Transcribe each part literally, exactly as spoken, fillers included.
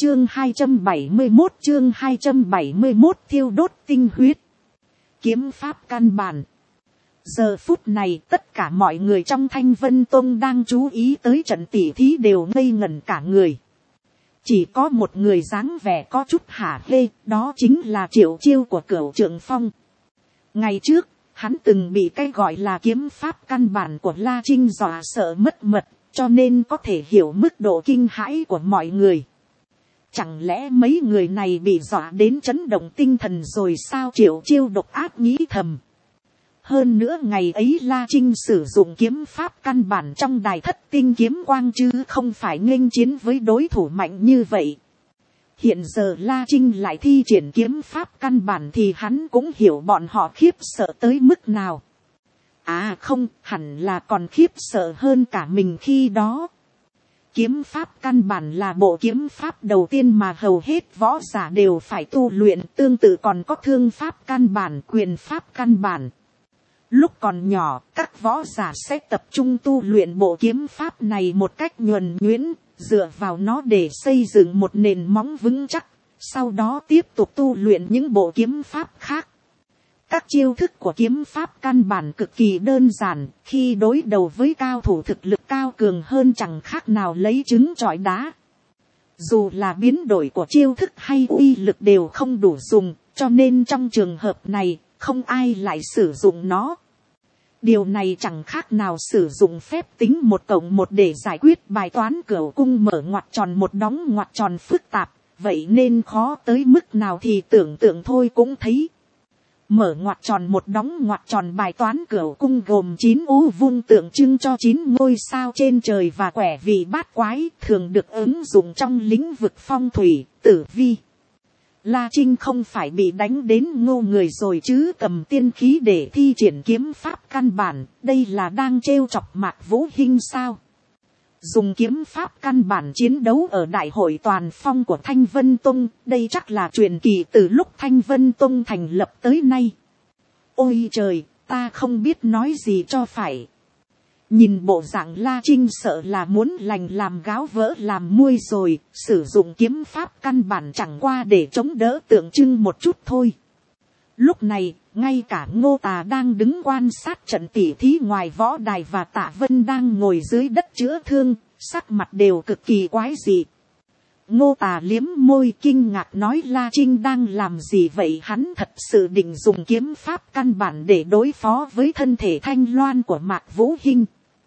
chương hai trăm bảy mươi một chương hai trăm bảy mươi một thiêu đốt tinh huyết. Kiếm pháp căn bản. Giờ phút này tất cả mọi người trong Thanh Vân Tông đang chú ý tới trận tỉ thí đều ngây ngẩn cả người. Chỉ có một người dáng vẻ có chút hả hê, đó chính là Triệu Chiêu của Cửu Trượng Phong. Ngày trước, hắn từng bị cái gọi là kiếm pháp căn bản của La Trinh dọa sợ mất mật, cho nên có thể hiểu mức độ kinh hãi của mọi người. Chẳng lẽ mấy người này bị dọa đến chấn động tinh thần rồi sao? Triệu Chiêu độc ác nghĩ thầm. Hơn nữa ngày ấy La Trinh sử dụng kiếm pháp căn bản trong đài thất tinh kiếm quang chứ không phải nghênh chiến với đối thủ mạnh như vậy. Hiện giờ La Trinh lại thi triển kiếm pháp căn bản thì hắn cũng hiểu bọn họ khiếp sợ tới mức nào. À không, hẳn là còn khiếp sợ hơn cả mình khi đó. Kiếm pháp căn bản là bộ kiếm pháp đầu tiên mà hầu hết võ giả đều phải tu luyện, tương tự còn có thương pháp căn bản, quyền pháp căn bản. Lúc còn nhỏ, các võ giả sẽ tập trung tu luyện bộ kiếm pháp này một cách nhuần nhuyễn, dựa vào nó để xây dựng một nền móng vững chắc, sau đó tiếp tục tu luyện những bộ kiếm pháp khác. Các chiêu thức của kiếm pháp căn bản cực kỳ đơn giản, khi đối đầu với cao thủ thực lực cao cường hơn chẳng khác nào lấy trứng trọi đá. Dù là biến đổi của chiêu thức hay uy lực đều không đủ dùng, cho nên trong trường hợp này, không ai lại sử dụng nó. Điều này chẳng khác nào sử dụng phép tính một cộng một để giải quyết bài toán cửu cung mở ngoặc tròn một đóng ngoặc tròn phức tạp, vậy nên khó tới mức nào thì tưởng tượng thôi cũng thấy. Mở ngoặc tròn một đóng ngoặc tròn bài toán cửu cung gồm chín u vuông tượng trưng cho chín ngôi sao trên trời và quẻ vị bát quái, thường được ứng dụng trong lĩnh vực phong thủy, tử vi. La Trinh không phải bị đánh đến ngô người rồi chứ cầm tiên khí để thi triển kiếm pháp căn bản, đây là đang trêu chọc Mạc Vũ Hinh sao? Dùng kiếm pháp căn bản chiến đấu ở đại hội toàn phong của Thanh Vân Tông, đây chắc là truyền kỳ từ lúc Thanh Vân Tông thành lập tới nay. Ôi trời, ta không biết nói gì cho phải. Nhìn bộ dạng La Trinh sợ là muốn lành làm gáo vỡ làm muôi rồi, sử dụng kiếm pháp căn bản chẳng qua để chống đỡ tượng trưng một chút thôi. Lúc này, ngay cả Ngô Tà đang đứng quan sát trận tỉ thí ngoài võ đài và Tạ Vân đang ngồi dưới đất chữa thương, sắc mặt đều cực kỳ quái dị. Ngô Tà liếm môi kinh ngạc nói La Trinh đang làm gì vậy? Hắn thật sự định dùng kiếm pháp căn bản để đối phó với thân thể thanh loan của Mạc Vũ Hinh.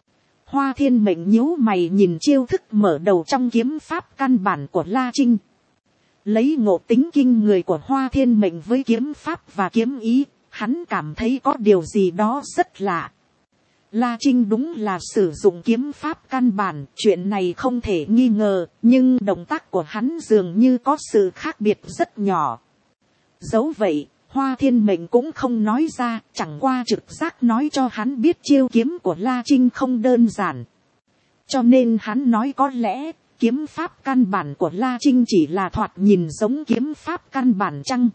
Hoa Thiên Mệnh nhíu mày nhìn chiêu thức mở đầu trong kiếm pháp căn bản của La Trinh. Lấy ngộ tính kinh người của Hoa Thiên Mệnh với kiếm pháp và kiếm ý, hắn cảm thấy có điều gì đó rất lạ. La Trinh đúng là sử dụng kiếm pháp căn bản, chuyện này không thể nghi ngờ, nhưng động tác của hắn dường như có sự khác biệt rất nhỏ. Dẫu vậy, Hoa Thiên Mệnh cũng không nói ra, chẳng qua trực giác nói cho hắn biết chiêu kiếm của La Trinh không đơn giản. Cho nên hắn nói có lẽ, kiếm pháp căn bản của La Trinh chỉ là thoạt nhìn giống kiếm pháp căn bản chăng?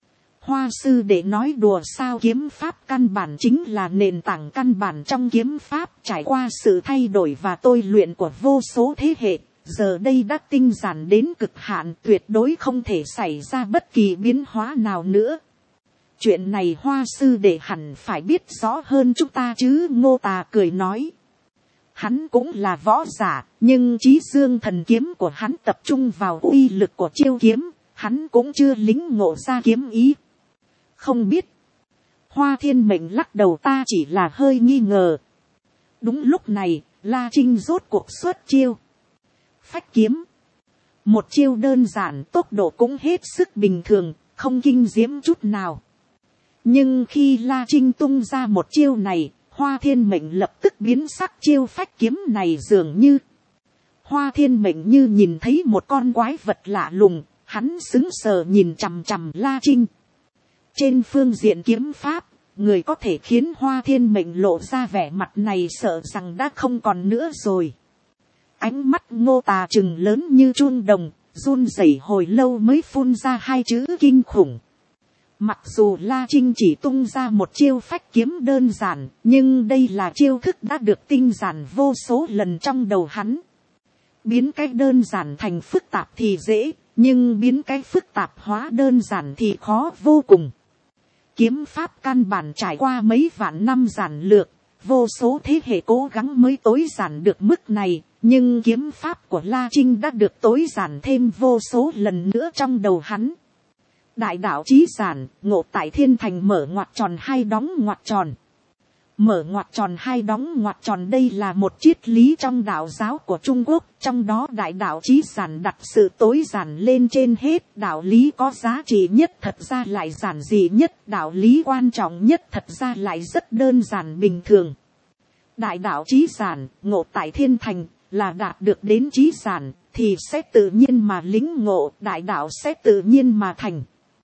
Hoa sư để nói đùa sao? Kiếm pháp căn bản chính là nền tảng căn bản trong kiếm pháp, trải qua sự thay đổi và tôi luyện của vô số thế hệ, giờ đây đã tinh giản đến cực hạn, tuyệt đối không thể xảy ra bất kỳ biến hóa nào nữa. Chuyện này Hoa sư để hẳn phải biết rõ hơn chúng ta chứ? Ngô Tà cười nói. Hắn cũng là võ giả, nhưng chí dương thần kiếm của hắn tập trung vào uy lực của chiêu kiếm, hắn cũng chưa lĩnh ngộ ra kiếm ý. Không biết. Hoa Thiên Mệnh lắc đầu, ta chỉ là hơi nghi ngờ. Đúng lúc này, La Trinh rốt cuộc xuất chiêu. Phách kiếm. Một chiêu đơn giản, tốc độ cũng hết sức bình thường, không kinh diễm chút nào. Nhưng khi La Trinh tung ra một chiêu này, Hoa Thiên Mệnh lập tức biến sắc. Chiêu phách kiếm này dường như Hoa Thiên Mệnh như nhìn thấy một con quái vật lạ lùng, hắn sững sờ nhìn chằm chằm La Trinh. Trên phương diện kiếm pháp, người có thể khiến Hoa Thiên Mệnh lộ ra vẻ mặt này sợ rằng đã không còn nữa rồi. Ánh mắt Ngô Tà trừng lớn như chuông đồng, run rẩy hồi lâu mới phun ra hai chữ kinh khủng. Mặc dù La Trinh chỉ tung ra một chiêu phách kiếm đơn giản, nhưng đây là chiêu thức đã được tinh giản vô số lần trong đầu hắn. Biến cái đơn giản thành phức tạp thì dễ, nhưng biến cái phức tạp hóa đơn giản thì khó vô cùng. Kiếm pháp căn bản trải qua mấy vạn năm giản lược, vô số thế hệ cố gắng mới tối giản được mức này, nhưng kiếm pháp của La Trinh đã được tối giản thêm vô số lần nữa trong đầu hắn. Đại đạo chí giản, ngộ tại thiên thành, mở ngoặc tròn hai đóng ngoặc tròn. Mở ngoặc tròn hai đóng ngoặc tròn, đây là một triết lý trong đạo giáo của Trung Quốc, trong đó đại đạo chí giản đặt sự tối giản lên trên hết. Đạo lý có giá trị nhất thật ra lại giản dị nhất, đạo lý quan trọng nhất thật ra lại rất đơn giản bình thường. Đại đạo chí giản, ngộ tại thiên thành, là đạt được đến chí giản thì sẽ tự nhiên mà lĩnh ngộ, đại đạo sẽ tự nhiên mà thành.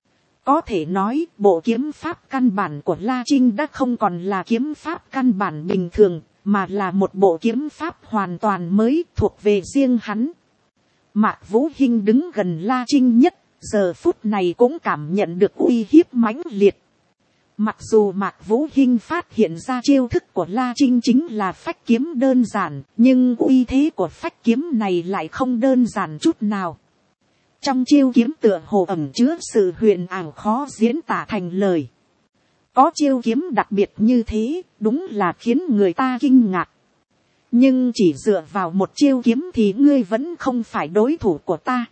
Có thể nói, bộ kiếm pháp căn bản của La Trinh đã không còn là kiếm pháp căn bản bình thường, mà là một bộ kiếm pháp hoàn toàn mới thuộc về riêng hắn. Mạc Vũ Hinh đứng gần La Trinh nhất, giờ phút này cũng cảm nhận được uy hiếp mãnh liệt. Mặc dù Mạc Vũ Hinh phát hiện ra chiêu thức của La Trinh chính là phách kiếm đơn giản, nhưng uy thế của phách kiếm này lại không đơn giản chút nào. Trong chiêu kiếm tựa hồ ẩn chứa sự huyền ảo khó diễn tả thành lời. Có chiêu kiếm đặc biệt như thế, đúng là khiến người ta kinh ngạc. Nhưng chỉ dựa vào một chiêu kiếm thì ngươi vẫn không phải đối thủ của ta.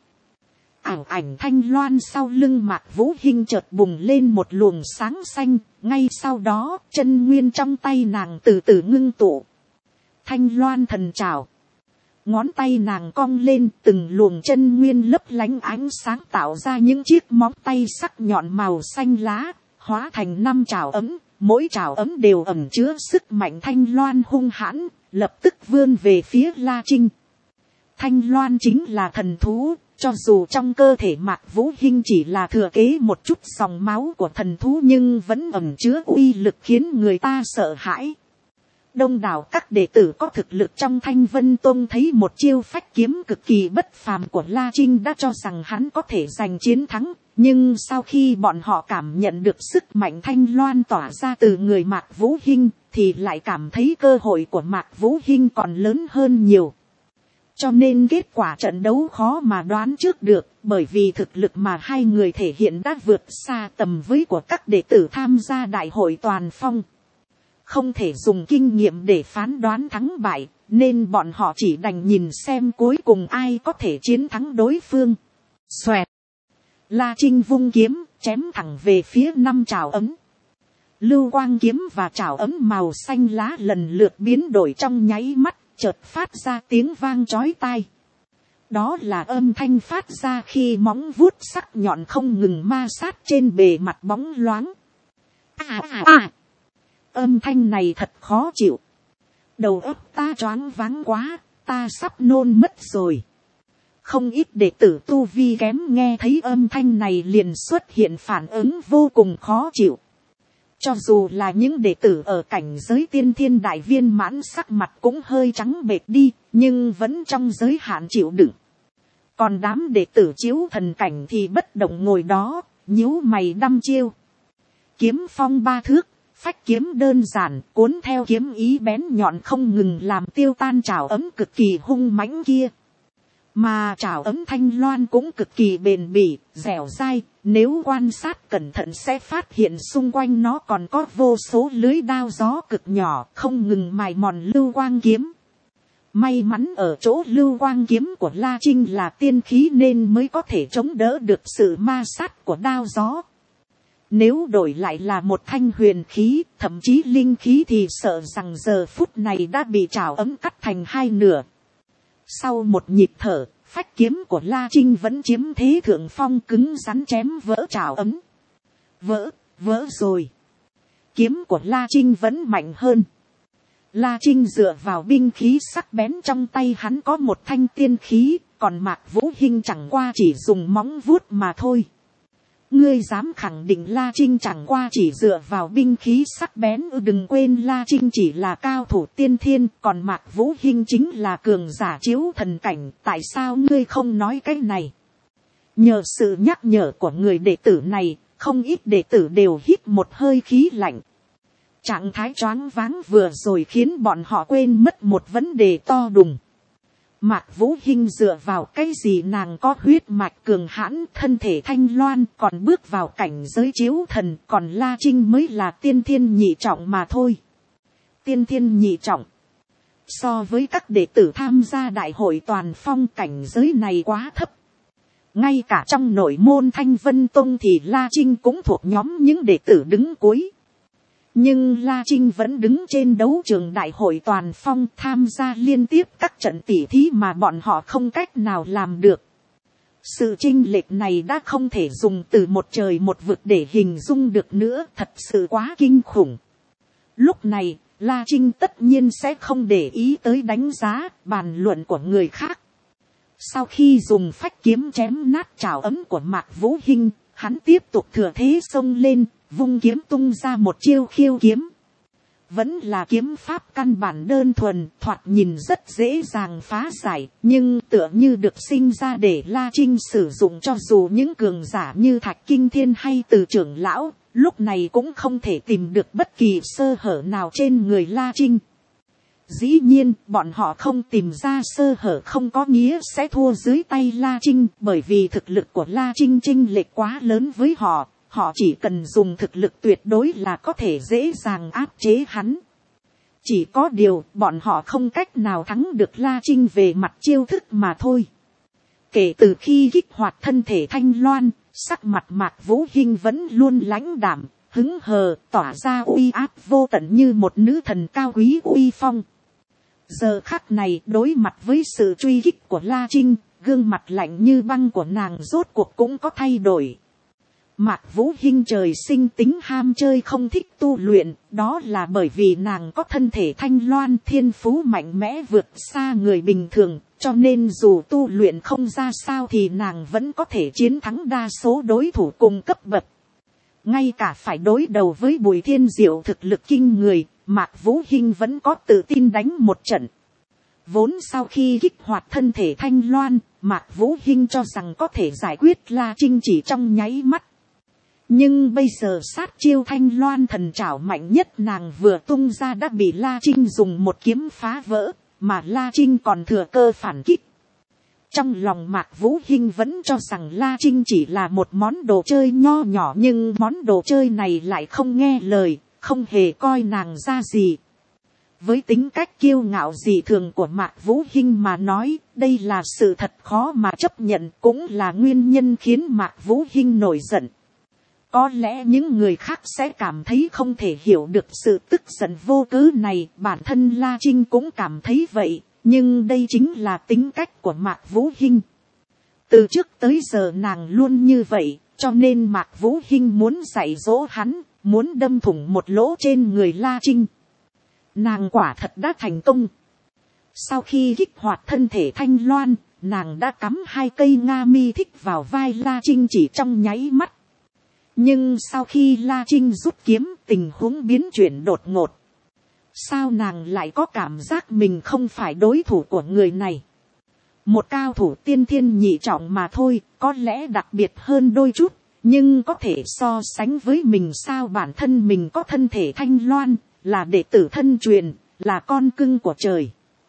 Ảo ảnh thanh loan sau lưng Mạc Vũ Hinh chợt bùng lên một luồng sáng xanh, ngay sau đó chân nguyên trong tay nàng từ từ ngưng tụ. Thanh loan thần trảo. Ngón tay nàng cong lên, từng luồng chân nguyên lấp lánh ánh sáng tạo ra những chiếc móng tay sắc nhọn màu xanh lá, hóa thành năm trảo ấm, mỗi trảo ấm đều ẩn chứa sức mạnh thanh loan hung hãn, lập tức vươn về phía La Trinh. Thanh loan chính là thần thú, cho dù trong cơ thể Mạc Vũ Hinh chỉ là thừa kế một chút dòng máu của thần thú nhưng vẫn ẩn chứa uy lực khiến người ta sợ hãi. Đông đảo các đệ tử có thực lực trong Thanh Vân Tông thấy một chiêu phách kiếm cực kỳ bất phàm của La Trinh đã cho rằng hắn có thể giành chiến thắng, nhưng sau khi bọn họ cảm nhận được sức mạnh thanh loan tỏa ra từ người Mạc Vũ Hinh thì lại cảm thấy cơ hội của Mạc Vũ Hinh còn lớn hơn nhiều. Cho nên kết quả trận đấu khó mà đoán trước được, bởi vì thực lực mà hai người thể hiện đã vượt xa tầm với của các đệ tử tham gia đại hội toàn phong. Không thể dùng kinh nghiệm để phán đoán thắng bại, nên bọn họ chỉ đành nhìn xem cuối cùng ai có thể chiến thắng đối phương. Xoẹt! La Trinh vung kiếm, chém thẳng về phía năm trảo ấm. Lưu quang kiếm và trảo ấm màu xanh lá lần lượt biến đổi trong nháy mắt, chợt phát ra tiếng vang chói tai. Đó là âm thanh phát ra khi móng vuốt sắc nhọn không ngừng ma sát trên bề mặt bóng loáng. À à à! Âm thanh này thật khó chịu. Đầu óc ta choáng váng quá, ta sắp nôn mất rồi. Không ít đệ tử tu vi kém nghe thấy âm thanh này liền xuất hiện phản ứng vô cùng khó chịu. Cho dù là những đệ tử ở cảnh giới tiên thiên đại viên mãn sắc mặt cũng hơi trắng bệch đi, nhưng vẫn trong giới hạn chịu đựng. Còn đám đệ tử chiếu thần cảnh thì bất động ngồi đó, nhíu mày đăm chiêu. Kiếm phong ba thước, phách kiếm đơn giản, cuốn theo kiếm ý bén nhọn không ngừng làm tiêu tan trảo ấm cực kỳ hung mãnh kia. Mà trảo ấm thanh loan cũng cực kỳ bền bỉ, dẻo dai, nếu quan sát cẩn thận sẽ phát hiện xung quanh nó còn có vô số lưới đao gió cực nhỏ không ngừng mài mòn lưu quang kiếm. May mắn ở chỗ lưu quang kiếm của La Trinh là tiên khí nên mới có thể chống đỡ được sự ma sát của đao gió. Nếu đổi lại là một thanh huyền khí, thậm chí linh khí thì sợ rằng giờ phút này đã bị trảo ấm cắt thành hai nửa. Sau một nhịp thở, phách kiếm của La Trinh vẫn chiếm thế thượng phong cứng rắn chém vỡ trảo ấm. Vỡ, vỡ rồi. Kiếm của La Trinh vẫn mạnh hơn. La Trinh dựa vào binh khí sắc bén trong tay hắn có một thanh tiên khí, còn Mạc Vũ Hinh chẳng qua chỉ dùng móng vuốt mà thôi. Ngươi dám khẳng định La Trinh chẳng qua chỉ dựa vào binh khí sắc bén ư? Đừng quên La Trinh chỉ là cao thủ tiên thiên, còn Mạc Vũ Hinh chính là cường giả chiếu thần cảnh, tại sao ngươi không nói cái này? Nhờ sự nhắc nhở của người đệ tử này, không ít đệ tử đều hít một hơi khí lạnh. Trạng thái choáng váng vừa rồi khiến bọn họ quên mất một vấn đề to đùng. Mạc Vũ Hinh dựa vào cái gì nàng có huyết mạch cường hãn, thân thể thanh loan, còn bước vào cảnh giới chiếu thần, còn La Trinh mới là tiên thiên nhị trọng mà thôi. Tiên thiên nhị trọng. So với các đệ tử tham gia đại hội toàn phong, cảnh giới này quá thấp. Ngay cả trong nội môn Thanh Vân Tông thì La Trinh cũng thuộc nhóm những đệ tử đứng cuối. Nhưng La Trinh vẫn đứng trên đấu trường đại hội toàn phong, tham gia liên tiếp các trận tỉ thí mà bọn họ không cách nào làm được. Sự chênh lệch này đã không thể dùng từ một trời một vực để hình dung được nữa, thật sự quá kinh khủng. Lúc này, La Trinh tất nhiên sẽ không để ý tới đánh giá, bàn luận của người khác. Sau khi dùng phách kiếm chém nát trảo ấm của Mạc Vũ Hinh, hắn tiếp tục thừa thế xông lên, vung kiếm tung ra một chiêu khiêu kiếm. Vẫn là kiếm pháp căn bản đơn thuần, thoạt nhìn rất dễ dàng phá giải, nhưng tựa như được sinh ra để La Trinh sử dụng, cho dù những cường giả như Thạch Kinh Thiên hay Từ trưởng lão, lúc này cũng không thể tìm được bất kỳ sơ hở nào trên người La Trinh. Dĩ nhiên, bọn họ không tìm ra sơ hở không có nghĩa sẽ thua dưới tay La Trinh, bởi vì thực lực của La Trinh chênh lệch quá lớn với họ. Họ chỉ cần dùng thực lực tuyệt đối là có thể dễ dàng áp chế hắn. Chỉ có điều, bọn họ không cách nào thắng được La Trinh về mặt chiêu thức mà thôi. Kể từ khi kích hoạt thân thể thanh loan, sắc mặt Mạc Vũ Hinh vẫn luôn lãnh đạm, hứng hờ, tỏa ra uy áp vô tận như một nữ thần cao quý uy phong. Giờ khắc này, đối mặt với sự truy kích của La Trinh, gương mặt lạnh như băng của nàng rốt cuộc cũng có thay đổi. Mạc Vũ Hinh trời sinh tính ham chơi, không thích tu luyện, đó là bởi vì nàng có thân thể thanh loan, thiên phú mạnh mẽ vượt xa người bình thường, cho nên dù tu luyện không ra sao thì nàng vẫn có thể chiến thắng đa số đối thủ cùng cấp bậc. Ngay cả phải đối đầu với Bùi Thiên Diệu thực lực kinh người, Mạc Vũ Hinh vẫn có tự tin đánh một trận. Vốn sau khi kích hoạt thân thể thanh loan, Mạc Vũ Hinh cho rằng có thể giải quyết La Trinh chỉ trong nháy mắt. Nhưng bây giờ sát chiêu thanh loan thần trảo mạnh nhất nàng vừa tung ra đã bị La Trinh dùng một kiếm phá vỡ, mà La Trinh còn thừa cơ phản kích. Trong lòng Mạc Vũ Hinh vẫn cho rằng La Trinh chỉ là một món đồ chơi nho nhỏ, nhưng món đồ chơi này lại không nghe lời, không hề coi nàng ra gì. Với tính cách kiêu ngạo dị thường của Mạc Vũ Hinh mà nói, đây là sự thật khó mà chấp nhận, cũng là nguyên nhân khiến Mạc Vũ Hinh nổi giận. Có lẽ những người khác sẽ cảm thấy không thể hiểu được sự tức giận vô cớ này, bản thân La Trinh cũng cảm thấy vậy, nhưng đây chính là tính cách của Mạc Vũ Hinh. Từ trước tới giờ nàng luôn như vậy, cho nên Mạc Vũ Hinh muốn dạy dỗ hắn, muốn đâm thủng một lỗ trên người La Trinh. Nàng quả thật đã thành công. Sau khi kích hoạt thân thể thanh loan, nàng đã cắm hai cây nga mi thích vào vai La Trinh chỉ trong nháy mắt. Nhưng sau khi La Trinh rút kiếm, tình huống biến chuyển đột ngột. Sao nàng lại có cảm giác mình không phải đối thủ của người này? Một cao thủ tiên thiên nhị trọng mà thôi, có lẽ đặc biệt hơn đôi chút, nhưng có thể so sánh với mình sao? Bản thân mình có thân thể thanh loan, là đệ tử thân truyền, là con cưng của trời.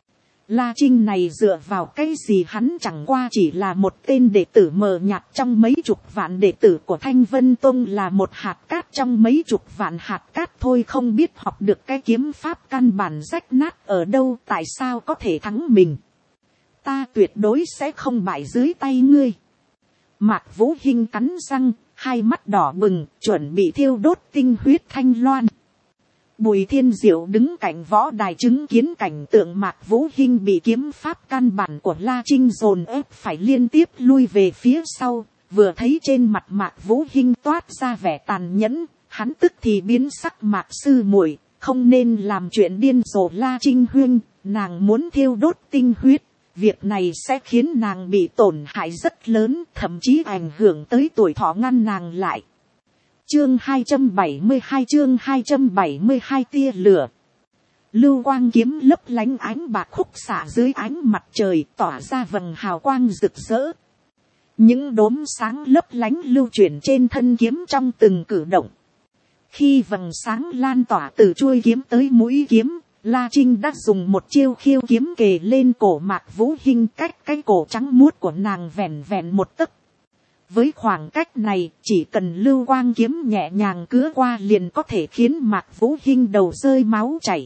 La Trinh này dựa vào cái gì? Hắn chẳng qua chỉ là một tên đệ tử mờ nhạt trong mấy chục vạn đệ tử của Thanh Vân Tông, là một hạt cát trong mấy chục vạn hạt cát thôi, không biết học được cái kiếm pháp căn bản rách nát ở đâu, tại sao có thể thắng mình? Ta tuyệt đối sẽ không bại dưới tay ngươi. Mạc Vũ Hinh cắn răng, hai mắt đỏ bừng, chuẩn bị thiêu đốt tinh huyết thanh loan. Bùi Thiên Diệu đứng cạnh võ đài chứng kiến cảnh tượng Mạc Vũ Hinh bị kiếm pháp căn bản của La Trinh dồn ép phải liên tiếp lui về phía sau, vừa thấy trên mặt Mạc Vũ Hinh toát ra vẻ tàn nhẫn, hắn tức thì biến sắc. Mạc sư muội, không nên làm chuyện điên rồ. La Trinh huynh, nàng muốn thiêu đốt tinh huyết, việc này sẽ khiến nàng bị tổn hại rất lớn, thậm chí ảnh hưởng tới tuổi thọ, ngăn nàng lại. Chương hai trăm bảy mươi hai, chương hai trăm bảy mươi hai tia lửa. Lưu quang kiếm lấp lánh ánh bạc khúc xạ dưới ánh mặt trời, tỏa ra vầng hào quang rực rỡ. Những đốm sáng lấp lánh lưu chuyển trên thân kiếm trong từng cử động. Khi vầng sáng lan tỏa từ chuôi kiếm tới mũi kiếm, La Trinh đã dùng một chiêu khiêu kiếm kề lên cổ Mạc Vũ Hinh, cách cái cổ trắng muốt của nàng vẹn vẹn một tấc. Với khoảng cách này, chỉ cần lưu quang kiếm nhẹ nhàng cứa qua liền có thể khiến Mạc Vũ Hinh đầu rơi máu chảy.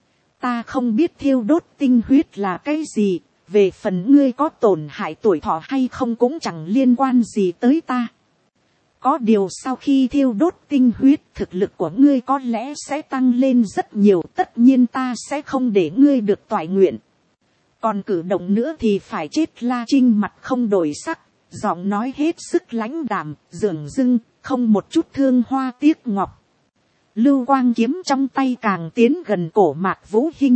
Ta không biết thiêu đốt tinh huyết là cái gì, về phần ngươi có tổn hại tuổi thọ hay không cũng chẳng liên quan gì tới ta. Có điều sau khi thiêu đốt tinh huyết, thực lực của ngươi có lẽ sẽ tăng lên rất nhiều, tất nhiên ta sẽ không để ngươi được toại nguyện. Còn cử động nữa thì phải chết. La Trinh mặt không đổi sắc, giọng nói hết sức lãnh đạm, dửng dưng, không một chút thương hoa tiếc ngọc. Lưu quang kiếm trong tay càng tiến gần cổ Mạc Vũ Hinh.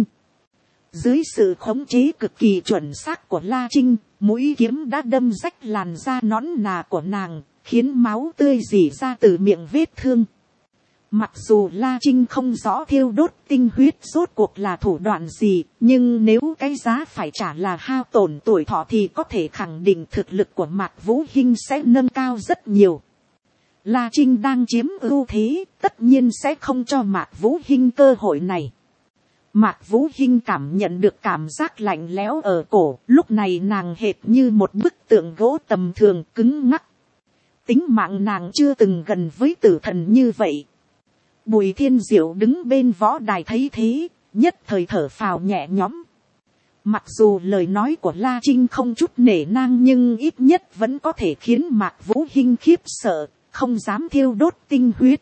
Dưới sự khống chế cực kỳ chuẩn xác của La Trinh, mũi kiếm đã đâm rách làn da nõn nà của nàng, khiến máu tươi rỉ ra từ miệng vết thương. Mặc dù La Trinh không rõ thiêu đốt tinh huyết rốt cuộc là thủ đoạn gì, nhưng nếu cái giá phải trả là hao tổn tuổi thọ thì có thể khẳng định thực lực của Mạc Vũ Hinh sẽ nâng cao rất nhiều. La Trinh đang chiếm ưu thế, tất nhiên sẽ không cho Mạc Vũ Hinh cơ hội này. Mạc Vũ Hinh cảm nhận được cảm giác lạnh lẽo ở cổ, lúc này nàng hệt như một bức tượng gỗ tầm thường cứng ngắc. Tính mạng nàng chưa từng gần với tử thần như vậy. Bùi Thiên Diệu đứng bên võ đài thấy thế, nhất thời thở phào nhẹ nhõm. Mặc dù lời nói của La Trinh không chút nể nang nhưng ít nhất vẫn có thể khiến Mạc Vũ Hinh khiếp sợ, không dám thiêu đốt tinh huyết.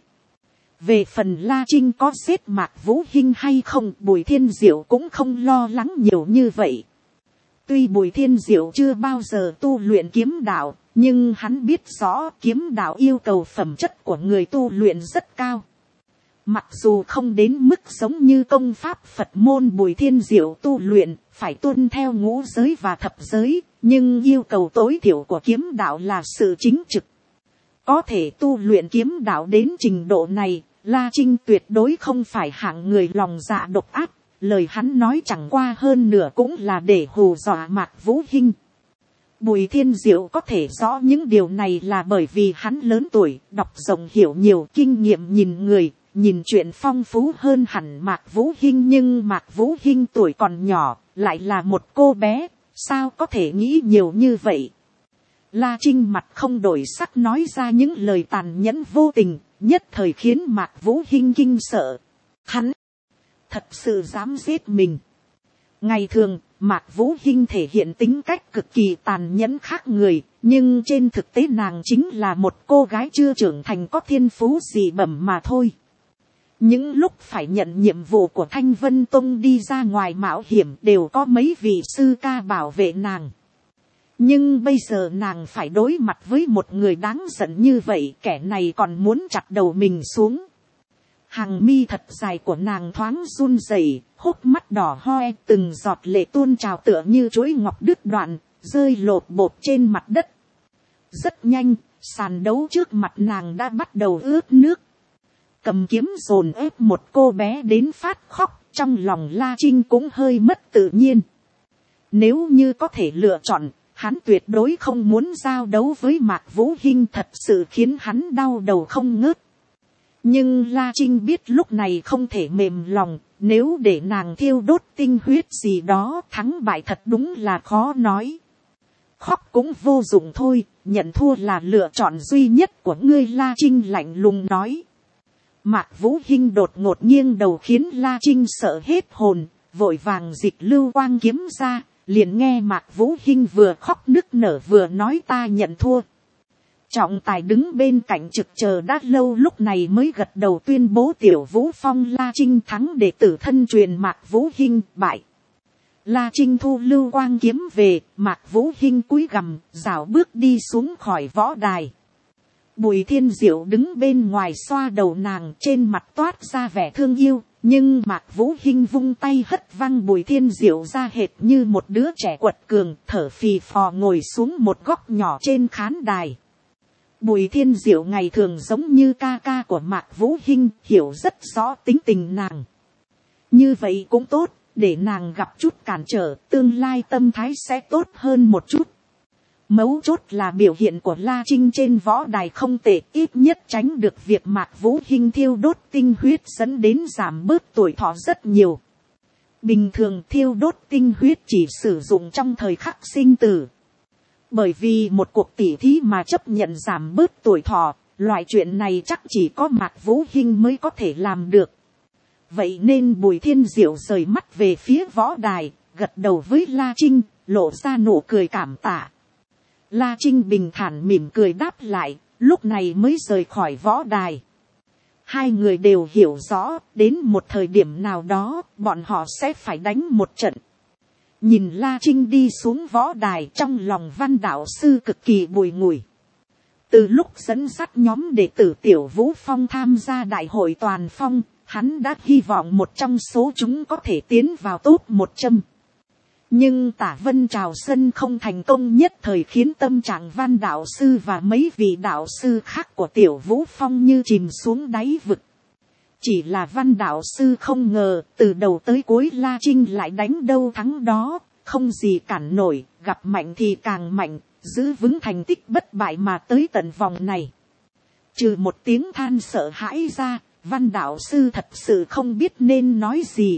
Về phần La Trinh có giết Mạc Vũ Hinh hay không, Bùi Thiên Diệu cũng không lo lắng nhiều như vậy. Tuy Bùi Thiên Diệu chưa bao giờ tu luyện kiếm đạo, nhưng hắn biết rõ kiếm đạo yêu cầu phẩm chất của người tu luyện rất cao. Mặc dù không đến mức giống như công pháp Phật môn Bùi Thiên Diệu tu luyện, phải tuân theo ngũ giới và thập giới, nhưng yêu cầu tối thiểu của kiếm đạo là sự chính trực. Có thể tu luyện kiếm đạo đến trình độ này, La Trinh tuyệt đối không phải hạng người lòng dạ độc ác, lời hắn nói chẳng qua hơn nửa cũng là để hù dọa Mạc Vũ Hinh. Bùi Thiên Diệu có thể rõ những điều này là bởi vì hắn lớn tuổi, đọc rộng hiểu nhiều, kinh nghiệm nhìn người, nhìn chuyện phong phú hơn hẳn Mạc Vũ Hinh, nhưng Mạc Vũ Hinh tuổi còn nhỏ, lại là một cô bé, sao có thể nghĩ nhiều như vậy. La Trinh mặt không đổi sắc nói ra những lời tàn nhẫn vô tình, nhất thời khiến Mạc Vũ Hinh kinh sợ. Hắn thật sự dám giết mình. Ngày thường, Mạc Vũ Hinh thể hiện tính cách cực kỳ tàn nhẫn khác người, nhưng trên thực tế nàng chính là một cô gái chưa trưởng thành có thiên phú dị bẩm mà thôi. Những lúc phải nhận nhiệm vụ của Thanh Vân Tông đi ra ngoài mạo hiểm đều có mấy vị sư ca bảo vệ nàng. Nhưng bây giờ nàng phải đối mặt với một người đáng giận như vậy, kẻ này còn muốn chặt đầu mình xuống. Hàng mi thật dài của nàng thoáng run rẩy, hốc mắt đỏ hoe, từng giọt lệ tuôn trào tựa như chuỗi ngọc đứt đoạn, rơi lột bột trên mặt đất. Rất nhanh, sàn đấu trước mặt nàng đã bắt đầu ướt nước. Cầm kiếm dồn ép một cô bé đến phát khóc, trong lòng La Trinh cũng hơi mất tự nhiên. Nếu như có thể lựa chọn, hắn tuyệt đối không muốn giao đấu với Mạc Vũ Hinh, thật sự khiến hắn đau đầu không ngớt. Nhưng La Trinh biết lúc này không thể mềm lòng, nếu để nàng thiêu đốt tinh huyết gì đó, thắng bại thật đúng là khó nói. Khóc cũng vô dụng thôi, nhận thua là lựa chọn duy nhất của ngươi, La Trinh lạnh lùng nói. Mạc Vũ Hinh đột ngột nghiêng đầu khiến La Trinh sợ hết hồn, vội vàng dịch lưu quang kiếm ra, liền nghe Mạc Vũ Hinh vừa khóc nức nở vừa nói ta nhận thua. Trọng tài đứng bên cạnh trực chờ đã lâu lúc này mới gật đầu tuyên bố Tiểu Vũ Phong La Trinh thắng, đệ tử thân truyền Mạc Vũ Hinh bại. La Trinh thu lưu quang kiếm về, Mạc Vũ Hinh cúi gằm, rảo bước đi xuống khỏi võ đài. Bùi Thiên Diệu đứng bên ngoài xoa đầu nàng, trên mặt toát ra vẻ thương yêu, nhưng Mạc Vũ Hinh vung tay hất văng Bùi Thiên Diệu ra hệt như một đứa trẻ quật cường, thở phì phò ngồi xuống một góc nhỏ trên khán đài. Bùi Thiên Diệu ngày thường giống như ca ca của Mạc Vũ Hinh, hiểu rất rõ tính tình nàng. Như vậy cũng tốt, để nàng gặp chút cản trở, tương lai tâm thái sẽ tốt hơn một chút. Mấu chốt là biểu hiện của La Trinh trên võ đài không tệ, ít nhất tránh được việc Mạc Vũ Hinh thiêu đốt tinh huyết dẫn đến giảm bớt tuổi thọ rất nhiều. Bình thường thiêu đốt tinh huyết chỉ sử dụng trong thời khắc sinh tử. Bởi vì một cuộc tỉ thí mà chấp nhận giảm bớt tuổi thọ, loại chuyện này chắc chỉ có Mạc Vũ Hinh mới có thể làm được. Vậy nên Bùi Thiên Diệu rời mắt về phía võ đài, gật đầu với La Trinh, lộ ra nụ cười cảm tạ. La Trinh bình thản mỉm cười đáp lại, lúc này mới rời khỏi võ đài. Hai người đều hiểu rõ, đến một thời điểm nào đó, bọn họ sẽ phải đánh một trận. Nhìn La Trinh đi xuống võ đài, trong lòng Văn đạo sư cực kỳ bùi ngùi. Từ lúc dẫn dắt nhóm đệ tử Tiểu Vũ Phong tham gia đại hội toàn phong, hắn đã hy vọng một trong số chúng có thể tiến vào top một trăm. Nhưng Tả Vân Trào Sân không thành công, nhất thời khiến tâm trạng Văn đạo sư và mấy vị đạo sư khác của Tiểu Vũ Phong như chìm xuống đáy vực. Chỉ là Văn đạo sư không ngờ, từ đầu tới cuối La Trinh lại đánh đâu thắng đó, không gì cản nổi, gặp mạnh thì càng mạnh, giữ vững thành tích bất bại mà tới tận vòng này. Trừ một tiếng than sợ hãi ra, Văn đạo sư thật sự không biết nên nói gì.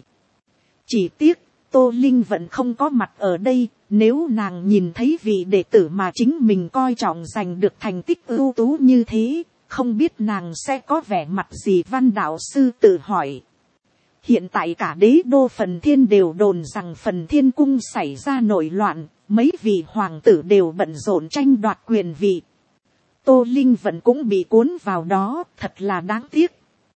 Chỉ tiếc, Tô Linh vẫn không có mặt ở đây, nếu nàng nhìn thấy vị đệ tử mà chính mình coi trọng giành được thành tích ưu tú như thế, không biết nàng sẽ có vẻ mặt gì. Văn đạo sư tự hỏi. Hiện tại cả đế đô Phần Thiên đều đồn rằng Phần Thiên cung xảy ra nội loạn, mấy vị hoàng tử đều bận rộn tranh đoạt quyền vị. Tô Linh vẫn cũng bị cuốn vào đó, thật là đáng tiếc.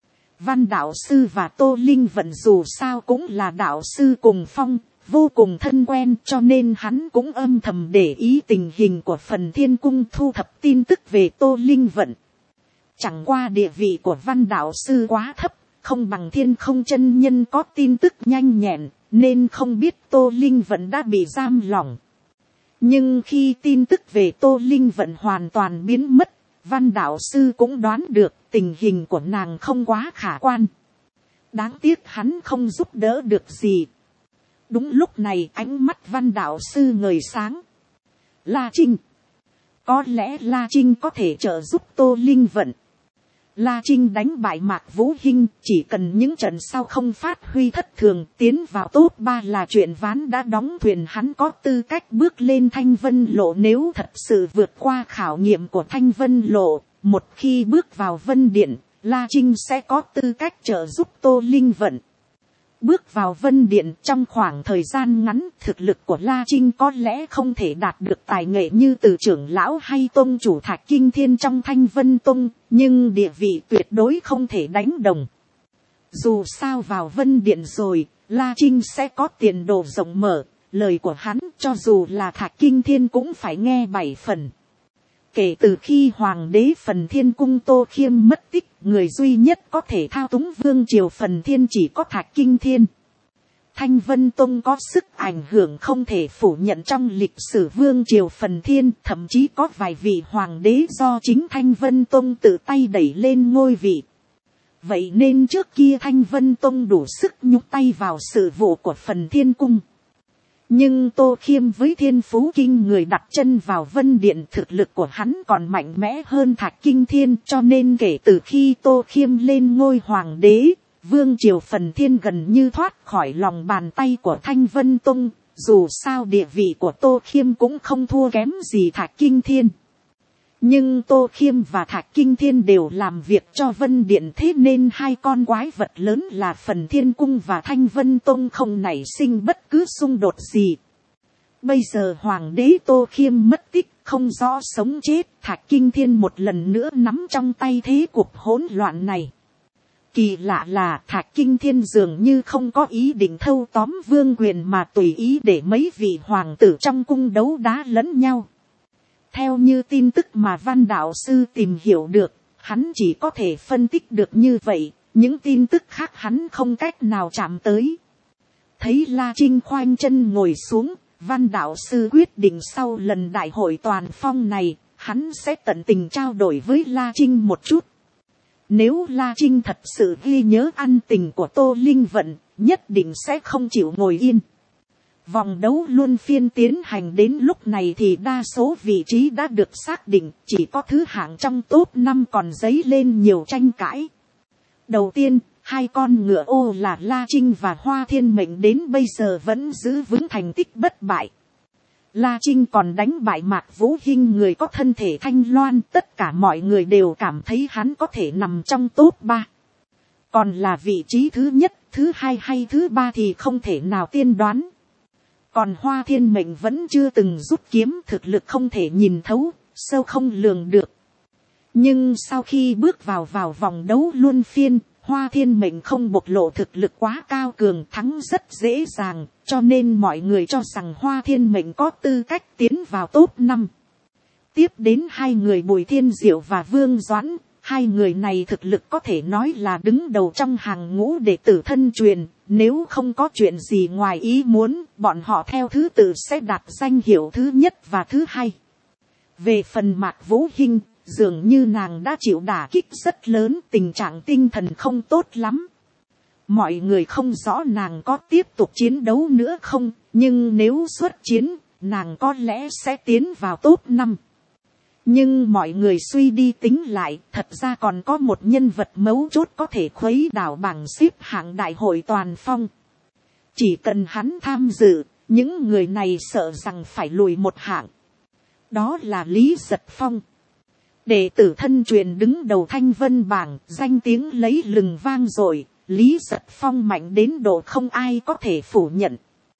Văn đạo sư và Tô Linh vẫn dù sao cũng là đạo sư cùng phong, vô cùng thân quen, cho nên hắn cũng âm thầm để ý tình hình của Phần Thiên cung, thu thập tin tức về Tô Linh vận. Chẳng qua địa vị của Văn đạo sư quá thấp, không bằng Thiên Không chân nhân có tin tức nhanh nhẹn, nên không biết Tô Linh vận đã bị giam lỏng. Nhưng khi tin tức về Tô Linh vận hoàn toàn biến mất, Văn đạo sư cũng đoán được tình hình của nàng không quá khả quan. Đáng tiếc hắn không giúp đỡ được gì. Đúng lúc này ánh mắt Văn đạo sư ngời sáng. La Trinh. Có lẽ La Trinh có thể trợ giúp Tô Linh vận. La Trinh đánh bại Mạc Vũ Hinh, chỉ cần những trận sau không phát huy thất thường, tiến vào top ba là chuyện ván đã đóng thuyền. Hắn có tư cách bước lên Thanh Vân Lộ, nếu thật sự vượt qua khảo nghiệm của Thanh Vân Lộ. Một khi bước vào Vân Điện, La Trinh sẽ có tư cách trợ giúp Tô Linh vận. Bước vào Vân Điện, trong khoảng thời gian ngắn, thực lực của La Trinh có lẽ không thể đạt được tài nghệ như từ trưởng lão hay tông chủ Thạch Kinh Thiên trong Thanh Vân Tông, nhưng địa vị tuyệt đối không thể đánh đồng. Dù sao vào Vân Điện rồi, La Trinh sẽ có tiền đồ rộng mở, lời của hắn cho dù là Thạch Kinh Thiên cũng phải nghe bảy phần. Kể từ khi Hoàng đế Phần Thiên cung Tô Khiêm mất tích, người duy nhất có thể thao túng vương triều Phần Thiên chỉ có Thạch Kinh Thiên. Thanh Vân Tông có sức ảnh hưởng không thể phủ nhận trong lịch sử vương triều Phần Thiên, thậm chí có vài vị hoàng đế do chính Thanh Vân Tông tự tay đẩy lên ngôi vị. Vậy nên trước kia Thanh Vân Tông đủ sức nhúc tay vào sự vụ của Phần Thiên cung. Nhưng Tô Khiêm với thiên phú kinh người đặt chân vào Vân Điện, thực lực của hắn còn mạnh mẽ hơn Thạch Kinh Thiên, cho nên kể từ khi Tô Khiêm lên ngôi hoàng đế, vương triều Phần Thiên gần như thoát khỏi lòng bàn tay của Thanh Vân Tông. Dù sao địa vị của Tô Khiêm cũng không thua kém gì Thạch Kinh Thiên. Nhưng Tô Khiêm và Thạch Kinh Thiên đều làm việc cho Vân Điện, thế nên hai con quái vật lớn là Phần Thiên cung và Thanh Vân Tông không nảy sinh bất cứ xung đột gì. Bây giờ Hoàng đế Tô Khiêm mất tích, không rõ sống chết, Thạch Kinh Thiên một lần nữa nắm trong tay thế cuộc hỗn loạn này. Kỳ lạ là Thạch Kinh Thiên dường như không có ý định thâu tóm vương quyền mà tùy ý để mấy vị hoàng tử trong cung đấu đá lẫn nhau. Theo như tin tức mà Văn đạo sư tìm hiểu được, hắn chỉ có thể phân tích được như vậy, những tin tức khác hắn không cách nào chạm tới. Thấy La Trinh khoanh chân ngồi xuống, Văn đạo sư quyết định sau lần đại hội toàn phong này, hắn sẽ tận tình trao đổi với La Trinh một chút. Nếu La Trinh thật sự ghi nhớ ân tình của Tô Linh vận, nhất định sẽ không chịu ngồi yên. Vòng đấu luân phiên tiến hành đến lúc này thì đa số vị trí đã được xác định, chỉ có thứ hạng trong top năm còn dấy lên nhiều tranh cãi. Đầu tiên, Hai con ngựa ô là La Trinh và Hoa Thiên Mệnh đến bây giờ vẫn giữ vững thành tích bất bại. La Trinh còn đánh bại Mạc Vũ Hinh, người có thân thể thanh loan, tất cả mọi người đều cảm thấy hắn có thể nằm trong top ba. Còn là vị trí thứ nhất, thứ hai hay thứ ba thì không thể nào tiên đoán. Còn Hoa Thiên Mệnh vẫn chưa từng rút kiếm, thực lực không thể nhìn thấu, sâu không lường được. Nhưng sau khi bước vào vào vòng đấu luân phiên, Hoa Thiên Mệnh không bộc lộ thực lực quá cao cường, thắng rất dễ dàng, cho nên mọi người cho rằng Hoa Thiên Mệnh có tư cách tiến vào top năm. Tiếp đến hai người Bùi Thiên Diệu và Vương Doãn, hai người này thực lực có thể nói là đứng đầu trong hàng ngũ đệ tử thân truyền, nếu không có chuyện gì ngoài ý muốn, bọn họ theo thứ tự sẽ đạt danh hiệu thứ nhất và thứ hai. Về phần Mạc Vũ Hinh, dường như nàng đã chịu đả kích rất lớn, tình trạng tinh thần không tốt lắm. Mọi người không rõ nàng có tiếp tục chiến đấu nữa không, nhưng nếu xuất chiến, nàng có lẽ sẽ tiến vào top năm. Nhưng mọi người suy đi tính lại, thật ra còn có một nhân vật mấu chốt có thể khuấy đảo bảng xếp hạng đại hội toàn phong. Chỉ cần hắn tham dự, những người này sợ rằng phải lùi một hạng. Đó là Lý Giật Phong. Đệ tử thân truyền đứng đầu Thanh Vân bảng, danh tiếng lấy lừng vang dội. Lý Giật Phong mạnh đến độ không ai có thể phủ nhận.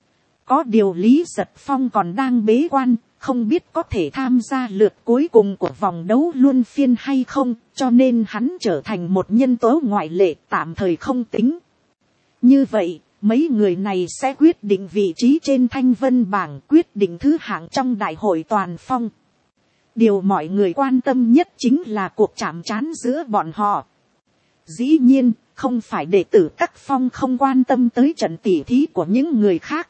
Có điều Lý Giật Phong còn đang bế quan, không biết có thể tham gia lượt cuối cùng của vòng đấu luân phiên hay không, cho nên hắn trở thành một nhân tố ngoại lệ, tạm thời không tính. Như vậy, mấy người này sẽ quyết định vị trí trên Thanh Vân bảng, quyết định thứ hạng trong đại hội toàn phong. Điều mọi người quan tâm nhất chính là cuộc chạm trán giữa bọn họ. Dĩ nhiên, không phải đệ tử các phong không quan tâm tới trận tỉ thí của những người khác.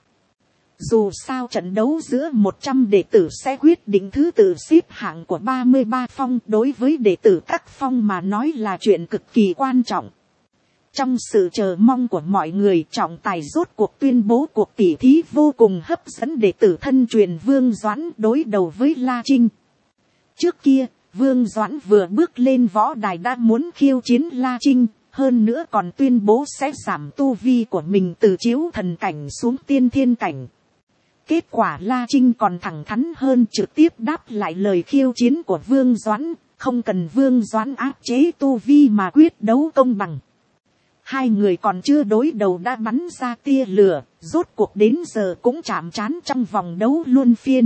Dù sao trận đấu giữa một trăm đệ tử sẽ quyết định thứ tự xếp hạng của ba mươi ba phong, đối với đệ tử các phong mà nói là chuyện cực kỳ quan trọng. Trong sự chờ mong của mọi người, trọng tài rốt cuộc tuyên bố cuộc tỉ thí vô cùng hấp dẫn đệ tử thân truyền Vương Doãn đối đầu với La Trinh. Trước kia, Vương Doãn vừa bước lên võ đài đã muốn khiêu chiến La Trinh, hơn nữa còn tuyên bố sẽ giảm tu vi của mình từ chiếu thần cảnh xuống tiên thiên cảnh. Kết quả La Trinh còn thẳng thắn hơn, trực tiếp đáp lại lời khiêu chiến của Vương Doãn, không cần Vương Doãn áp chế tu vi mà quyết đấu công bằng. Hai người còn chưa đối đầu đã bắn ra tia lửa, rốt cuộc đến giờ cũng chạm trán trong vòng đấu luân phiên.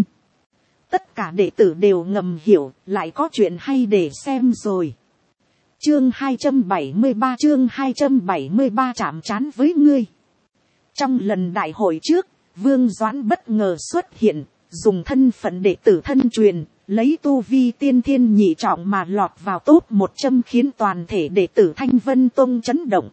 Tất cả đệ tử đều ngầm hiểu, lại có chuyện hay để xem rồi. Chương hai trăm bảy mươi ba chương hai trăm bảy mươi ba chạm trán với ngươi. Trong lần đại hội trước, Vương Doãn bất ngờ xuất hiện, dùng thân phận đệ tử thân truyền, lấy tu vi tiên thiên nhị trọng mà lọt vào top một trăm, khiến toàn thể đệ tử Thanh Vân Tông chấn động.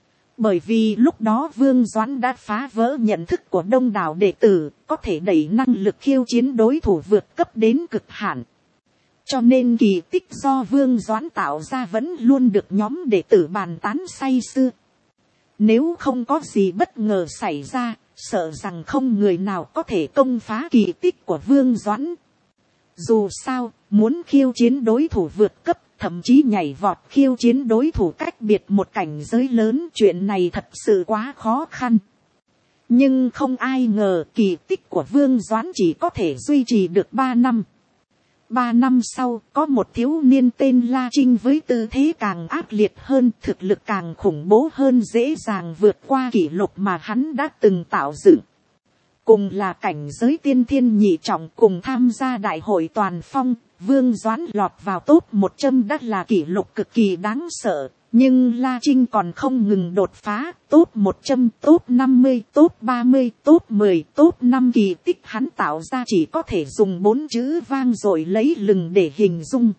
Bởi vì lúc đó Vương Doãn đã phá vỡ nhận thức của đông đảo đệ tử, có thể đẩy năng lực khiêu chiến đối thủ vượt cấp đến cực hạn. Cho nên kỳ tích do Vương Doãn tạo ra vẫn luôn được nhóm đệ tử bàn tán say sưa. Nếu không có gì bất ngờ xảy ra, sợ rằng không người nào có thể công phá kỳ tích của Vương Doãn. Dù sao, muốn khiêu chiến đối thủ vượt cấp, thậm chí nhảy vọt khiêu chiến đối thủ cách biệt một cảnh giới lớn, chuyện này thật sự quá khó khăn. Nhưng không ai ngờ kỳ tích của Vương Doãn chỉ có thể duy trì được ba năm. Ba năm sau, có một thiếu niên tên La Trinh với tư thế càng ác liệt hơn, thực lực càng khủng bố hơn, dễ dàng vượt qua kỷ lục mà hắn đã từng tạo dựng. Cùng là cảnh giới tiên thiên nhị trọng, cùng tham gia đại hội toàn phong, Vương Doãn lọt vào top một trăm đã là kỷ lục cực kỳ đáng sợ. Nhưng La Trinh còn không ngừng đột phá, top một trăm, top năm mươi, top ba mươi, top mười, top năm, kỳ tích hắn tạo ra chỉ có thể dùng bốn chữ vang dội lấy lừng để hình dung.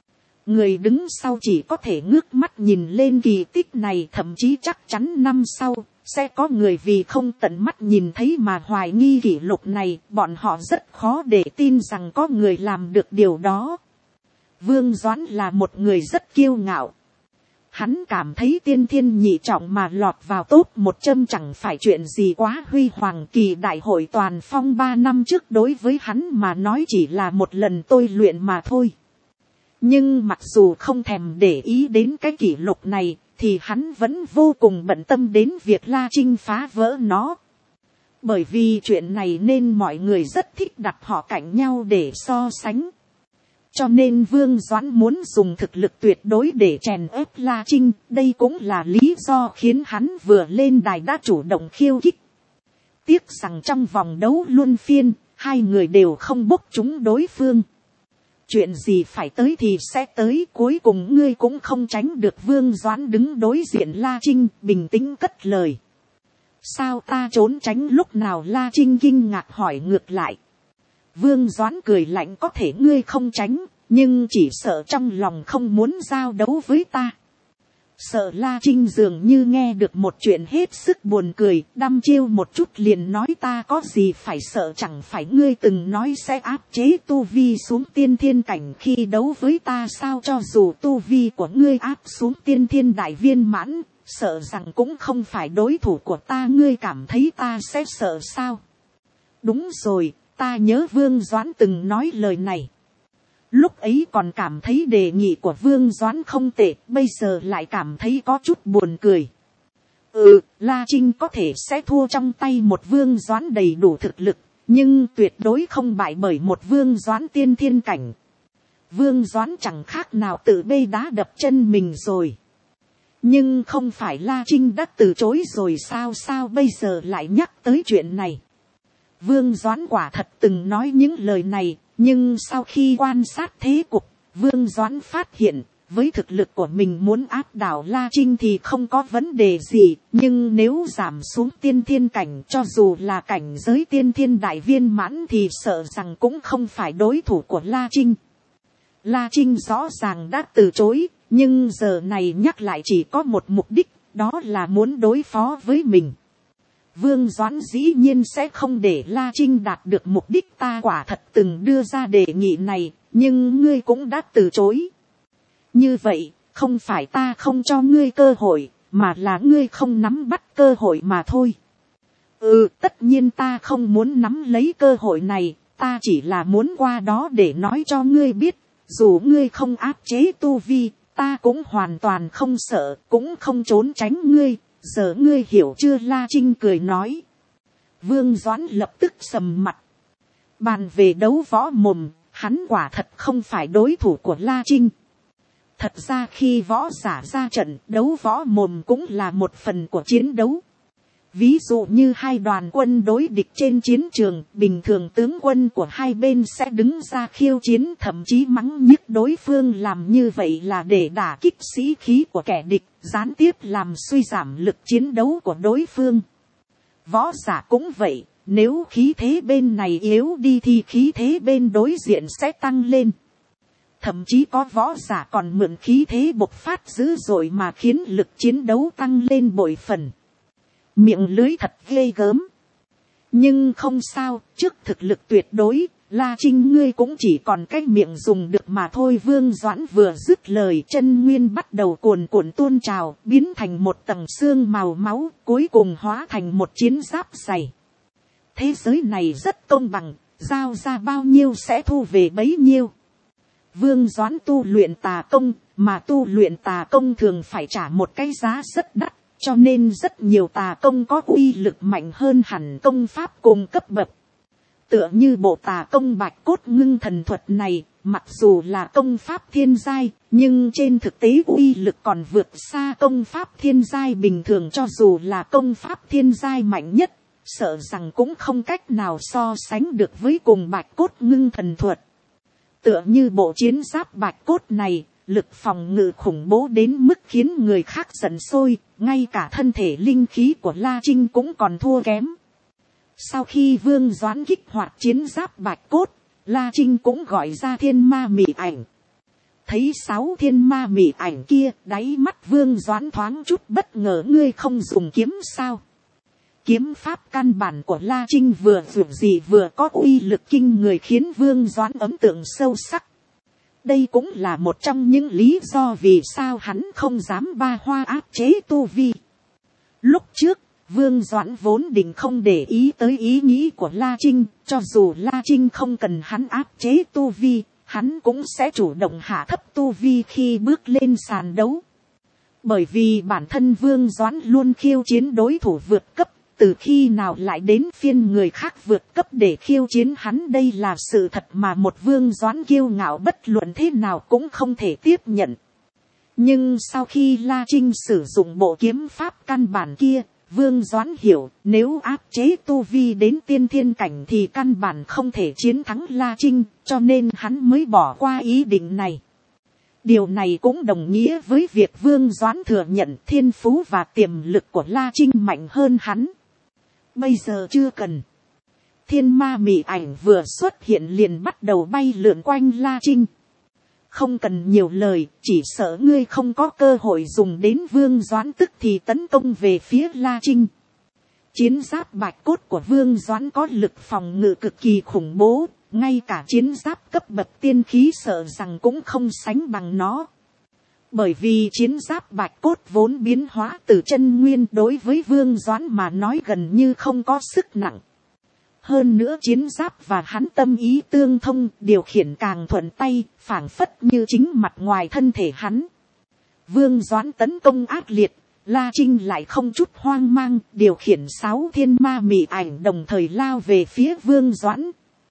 Người đứng sau chỉ có thể ngước mắt nhìn lên kỳ tích này, thậm chí chắc chắn năm sau, sẽ có người vì không tận mắt nhìn thấy mà hoài nghi kỷ lục này, bọn họ rất khó để tin rằng có người làm được điều đó. Vương Doãn là một người rất kiêu ngạo. Hắn cảm thấy tiên thiên nhị trọng mà lọt vào top một trăm chẳng phải chuyện gì quá huy hoàng, kỳ đại hội toàn phong ba năm trước đối với hắn mà nói chỉ là một lần tôi luyện mà thôi. Nhưng mặc dù không thèm để ý đến cái kỷ lục này, thì hắn vẫn vô cùng bận tâm đến việc La Trinh phá vỡ nó. Bởi vì chuyện này nên mọi người rất thích đặt họ cạnh nhau để so sánh. Cho nên Vương Doãn muốn dùng thực lực tuyệt đối để chèn ép La Trinh. Đây cũng là lý do khiến hắn vừa lên đài đã chủ động khiêu khích. Tiếc rằng trong vòng đấu luân phiên, hai người đều không bốc trúng đối phương. Chuyện gì phải tới thì sẽ tới, cuối cùng ngươi cũng không tránh được. Vương Doãn đứng đối diện La Trinh, bình tĩnh cất lời. Sao ta trốn tránh lúc nào? La Trinh kinh ngạc hỏi ngược lại. Vương Doãn cười lạnh, có thể ngươi không tránh, nhưng chỉ sợ trong lòng không muốn giao đấu với ta. Sợ La Trinh dường như nghe được một chuyện hết sức buồn cười, đăm chiêu một chút liền nói ta có gì phải sợ, chẳng phải ngươi từng nói sẽ áp chế tu vi xuống tiên thiên cảnh khi đấu với ta sao? Cho dù tu vi của ngươi áp xuống tiên thiên đại viên mãn, sợ rằng cũng không phải đối thủ của ta, ngươi cảm thấy ta sẽ sợ sao? Đúng rồi, ta nhớ Vương Doãn từng nói lời này. Lúc ấy còn cảm thấy đề nghị của Vương Doãn không tệ, bây giờ lại cảm thấy có chút buồn cười. Ừ, La Trinh có thể sẽ thua trong tay một Vương Doãn đầy đủ thực lực, nhưng tuyệt đối không bại bởi một Vương Doãn tiên thiên cảnh. Vương Doãn chẳng khác nào tự bê đá đập chân mình rồi. Nhưng không phải La Trinh đã từ chối rồi sao? Sao bây giờ lại nhắc tới chuyện này? Vương Doãn quả thật từng nói những lời này, nhưng sau khi quan sát thế cục, Vương Doãn phát hiện, với thực lực của mình muốn áp đảo La Trinh thì không có vấn đề gì, nhưng nếu giảm xuống tiên thiên cảnh, cho dù là cảnh giới tiên thiên đại viên mãn thì sợ rằng cũng không phải đối thủ của La Trinh. La Trinh rõ ràng đã từ chối, nhưng giờ này nhắc lại chỉ có một mục đích, đó là muốn đối phó với mình. Vương Doãn dĩ nhiên sẽ không để La Trinh đạt được mục đích, ta quả thật từng đưa ra đề nghị này, nhưng ngươi cũng đã từ chối. Như vậy, không phải ta không cho ngươi cơ hội, mà là ngươi không nắm bắt cơ hội mà thôi. Ừ, tất nhiên ta không muốn nắm lấy cơ hội này, ta chỉ là muốn qua đó để nói cho ngươi biết, dù ngươi không áp chế tu vi, ta cũng hoàn toàn không sợ, cũng không trốn tránh ngươi. Giờ ngươi hiểu chưa? La Trinh cười nói. Vương Doãn lập tức sầm mặt. Bàn về đấu võ mồm, hắn quả thật không phải đối thủ của La Trinh. Thật ra khi võ giả ra trận, đấu võ mồm cũng là một phần của chiến đấu. Ví dụ như hai đoàn quân đối địch trên chiến trường, bình thường tướng quân của hai bên sẽ đứng ra khiêu chiến, thậm chí mắng nhức đối phương, làm như vậy là để đả kích sĩ khí của kẻ địch, gián tiếp làm suy giảm lực chiến đấu của đối phương. Võ giả cũng vậy, nếu khí thế bên này yếu đi thì khí thế bên đối diện sẽ tăng lên. Thậm chí có võ giả còn mượn khí thế bộc phát dữ dội mà khiến lực chiến đấu tăng lên bội phần. Miệng lưới thật ghê gớm. Nhưng không sao, trước thực lực tuyệt đối, La Trinh ngươi cũng chỉ còn cái miệng dùng được mà thôi. Vương Doãn vừa dứt lời, chân nguyên bắt đầu cuồn cuộn tuôn trào, biến thành một tầng xương màu máu, cuối cùng hóa thành một chiến giáp dày. Thế giới này rất công bằng, giao ra bao nhiêu sẽ thu về bấy nhiêu. Vương Doãn tu luyện tà công, mà tu luyện tà công thường phải trả một cái giá rất đắt. Cho nên rất nhiều tà công có uy lực mạnh hơn hẳn công pháp cùng cấp bậc. Tựa như bộ tà công bạch cốt ngưng thần thuật này, mặc dù là công pháp thiên giai, nhưng trên thực tế uy lực còn vượt xa công pháp thiên giai bình thường. Cho dù là công pháp thiên giai mạnh nhất, sợ rằng cũng không cách nào so sánh được với cùng bạch cốt ngưng thần thuật. Tựa như bộ chiến giáp bạch cốt này, lực phòng ngự khủng bố đến mức khiến người khác giận sôi, ngay cả thân thể linh khí của La Trinh cũng còn thua kém. Sau khi Vương Doãn kích hoạt chiến giáp bạch cốt, La Trinh cũng gọi ra thiên ma mị ảnh. Thấy sáu thiên ma mị ảnh kia, đáy mắt Vương Doãn thoáng chút bất ngờ, ngươi không dùng kiếm sao? Kiếm pháp căn bản của La Trinh vừa dường gì vừa có uy lực kinh người, khiến Vương Doãn ấn tượng sâu sắc. Đây cũng là một trong những lý do vì sao hắn không dám ba hoa áp chế tu vi. Lúc trước, Vương Doãn vốn định không để ý tới ý nghĩ của La Trinh, cho dù La Trinh không cần hắn áp chế tu vi, hắn cũng sẽ chủ động hạ thấp tu vi khi bước lên sàn đấu. Bởi vì bản thân Vương Doãn luôn khiêu chiến đối thủ vượt cấp, từ khi nào lại đến phiên người khác vượt cấp để khiêu chiến hắn, đây là sự thật mà một Vương Doãn kiêu ngạo bất luận thế nào cũng không thể tiếp nhận. Nhưng sau khi La Trinh sử dụng bộ kiếm pháp căn bản kia, Vương Doãn hiểu nếu áp chế tu vi đến tiên thiên cảnh thì căn bản không thể chiến thắng La Trinh, cho nên hắn mới bỏ qua ý định này. Điều này cũng đồng nghĩa với việc Vương Doãn thừa nhận thiên phú và tiềm lực của La Trinh mạnh hơn hắn. Bây giờ chưa cần. Thiên ma mị ảnh vừa xuất hiện liền bắt đầu bay lượn quanh La Trinh. Không cần nhiều lời, chỉ sợ ngươi không có cơ hội dùng đến Vương Doãn tức thì tấn công về phía La Trinh. Chiến giáp bạch cốt của Vương Doãn có lực phòng ngự cực kỳ khủng bố, ngay cả chiến giáp cấp bậc tiên khí sợ rằng cũng không sánh bằng nó. Bởi vì chiến giáp bạch cốt vốn biến hóa từ chân nguyên, đối với Vương Doãn mà nói gần như không có sức nặng. Hơn nữa chiến giáp và hắn tâm ý tương thông, điều khiển càng thuận tay, phảng phất như chính mặt ngoài thân thể hắn. Vương Doãn tấn công ác liệt, La Trinh lại không chút hoang mang, điều khiển sáu thiên ma mị ảnh đồng thời lao về phía Vương Doãn.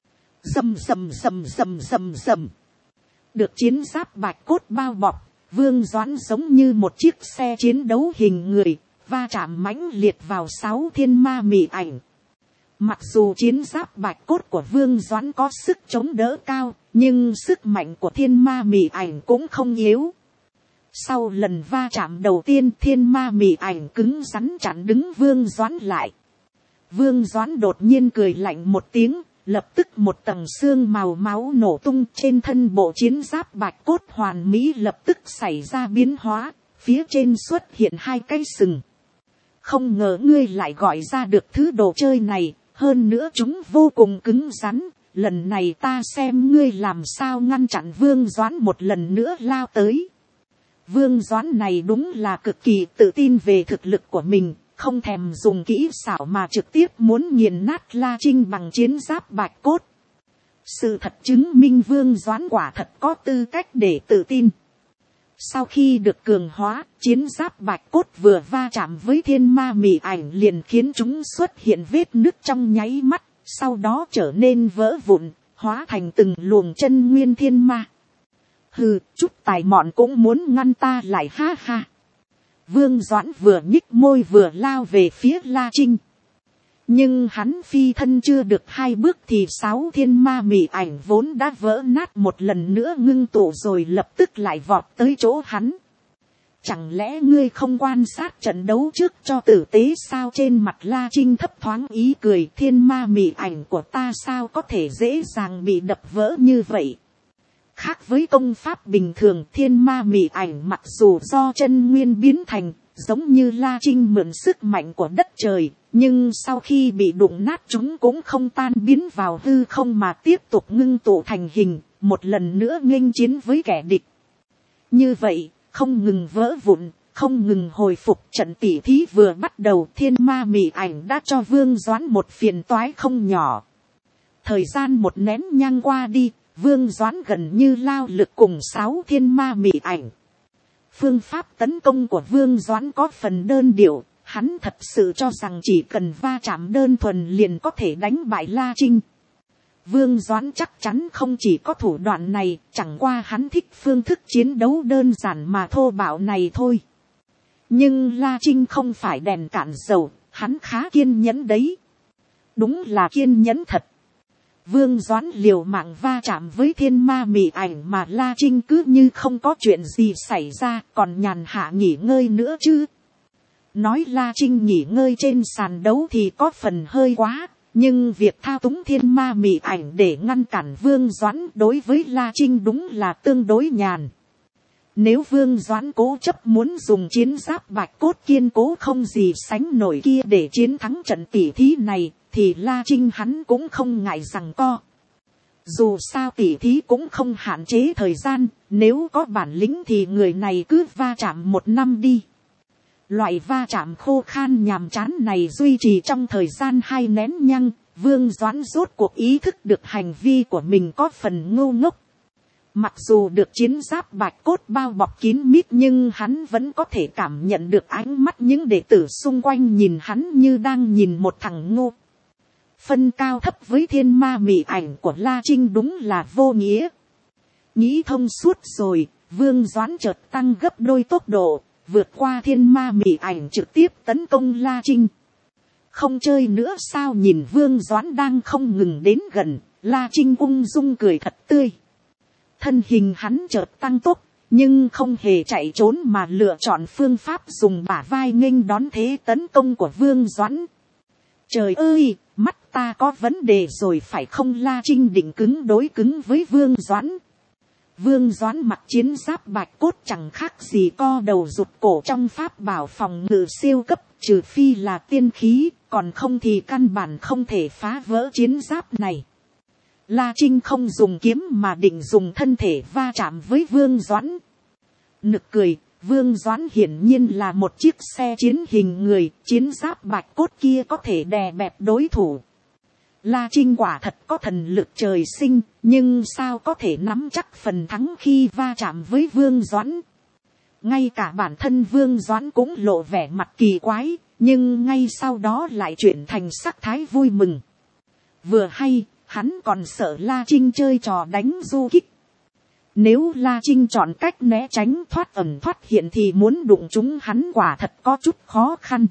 Rầm rầm rầm rầm rầm rầm. Được chiến giáp bạch cốt bao bọc, Vương Doãn giống như một chiếc xe chiến đấu hình người, va chạm mãnh liệt vào sáu thiên ma mị ảnh. Mặc dù chiến giáp bạch cốt của Vương Doãn có sức chống đỡ cao, nhưng sức mạnh của thiên ma mị ảnh cũng không yếu. Sau lần va chạm đầu tiên, thiên ma mị ảnh cứng rắn chặn đứng Vương Doãn lại. Vương Doãn đột nhiên cười lạnh một tiếng, lập tức một tầng xương màu máu nổ tung, trên thân bộ chiến giáp bạch cốt hoàn mỹ lập tức xảy ra biến hóa, phía trên xuất hiện hai cái sừng. Không ngờ ngươi lại gọi ra được thứ đồ chơi này, hơn nữa chúng vô cùng cứng rắn, lần này ta xem ngươi làm sao ngăn chặn. Vương Doãn một lần nữa lao tới. Vương Doãn này đúng là cực kỳ tự tin về thực lực của mình, không thèm dùng kỹ xảo mà trực tiếp muốn nghiền nát La Trinh bằng chiến giáp bạch cốt. Sự thật chứng minh Vương Doãn quả thật có tư cách để tự tin. Sau khi được cường hóa, chiến giáp bạch cốt vừa va chạm với thiên ma mị ảnh liền khiến chúng xuất hiện vết nứt trong nháy mắt, sau đó trở nên vỡ vụn, hóa thành từng luồng chân nguyên thiên ma. Hừ, chút tài mọn cũng muốn ngăn ta lại, ha ha. Vương Doãn vừa nhích môi vừa lao về phía La Trinh. Nhưng hắn phi thân chưa được hai bước thì sáu thiên ma mị ảnh vốn đã vỡ nát một lần nữa ngưng tụ rồi lập tức lại vọt tới chỗ hắn. Chẳng lẽ ngươi không quan sát trận đấu trước cho tử tế sao? Trên mặt La Trinh thấp thoáng ý cười, thiên ma mị ảnh của ta sao có thể dễ dàng bị đập vỡ như vậy. Khác với công pháp bình thường, thiên ma mị ảnh mặc dù do chân nguyên biến thành, giống như La Trinh mượn sức mạnh của đất trời, nhưng sau khi bị đụng nát chúng cũng không tan biến vào hư không mà tiếp tục ngưng tụ thành hình, một lần nữa nghênh chiến với kẻ địch. Như vậy, không ngừng vỡ vụn, không ngừng hồi phục, trận tỉ thí vừa bắt đầu, thiên ma mị ảnh đã cho Vương Doãn một phiền toái không nhỏ. Thời gian một nén nhang qua đi, Vương Doãn gần như lao lực cùng sáu thiên ma mị ảnh. Phương pháp tấn công của Vương Doãn có phần đơn điệu, hắn thật sự cho rằng chỉ cần va chạm đơn thuần liền có thể đánh bại La Trinh. Vương Doãn chắc chắn không chỉ có thủ đoạn này, chẳng qua hắn thích phương thức chiến đấu đơn giản mà thô bạo này thôi. Nhưng La Trinh không phải đèn cạn dầu, hắn khá kiên nhẫn đấy. Đúng là kiên nhẫn thật. Vương Doãn liều mạng va chạm với thiên ma mị ảnh mà La Trinh cứ như không có chuyện gì xảy ra, còn nhàn hạ nghỉ ngơi nữa chứ. Nói La Trinh nghỉ ngơi trên sàn đấu thì có phần hơi quá, nhưng việc thao túng thiên ma mị ảnh để ngăn cản Vương Doãn đối với La Trinh đúng là tương đối nhàn. Nếu Vương Doãn cố chấp muốn dùng chiến giáp bạch cốt kiên cố không gì sánh nổi kia để chiến thắng trận tỉ thí này, thì La Trinh hắn cũng không ngại giằng co. Dù sao tỉ thí cũng không hạn chế thời gian, nếu có bản lĩnh thì người này cứ va chạm một năm đi. Loại va chạm khô khan nhàm chán này duy trì trong thời gian hai nén nhăng, Vương Doãn rốt cuộc ý thức được hành vi của mình có phần ngu ngốc. Mặc dù được chiến giáp bạch cốt bao bọc kín mít, nhưng hắn vẫn có thể cảm nhận được ánh mắt những đệ tử xung quanh nhìn hắn như đang nhìn một thằng ngô. Phân cao thấp với thiên ma mị ảnh của La Trinh đúng là vô nghĩa. Nghĩ thông suốt rồi, Vương Doãn chợt tăng gấp đôi tốc độ, vượt qua thiên ma mị ảnh trực tiếp tấn công La Trinh. Không chơi nữa sao? Nhìn Vương Doãn đang không ngừng đến gần, La Trinh ung dung cười thật tươi. Thân hình hắn chợt tăng tốc, nhưng không hề chạy trốn mà lựa chọn phương pháp dùng bả vai nghênh đón thế tấn công của Vương Doãn. Trời ơi, mắt ta có vấn đề rồi phải không? La Trinh định cứng đối cứng với Vương Doãn. Vương Doãn mặc chiến giáp bạch cốt chẳng khác gì co đầu rụt cổ trong pháp bảo phòng ngự siêu cấp, trừ phi là tiên khí, còn không thì căn bản không thể phá vỡ chiến giáp này. La Trinh không dùng kiếm mà định dùng thân thể va chạm với Vương Doãn. Nực cười, Vương Doãn hiển nhiên là một chiếc xe chiến hình người, chiến giáp bạch cốt kia có thể đè bẹp đối thủ. La Trinh quả thật có thần lực trời sinh, nhưng sao có thể nắm chắc phần thắng khi va chạm với Vương Doãn. Ngay cả bản thân Vương Doãn cũng lộ vẻ mặt kỳ quái, nhưng ngay sau đó lại chuyển thành sắc thái vui mừng. Vừa hay, hắn còn sợ La Trinh chơi trò đánh du kích. Nếu La Trinh chọn cách né tránh thoát ẩn thoát hiện thì muốn đụng chúng hắn quả thật có chút khó khăn.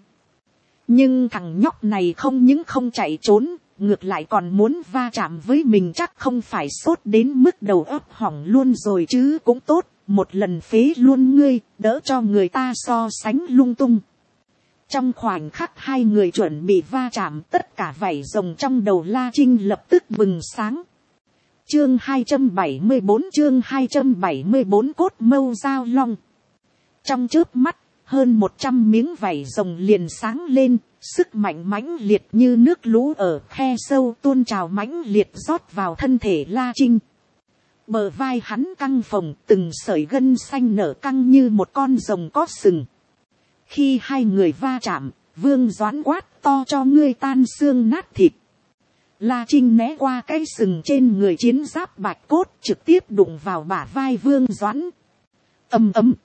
Nhưng thằng nhóc này không những không chạy trốn, ngược lại còn muốn va chạm với mình, chắc không phải sốt đến mức đầu óc hỏng luôn rồi chứ. Cũng tốt, một lần phế luôn ngươi, đỡ cho người ta so sánh lung tung. Trong khoảnh khắc hai người chuẩn bị va chạm, tất cả vảy rồng trong đầu La Trinh lập tức bừng sáng. Chương hai trăm bảy mươi bốn, chương hai trăm bảy mươi bốn cốt mâu giao long. Trong chớp mắt, hơn một trăm miếng vảy rồng liền sáng lên, sức mạnh mãnh liệt như nước lũ ở khe sâu tuôn trào mãnh liệt rót vào thân thể La Trinh. Bờ vai hắn căng phồng, từng sợi gân xanh nở căng như một con rồng có sừng. Khi hai người va chạm, Vương Doãn quát to cho ngươi tan xương nát thịt. La Trinh né qua cái sừng trên người chiến giáp bạch cốt, trực tiếp đụng vào bả vai Vương Doãn. Ầm ầm.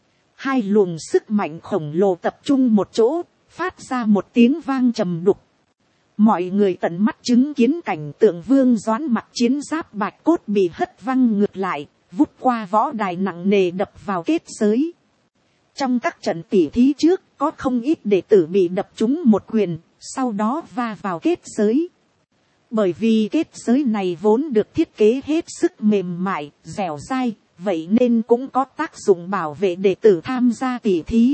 Hai luồng sức mạnh khổng lồ tập trung một chỗ, phát ra một tiếng vang trầm đục. Mọi người tận mắt chứng kiến cảnh tượng Vương Doãn mặc chiến giáp bạch cốt bị hất văng ngược lại, vút qua võ đài nặng nề đập vào kết giới. Trong các trận tỉ thí trước, có không ít đệ tử bị đập trúng một quyền, sau đó va vào kết giới. Bởi vì kết giới này vốn được thiết kế hết sức mềm mại, dẻo dai, vậy nên cũng có tác dụng bảo vệ đệ tử tham gia tỉ thí.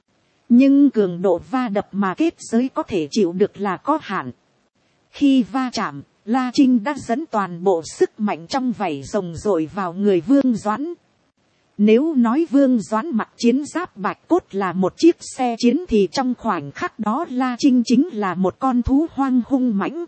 Nhưng cường độ va đập mà kết giới có thể chịu được là có hạn. Khi va chạm, La Trinh đã dẫn toàn bộ sức mạnh trong vảy rồng dội vào người Vương Doãn. Nếu nói Vương Doãn mặc chiến giáp bạch cốt là một chiếc xe chiến thì trong khoảnh khắc đó La Trinh chính là một con thú hoang hung mãnh.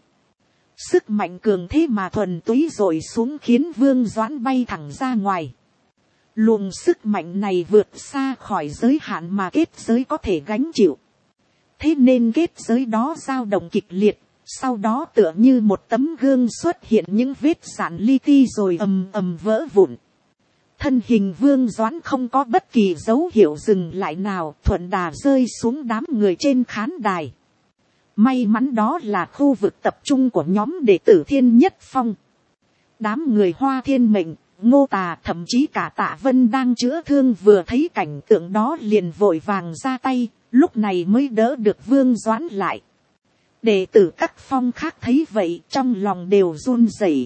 Sức mạnh cường thế mà thuần túy dội xuống khiến Vương Doãn bay thẳng ra ngoài. Luồng sức mạnh này vượt xa khỏi giới hạn mà kết giới có thể gánh chịu. Thế nên kết giới đó dao động kịch liệt, sau đó tựa như một tấm gương xuất hiện những vết rạn li ti rồi ầm ầm vỡ vụn. Thân hình Vương Doãn không có bất kỳ dấu hiệu dừng lại nào, thuận đà rơi xuống đám người trên khán đài. May mắn đó là khu vực tập trung của nhóm đệ tử Thiên Nhất Phong. Đám người Hoa Thiên Mệnh, Ngô Tà, thậm chí cả Tạ Vân đang chữa thương vừa thấy cảnh tượng đó liền vội vàng ra tay, lúc này mới đỡ được Vương Doãn lại. Đệ tử các phong khác thấy vậy trong lòng đều run rẩy.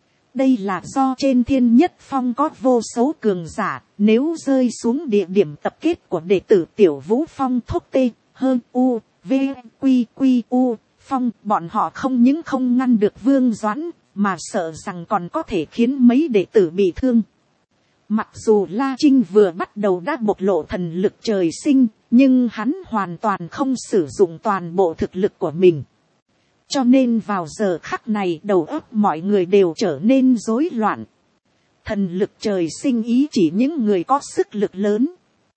Đây là do trên Thiên Nhất Phong có vô số cường giả, nếu rơi xuống địa điểm tập kết của đệ tử Tiểu Vũ Phong Thốc Tê, Hơn U, V, Quy, Quy, U, Phong, bọn họ không những không ngăn được Vương Doãn, mà sợ rằng còn có thể khiến mấy đệ tử bị thương. Mặc dù La Trinh vừa bắt đầu đã bộc lộ thần lực trời sinh, nhưng hắn hoàn toàn không sử dụng toàn bộ thực lực của mình. Cho nên vào giờ khắc này đầu óc mọi người đều trở nên rối loạn. Thần lực trời sinh ý chỉ những người có sức lực lớn.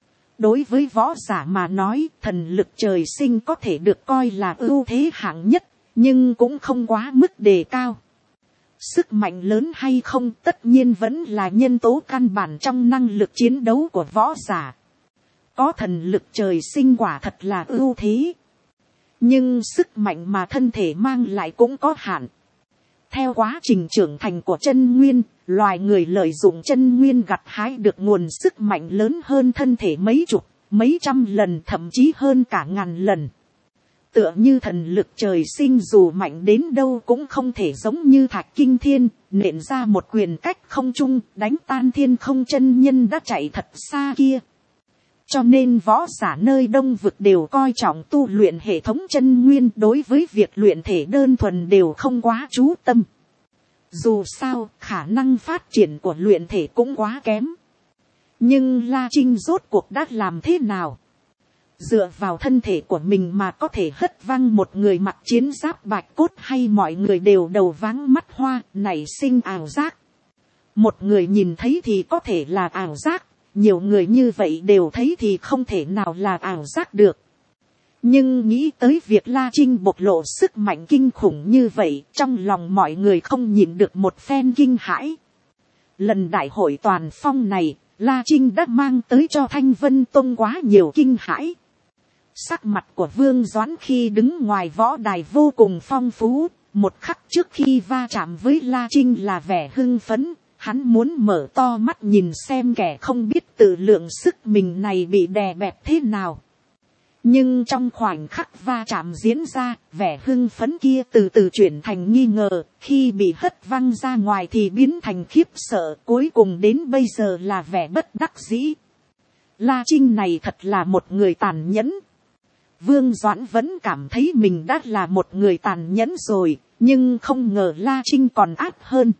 Đối với võ giả mà nói, thần lực trời sinh có thể được coi là ưu thế hạng nhất, nhưng cũng không quá mức đề cao. Sức mạnh lớn hay không tất nhiên vẫn là nhân tố căn bản trong năng lực chiến đấu của võ giả. Có thần lực trời sinh quả thật là ưu thế. Nhưng sức mạnh mà thân thể mang lại cũng có hạn. Theo quá trình trưởng thành của chân nguyên, loài người lợi dụng chân nguyên gặt hái được nguồn sức mạnh lớn hơn thân thể mấy chục, mấy trăm lần, thậm chí hơn cả ngàn lần. Tựa như thần lực trời sinh dù mạnh đến đâu cũng không thể giống như Thạch Kinh Thiên, nện ra một quyền cách không trung, đánh tan thiên không chân nhân đã chạy thật xa kia. Cho nên võ giả nơi Đông Vực đều coi trọng tu luyện hệ thống chân nguyên, đối với việc luyện thể đơn thuần đều không quá chú tâm. Dù sao, khả năng phát triển của luyện thể cũng quá kém. Nhưng La Trinh rốt cuộc đã làm thế nào? Dựa vào thân thể của mình mà có thể hất văng một người mặc chiến giáp bạch cốt, hay mọi người đều đầu váng mắt hoa, nảy sinh ảo giác. Một người nhìn thấy thì có thể là ảo giác, nhiều người như vậy đều thấy thì không thể nào là ảo giác được. Nhưng nghĩ tới việc La Trinh bộc lộ sức mạnh kinh khủng như vậy, trong lòng mọi người không nhìn được một phen kinh hãi. Lần đại hội toàn phong này, La Trinh đã mang tới cho Thanh Vân Tông quá nhiều kinh hãi. Sắc mặt của Vương Doãn khi đứng ngoài võ đài vô cùng phong phú, một khắc trước khi va chạm với La Trinh là vẻ hưng phấn, hắn muốn mở to mắt nhìn xem kẻ không biết tự lượng sức mình này bị đè bẹp thế nào. Nhưng trong khoảnh khắc va chạm diễn ra, vẻ hưng phấn kia từ từ chuyển thành nghi ngờ, khi bị hất văng ra ngoài thì biến thành khiếp sợ, cuối cùng đến bây giờ là vẻ bất đắc dĩ. La Trinh này thật là một người tàn nhẫn. Vương Doãn vẫn cảm thấy mình đã là một người tàn nhẫn rồi, nhưng không ngờ La Trinh còn ác hơn.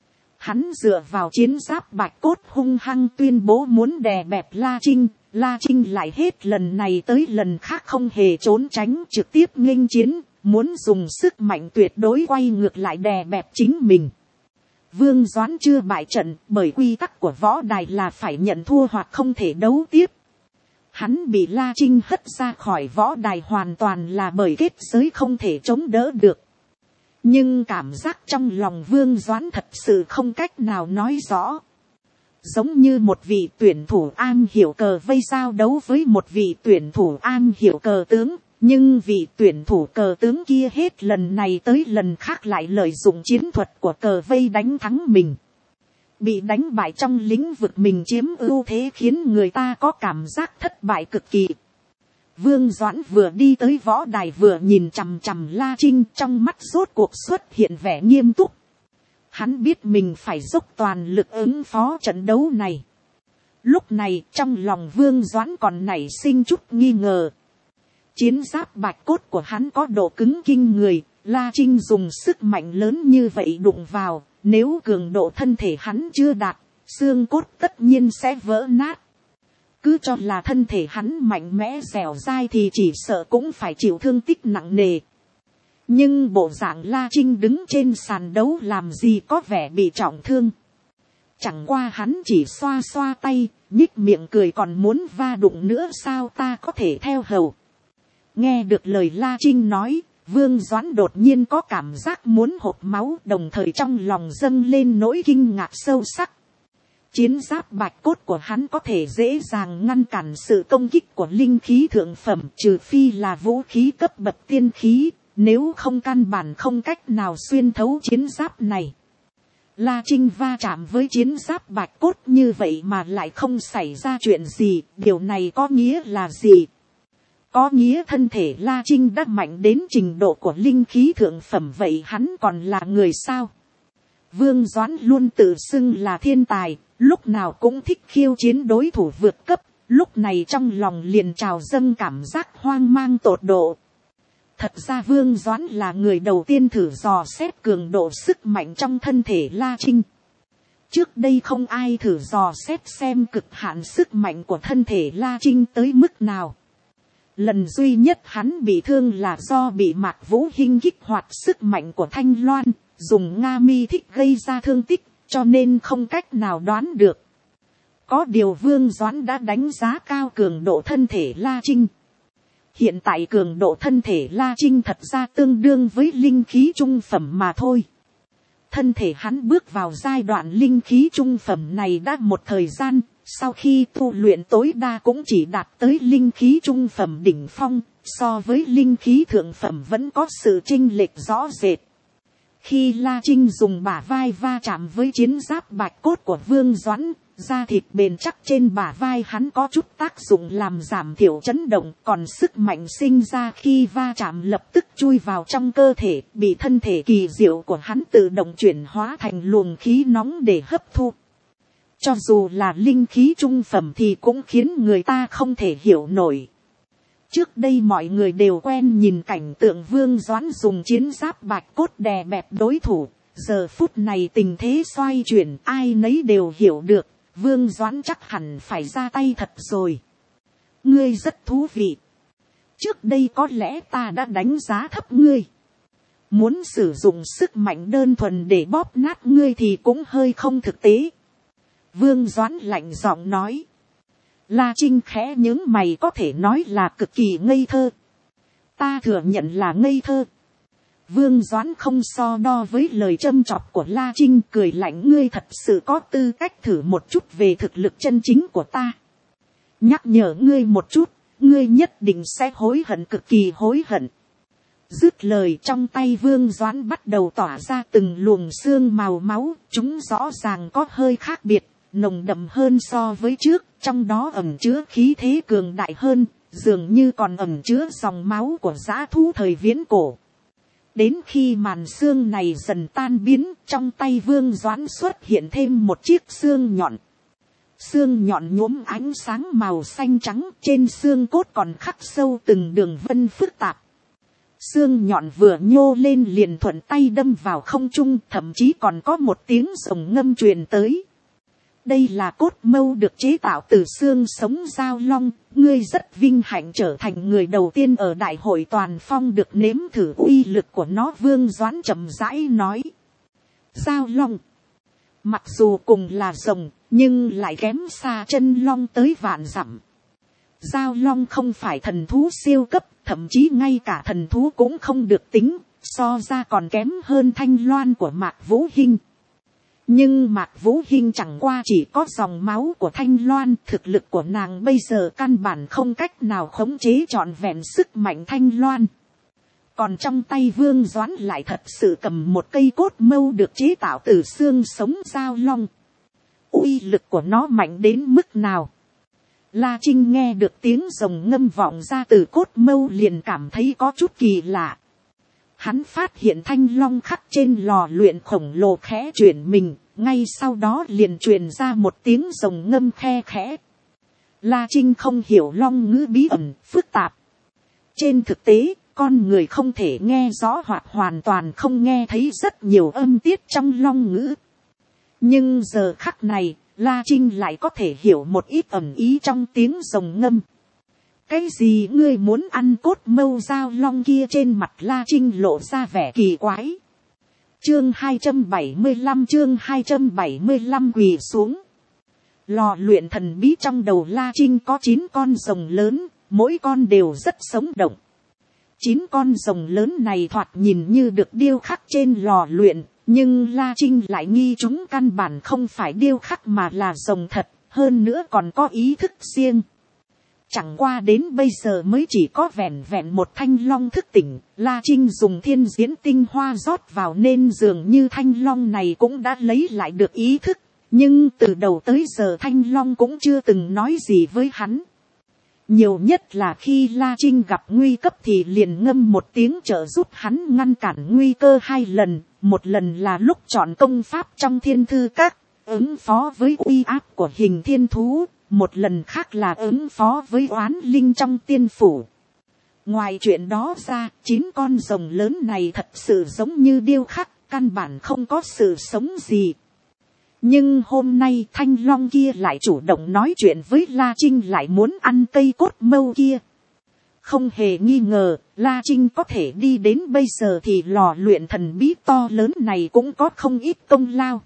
Hắn dựa vào chiến giáp bạch cốt hung hăng tuyên bố muốn đè bẹp La Trinh. La Trinh lại hết lần này tới lần khác không hề trốn tránh, trực tiếp nghênh chiến, muốn dùng sức mạnh tuyệt đối quay ngược lại đè bẹp chính mình. Vương Doãn chưa bại trận, bởi quy tắc của võ đài là phải nhận thua hoặc không thể đấu tiếp. Hắn bị La Trinh hất ra khỏi võ đài hoàn toàn là bởi kết giới không thể chống đỡ được. Nhưng cảm giác trong lòng Vương Doãn thật sự không cách nào nói rõ. Giống như một vị tuyển thủ am hiểu cờ vây giao đấu với một vị tuyển thủ am hiểu cờ tướng, nhưng vị tuyển thủ cờ tướng kia hết lần này tới lần khác lại lợi dụng chiến thuật của cờ vây đánh thắng mình. Bị đánh bại trong lĩnh vực mình chiếm ưu thế khiến người ta có cảm giác thất bại cực kỳ. Vương Doãn vừa đi tới võ đài vừa nhìn chằm chằm La Trinh, trong mắt rốt cuộc xuất hiện vẻ nghiêm túc. Hắn biết mình phải dốc toàn lực ứng phó trận đấu này. Lúc này trong lòng Vương Doãn còn nảy sinh chút nghi ngờ. Chiến giáp bạch cốt của hắn có độ cứng kinh người, La Trinh dùng sức mạnh lớn như vậy đụng vào, nếu cường độ thân thể hắn chưa đạt, xương cốt tất nhiên sẽ vỡ nát. Cứ cho là thân thể hắn mạnh mẽ dẻo dai thì chỉ sợ cũng phải chịu thương tích nặng nề. Nhưng bộ dạng La Trinh đứng trên sàn đấu làm gì có vẻ bị trọng thương. Chẳng qua hắn chỉ xoa xoa tay, nhích miệng cười, còn muốn va đụng nữa sao, ta có thể theo hầu. Nghe được lời La Trinh nói, Vương Doãn đột nhiên có cảm giác muốn hộc máu, đồng thời trong lòng dâng lên nỗi kinh ngạc sâu sắc. Chiến giáp bạch cốt của hắn có thể dễ dàng ngăn cản sự công kích của linh khí thượng phẩm, trừ phi là vũ khí cấp bậc tiên khí, nếu không căn bản không cách nào xuyên thấu chiến giáp này. La Trinh va chạm với chiến giáp bạch cốt như vậy mà lại không xảy ra chuyện gì, điều này có nghĩa là gì? Có nghĩa thân thể La Trinh đã mạnh đến trình độ của linh khí thượng phẩm, vậy hắn còn là người sao? Vương Doãn luôn tự xưng là thiên tài, lúc nào cũng thích khiêu chiến đối thủ vượt cấp, lúc này trong lòng liền trào dâng cảm giác hoang mang tột độ. Thật ra Vương Doãn là người đầu tiên thử dò xét cường độ sức mạnh trong thân thể La Trinh. Trước đây không ai thử dò xét xem cực hạn sức mạnh của thân thể La Trinh tới mức nào. Lần duy nhất hắn bị thương là do bị Mạc Vũ Hinh kích hoạt sức mạnh của Thanh Loan, dùng Nga Mi thích gây ra thương tích, cho nên không cách nào đoán được. Có điều Vương Doãn đã đánh giá cao cường độ thân thể La Trinh. Hiện tại cường độ thân thể La Trinh thật ra tương đương với linh khí trung phẩm mà thôi. thân thể hắn bước vào giai đoạn linh khí trung phẩm này đã một thời gian, sau khi tu luyện tối đa cũng chỉ đạt tới linh khí trung phẩm đỉnh phong, so với linh khí thượng phẩm vẫn có sự chênh lệch rõ rệt. Khi La Trinh dùng bả vai va chạm với chiến giáp bạch cốt của Vương Doãn, da thịt bền chắc trên bả vai hắn có chút tác dụng làm giảm thiểu chấn động, còn sức mạnh sinh ra khi va chạm lập tức chui vào trong cơ thể, bị thân thể kỳ diệu của hắn tự động chuyển hóa thành luồng khí nóng để hấp thu. Cho dù là linh khí trung phẩm thì cũng khiến người ta không thể hiểu nổi. Trước đây mọi người đều quen nhìn cảnh tượng Vương Doãn dùng chiến giáp bạch cốt đè bẹp đối thủ. Giờ phút này tình thế xoay chuyển, ai nấy đều hiểu được, Vương Doãn chắc hẳn phải ra tay thật rồi. Ngươi rất thú vị. Trước đây có lẽ ta đã đánh giá thấp ngươi. Muốn sử dụng sức mạnh đơn thuần để bóp nát ngươi thì cũng hơi không thực tế. Vương Doãn lạnh giọng nói. La Trinh khẽ nhướng mày, có thể nói là cực kỳ ngây thơ. Ta thừa nhận là ngây thơ. Vương Doãn không so đo với lời châm chọc của La Trinh, cười lạnh, ngươi thật sự có tư cách thử một chút về thực lực chân chính của ta. Nhắc nhở ngươi một chút, ngươi nhất định sẽ hối hận, cực kỳ hối hận. Dứt lời, trong tay Vương Doãn bắt đầu tỏa ra từng luồng xương màu máu, chúng rõ ràng có hơi khác biệt, nồng đậm hơn so với trước, trong đó ẩn chứa khí thế cường đại hơn, dường như còn ẩn chứa dòng máu của dã thú thời viễn cổ. Đến khi màn xương này dần tan biến, trong tay Vương Doãn xuất hiện thêm một chiếc xương nhọn. Xương nhọn nhuốm ánh sáng màu xanh trắng, trên xương cốt còn khắc sâu từng đường vân phức tạp. Xương nhọn vừa nhô lên liền thuận tay đâm vào không trung, thậm chí còn có một tiếng rồng ngâm truyền tới. Đây là cốt mâu được chế tạo từ xương sống dao long, ngươi rất vinh hạnh trở thành người đầu tiên ở đại hội toàn phong được nếm thử uy lực của nó, Vương Doãn chậm rãi nói. Dao long, mặc dù cùng là rồng, nhưng lại kém xa chân long tới vạn dặm. Dao long không phải thần thú siêu cấp, thậm chí ngay cả thần thú cũng không được tính, so ra còn kém hơn Thanh Loan của Mạc Vũ Hinh. Nhưng Mạc Vũ Hinh chẳng qua chỉ có dòng máu của Thanh Loan, thực lực của nàng bây giờ căn bản không cách nào khống chế trọn vẹn sức mạnh Thanh Loan. Còn trong tay Vương Doãn lại thật sự cầm một cây cốt mâu được chế tạo từ xương sống dao long. Uy lực của nó mạnh đến mức nào? La Trinh nghe được tiếng rồng ngâm vọng ra từ cốt mâu liền cảm thấy có chút kỳ lạ. Hắn phát hiện thanh long khắc trên lò luyện khổng lồ khẽ chuyển mình, ngay sau đó liền truyền ra một tiếng rồng ngâm khe khẽ. La Trinh không hiểu long ngữ bí ẩn, phức tạp. Trên thực tế, con người không thể nghe rõ hoặc hoàn toàn không nghe thấy rất nhiều âm tiết trong long ngữ. Nhưng giờ khắc này, La Trinh lại có thể hiểu một ít ẩn ý trong tiếng rồng ngâm. Cái gì ngươi muốn ăn cốt mâu dao long kia? Trên mặt La Trinh lộ ra vẻ kỳ quái. Chương hai trăm bảy mươi lăm chương hai trăm bảy mươi lăm quỳ xuống. Lò luyện thần bí trong đầu La Trinh có chín con rồng lớn, mỗi con đều rất sống động. Chín con rồng lớn này thoạt nhìn như được điêu khắc trên lò luyện, nhưng La Trinh lại nghi chúng căn bản không phải điêu khắc mà là rồng thật, hơn nữa còn có ý thức riêng. Chẳng qua đến bây giờ mới chỉ có vẹn vẹn một thanh long thức tỉnh, La Trinh dùng thiên diễn tinh hoa rót vào nên dường như thanh long này cũng đã lấy lại được ý thức, nhưng từ đầu tới giờ thanh long cũng chưa từng nói gì với hắn. Nhiều nhất là khi La Trinh gặp nguy cấp thì liền ngâm một tiếng trợ giúp hắn ngăn cản nguy cơ hai lần, một lần là lúc chọn công pháp trong thiên thư các, ứng phó với uy áp của hình thiên thú, một lần khác là ứng phó với oán linh trong tiên phủ. Ngoài chuyện đó ra, chín con rồng lớn này thật sự giống như điêu khắc, căn bản không có sự sống gì. Nhưng hôm nay thanh long kia lại chủ động nói chuyện với La Trinh, lại muốn ăn cây cốt mâu kia. Không hề nghi ngờ, La Trinh có thể đi đến bây giờ thì lò luyện thần bí to lớn này cũng có không ít công lao.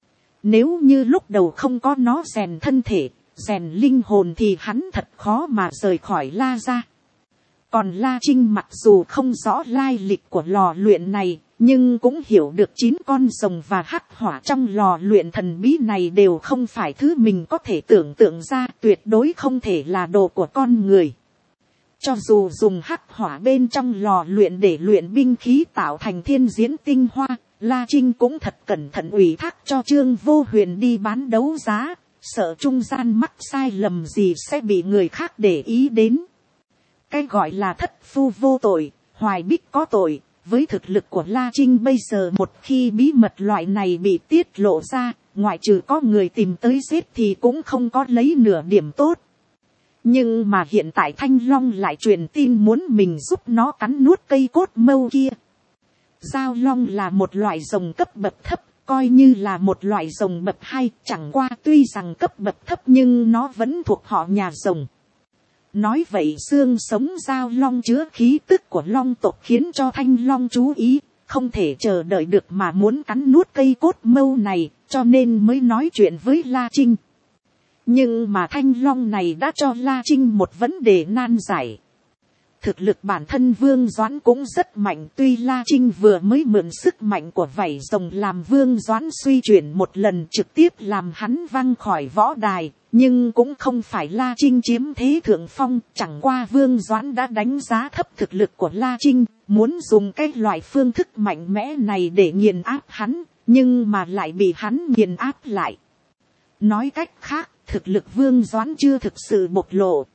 Nếu như lúc đầu không có nó rèn thân thể, rèn linh hồn thì hắn thật khó mà rời khỏi La gia. Còn La Trinh mặc dù không rõ lai lịch của lò luyện này, nhưng cũng hiểu được chín con rồng và hắc hỏa trong lò luyện thần bí này đều không phải thứ mình có thể tưởng tượng ra, tuyệt đối không thể là đồ của con người. Cho dù dùng hắc hỏa bên trong lò luyện để luyện binh khí tạo thành thiên diễn tinh hoa, La Trinh cũng thật cẩn thận ủy thác cho Trương Vô Huyền đi bán đấu giá, sợ trung gian mắc sai lầm gì sẽ bị người khác để ý đến. Cái gọi là thất phu vô tội, hoài bích có tội, với thực lực của La Trinh bây giờ một khi bí mật loại này bị tiết lộ ra, ngoại trừ có người tìm tới giết thì cũng không có lấy nửa điểm tốt. Nhưng mà hiện tại Thanh Long lại truyền tin muốn mình giúp nó cắn nuốt cây cốt mâu kia. Giao long là một loại rồng cấp bậc thấp, coi như là một loại rồng bậc hai, chẳng qua tuy rằng cấp bậc thấp nhưng nó vẫn thuộc họ nhà rồng. Nói vậy xương sống giao long chứa khí tức của long tộc khiến cho Thanh Long chú ý, không thể chờ đợi được mà muốn cắn nuốt cây cốt mâu này, cho nên mới nói chuyện với La Trinh. Nhưng mà Thanh Long này đã cho La Trinh một vấn đề nan giải. Thực lực bản thân Vương Doãn cũng rất mạnh, tuy La Trinh vừa mới mượn sức mạnh của vảy rồng làm Vương Doãn suy chuyển một lần trực tiếp làm hắn văng khỏi võ đài, nhưng cũng không phải La Trinh chiếm thế thượng phong, chẳng qua Vương Doãn đã đánh giá thấp thực lực của La Trinh, muốn dùng cái loại phương thức mạnh mẽ này để nghiền áp hắn, nhưng mà lại bị hắn nghiền áp lại. Nói cách khác, thực lực Vương Doãn chưa thực sự bộc lộ.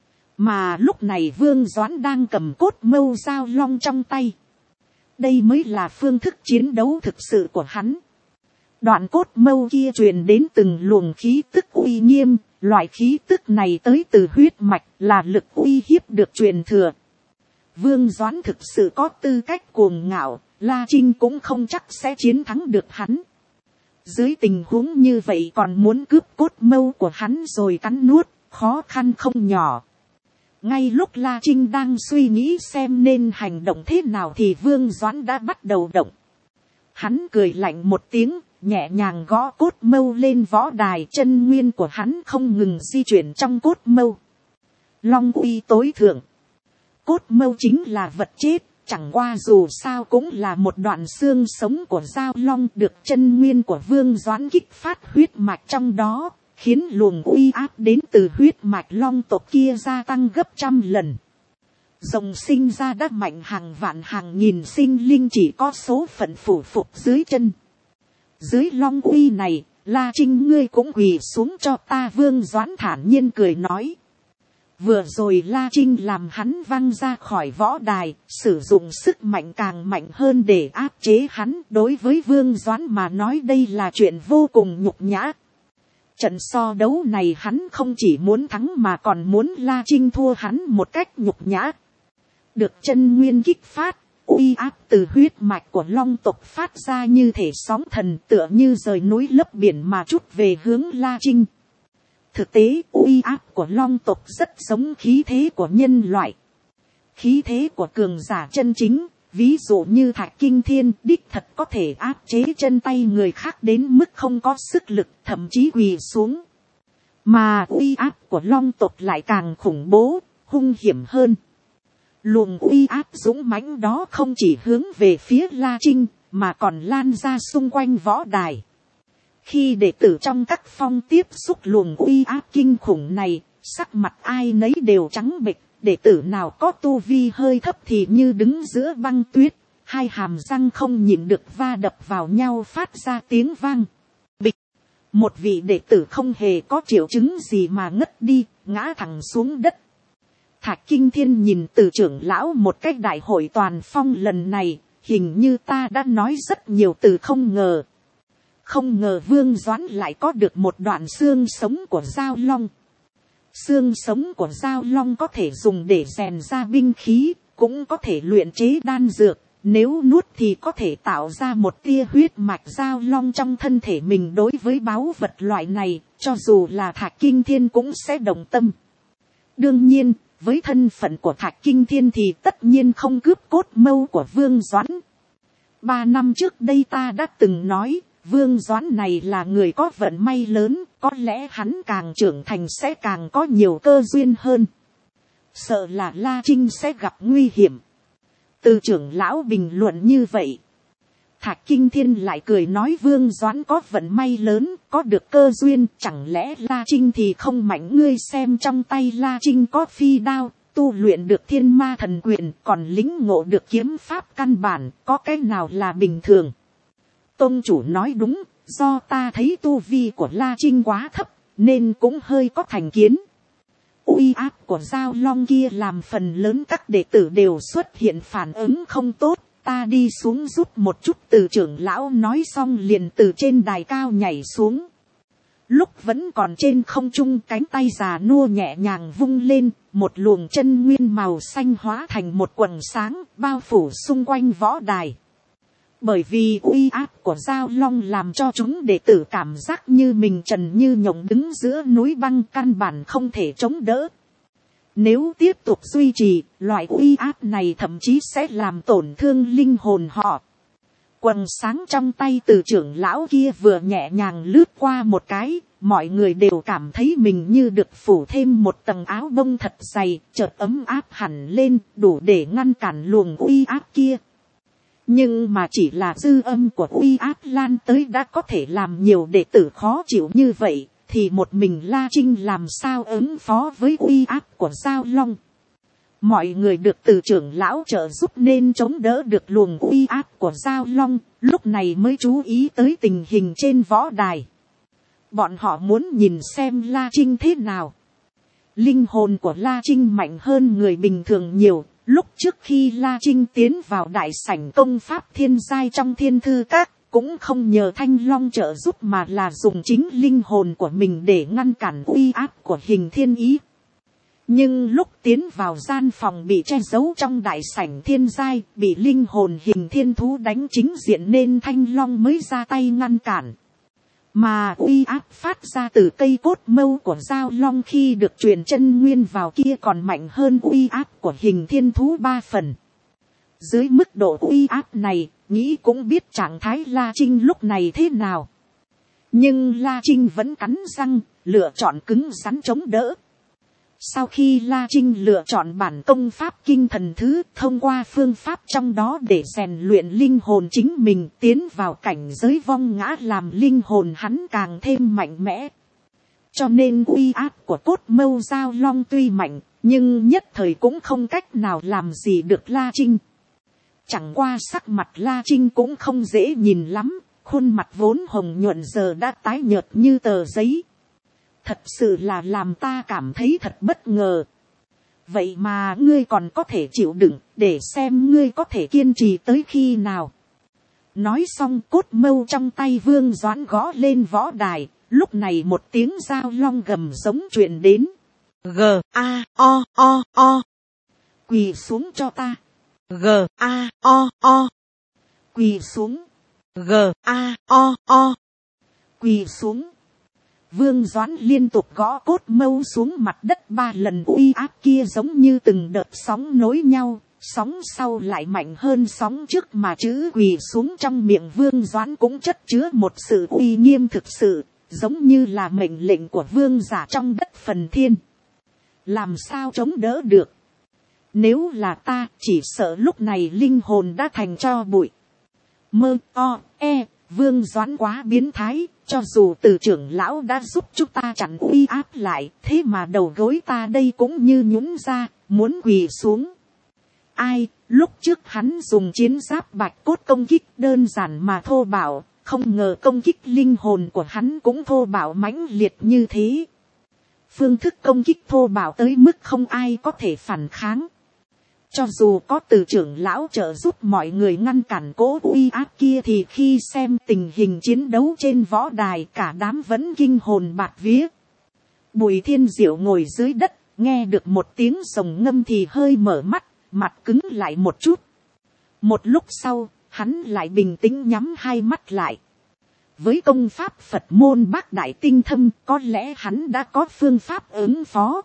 Mà lúc này Vương Doãn đang cầm cốt mâu giao long trong tay. Đây mới là phương thức chiến đấu thực sự của hắn. Đoạn cốt mâu kia truyền đến từng luồng khí tức uy nghiêm, loại khí tức này tới từ huyết mạch, là lực uy hiếp được truyền thừa. Vương Doãn thực sự có tư cách cuồng ngạo, La Trinh cũng không chắc sẽ chiến thắng được hắn. Dưới tình huống như vậy còn muốn cướp cốt mâu của hắn rồi cắn nuốt, khó khăn không nhỏ. Ngay lúc La Trinh đang suy nghĩ xem nên hành động thế nào thì Vương Doãn đã bắt đầu động. Hắn cười lạnh một tiếng, nhẹ nhàng gõ cốt mâu lên võ đài, chân nguyên của hắn không ngừng di chuyển trong cốt mâu. Long uy tối thượng. Cốt mâu chính là vật chết, chẳng qua dù sao cũng là một đoạn xương sống của giao long, được chân nguyên của Vương Doãn kích phát huyết mạch trong đó, khiến luồng uy áp đến từ huyết mạch long tộc kia gia tăng gấp trăm lần. Rồng sinh ra đã mạnh hàng vạn hàng nghìn sinh linh chỉ có số phận phủ phục dưới chân. Dưới long uy này, La Trinh ngươi cũng quỳ xuống cho ta, Vương Doãn thản nhiên cười nói. Vừa rồi La Trinh làm hắn văng ra khỏi võ đài, sử dụng sức mạnh càng mạnh hơn để áp chế hắn. Đối với Vương Doãn mà nói đây là chuyện vô cùng nhục nhã. Trận so đấu này hắn không chỉ muốn thắng mà còn muốn La Trinh thua hắn một cách nhục nhã. Được chân nguyên kích phát, uy áp từ huyết mạch của long tộc phát ra như thể sóng thần, tựa như rời núi lấp biển mà trút về hướng La Trinh. Thực tế uy áp của long tộc rất giống khí thế của nhân loại. Khí thế của cường giả chân chính, ví dụ như Thạch Kinh Thiên, đích thật có thể áp chế chân tay người khác đến mức không có sức lực, thậm chí quỳ xuống. Mà uy áp của long tộc lại càng khủng bố, hung hiểm hơn. Luồng uy áp dũng mãnh đó không chỉ hướng về phía La Trinh, mà còn lan ra xung quanh võ đài. Khi đệ tử trong các phong tiếp xúc luồng uy áp kinh khủng này, sắc mặt ai nấy đều trắng bệch, đệ tử nào có tu vi hơi thấp thì như đứng giữa băng tuyết, hai hàm răng không nhịn được va đập vào nhau phát ra tiếng vang. Bịch, một vị đệ tử không hề có triệu chứng gì mà ngất đi, ngã thẳng xuống đất. Thạch Kinh Thiên nhìn từ trưởng lão một cách đại hội toàn phong lần này, hình như ta đã nói rất nhiều từ không ngờ. Không ngờ Vương Doãn lại có được một đoạn xương sống của giao long. Xương sống của giao long có thể dùng để rèn ra binh khí, cũng có thể luyện chế đan dược. Nếu nuốt thì có thể tạo ra một tia huyết mạch giao long trong thân thể mình. Đối với báu vật loại này, cho dù là Thạch Kinh Thiên cũng sẽ động tâm. Đương nhiên, với thân phận của Thạch Kinh Thiên thì tất nhiên không cướp cốt mâu của Vương Doãn. Ba năm trước đây ta đã từng nói, Vương Doãn này là người có vận may lớn, có lẽ hắn càng trưởng thành sẽ càng có nhiều cơ duyên hơn. Sợ là La Trinh sẽ gặp nguy hiểm. Từ trưởng lão bình luận như vậy. Thạch Kinh Thiên lại cười nói Vương Doãn có vận may lớn, có được cơ duyên, chẳng lẽ La Trinh thì không mạnh, ngươi xem trong tay La Trinh có phi đao, tu luyện được thiên ma thần quyền, còn lĩnh ngộ được kiếm pháp căn bản, có cái nào là bình thường. Tông chủ nói đúng, do ta thấy tu vi của La Trinh quá thấp, nên cũng hơi có thành kiến. Uy áp của Giao Long kia làm phần lớn các đệ tử đều xuất hiện phản ứng không tốt, ta đi xuống giúp một chút. Từ trưởng lão nói xong liền từ trên đài cao nhảy xuống. Lúc vẫn còn trên không trung, cánh tay già nua nhẹ nhàng vung lên, một luồng chân nguyên màu xanh hóa thành một quầng sáng bao phủ xung quanh võ đài. Bởi vì uy áp của Giao Long làm cho chúng đệ tử cảm giác như mình trần như nhộng đứng giữa núi băng, căn bản không thể chống đỡ. Nếu tiếp tục duy trì, loại uy áp này thậm chí sẽ làm tổn thương linh hồn họ. Quầng sáng trong tay từ trưởng lão kia vừa nhẹ nhàng lướt qua một cái, mọi người đều cảm thấy mình như được phủ thêm một tầng áo bông thật dày, chợt ấm áp hẳn lên, đủ để ngăn cản luồng uy áp kia. Nhưng mà chỉ là dư âm của uy áp lan tới đã có thể làm nhiều đệ tử khó chịu như vậy, thì một mình La Trinh làm sao ứng phó với uy áp của Giao Long. Mọi người được từ trưởng lão trợ giúp nên chống đỡ được luồng uy áp của Giao Long, lúc này mới chú ý tới tình hình trên võ đài. Bọn họ muốn nhìn xem La Trinh thế nào. Linh hồn của La Trinh mạnh hơn người bình thường nhiều. Lúc trước khi La Trinh tiến vào đại sảnh công pháp thiên giai trong thiên thư các, cũng không nhờ Thanh Long trợ giúp mà là dùng chính linh hồn của mình để ngăn cản uy áp của Hình Thiên Ý. Nhưng lúc tiến vào gian phòng bị che giấu trong đại sảnh thiên giai, bị linh hồn Hình Thiên Thú đánh chính diện nên Thanh Long mới ra tay ngăn cản. Mà uy áp phát ra từ cây cốt mâu của Giao Long khi được truyền chân nguyên vào kia còn mạnh hơn uy áp của Hình Thiên Thú ba phần. Dưới mức độ uy áp này, nghĩ cũng biết trạng thái La Trinh lúc này thế nào. Nhưng La Trinh vẫn cắn răng, lựa chọn cứng rắn chống đỡ. Sau khi La Trinh lựa chọn bản công pháp kinh thần thứ, thông qua phương pháp trong đó để rèn luyện linh hồn chính mình, tiến vào cảnh giới vong ngã, làm linh hồn hắn càng thêm mạnh mẽ. Cho nên uy áp của cốt mâu Giao Long tuy mạnh, nhưng nhất thời cũng không cách nào làm gì được La Trinh. Chẳng qua sắc mặt La Trinh cũng không dễ nhìn lắm, khuôn mặt vốn hồng nhuận giờ đã tái nhợt như tờ giấy. Thật sự là làm ta cảm thấy thật bất ngờ. Vậy mà ngươi còn có thể chịu đựng, để xem ngươi có thể kiên trì tới khi nào. Nói xong cốt mâu trong tay Vương Doãn gõ lên võ đài, lúc này một tiếng Giao Long gầm giống truyền đến. G A O O O. Quỳ xuống cho ta. G A O O. Quỳ xuống. G A O O. Quỳ xuống. Vương Doãn liên tục gõ cốt mâu xuống mặt đất ba lần, uy áp kia giống như từng đợt sóng nối nhau, sóng sau lại mạnh hơn sóng trước, mà chữ quỳ xuống trong miệng Vương Doãn cũng chất chứa một sự uy nghiêm thực sự, giống như là mệnh lệnh của vương giả trong đất phần thiên. Làm sao chống đỡ được? Nếu là ta, chỉ sợ lúc này linh hồn đã thành tro bụi. Mơ o e, Vương Doãn quá biến thái, cho dù từ trưởng lão đã giúp chúng ta chặn uy áp lại, thế mà đầu gối ta đây cũng như nhũn ra, muốn quỳ xuống. Ai, lúc trước hắn dùng chiến giáp bạch cốt công kích đơn giản mà thô bạo, không ngờ công kích linh hồn của hắn cũng thô bạo mãnh liệt như thế. Phương thức công kích thô bạo tới mức không ai có thể phản kháng. Cho dù có từ trưởng lão trợ giúp mọi người ngăn cản cỗ uy áp kia, thì khi xem tình hình chiến đấu trên võ đài, cả đám vẫn kinh hồn bạt vía. Bùi Thiên Diệu ngồi dưới đất, nghe được một tiếng rồng ngâm thì hơi mở mắt, mặt cứng lại một chút. Một lúc sau, hắn lại bình tĩnh nhắm hai mắt lại. Với công pháp Phật môn Bát Đại Tinh Thâm, có lẽ hắn đã có phương pháp ứng phó.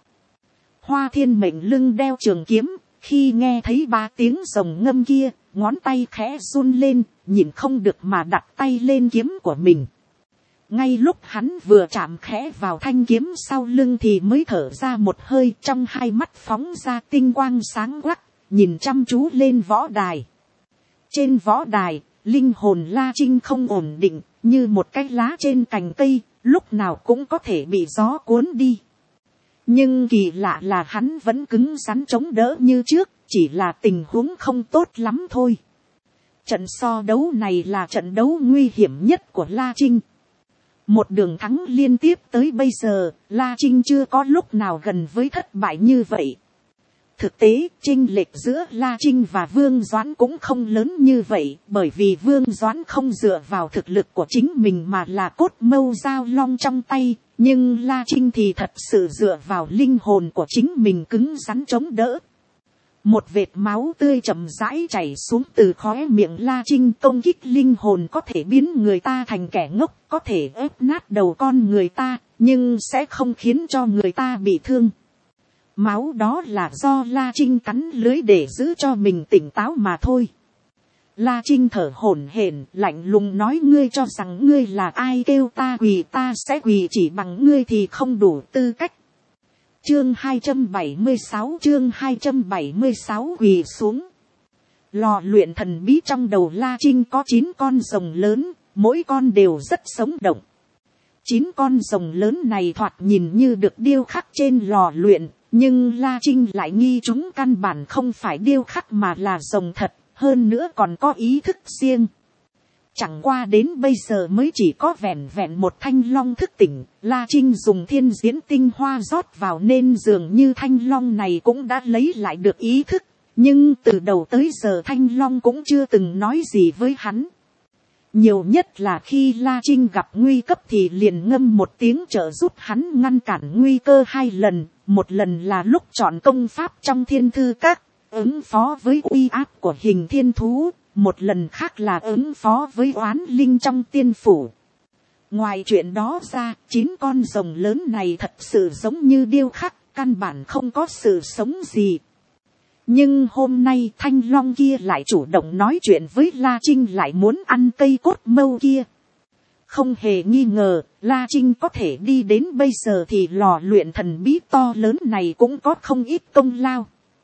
Hoa Thiên Mệnh lưng đeo trường kiếm, khi nghe thấy ba tiếng rồng ngâm kia, ngón tay khẽ run lên, nhìn không được mà đặt tay lên kiếm của mình. Ngay lúc hắn vừa chạm khẽ vào thanh kiếm sau lưng thì mới thở ra một hơi, trong hai mắt phóng ra tinh quang sáng quắc, nhìn chăm chú lên võ đài. Trên võ đài, linh hồn La Trinh không ổn định, như một cái lá trên cành cây, lúc nào cũng có thể bị gió cuốn đi. Nhưng kỳ lạ là hắn vẫn cứng rắn chống đỡ như trước, chỉ là tình huống không tốt lắm thôi. Trận so đấu này là trận đấu nguy hiểm nhất của La Trinh. Một đường thắng liên tiếp tới bây giờ, La Trinh chưa có lúc nào gần với thất bại như vậy. Thực tế, chênh lệch giữa La Trinh và Vương Doãn cũng không lớn như vậy, bởi vì Vương Doãn không dựa vào thực lực của chính mình mà là cốt mâu dao long trong tay, nhưng La Trinh thì thật sự dựa vào linh hồn của chính mình cứng rắn chống đỡ. Một vệt máu tươi chậm rãi chảy xuống từ khóe miệng La Trinh, công kích linh hồn có thể biến người ta thành kẻ ngốc, có thể ép nát đầu con người ta, nhưng sẽ không khiến cho người ta bị thương. Máu đó là do La Trinh cắn lưới để giữ cho mình tỉnh táo mà thôi. La Trinh thở hổn hển, lạnh lùng nói, ngươi cho rằng ngươi là ai, kêu ta quỳ ta sẽ quỳ, chỉ bằng ngươi thì không đủ tư cách. Chương hai trăm bảy mươi sáu, chương hai trăm bảy mươi sáu quỳ xuống. Lò luyện thần bí trong đầu La Trinh có chín con rồng lớn, mỗi con đều rất sống động. Chín con rồng lớn này thoạt nhìn như được điêu khắc trên lò luyện, nhưng La Trinh lại nghi chúng căn bản không phải điêu khắc mà là rồng thật, hơn nữa còn có ý thức riêng. Chẳng qua đến bây giờ mới chỉ có vẹn vẹn một thanh long thức tỉnh, La Trinh dùng thiên diễn tinh hoa rót vào nên dường như thanh long này cũng đã lấy lại được ý thức, nhưng từ đầu tới giờ thanh long cũng chưa từng nói gì với hắn. Nhiều nhất là khi La Trinh gặp nguy cấp thì liền ngâm một tiếng trợ giúp hắn ngăn cản nguy cơ hai lần, một lần là lúc chọn công pháp trong thiên thư các, ứng phó với uy áp của hình thiên thú, một lần khác là ứng phó với oán linh trong tiên phủ. Ngoài chuyện đó ra, chín con rồng lớn này thật sự giống như điêu khắc, căn bản không có sự sống gì. Nhưng hôm nay thanh long kia lại chủ động nói chuyện với La Trinh, lại muốn ăn cây cốt mâu kia. Không hề nghi ngờ, La Trinh có thể đi đến bây giờ thì lò luyện thần bí to lớn này cũng có không ít công lao.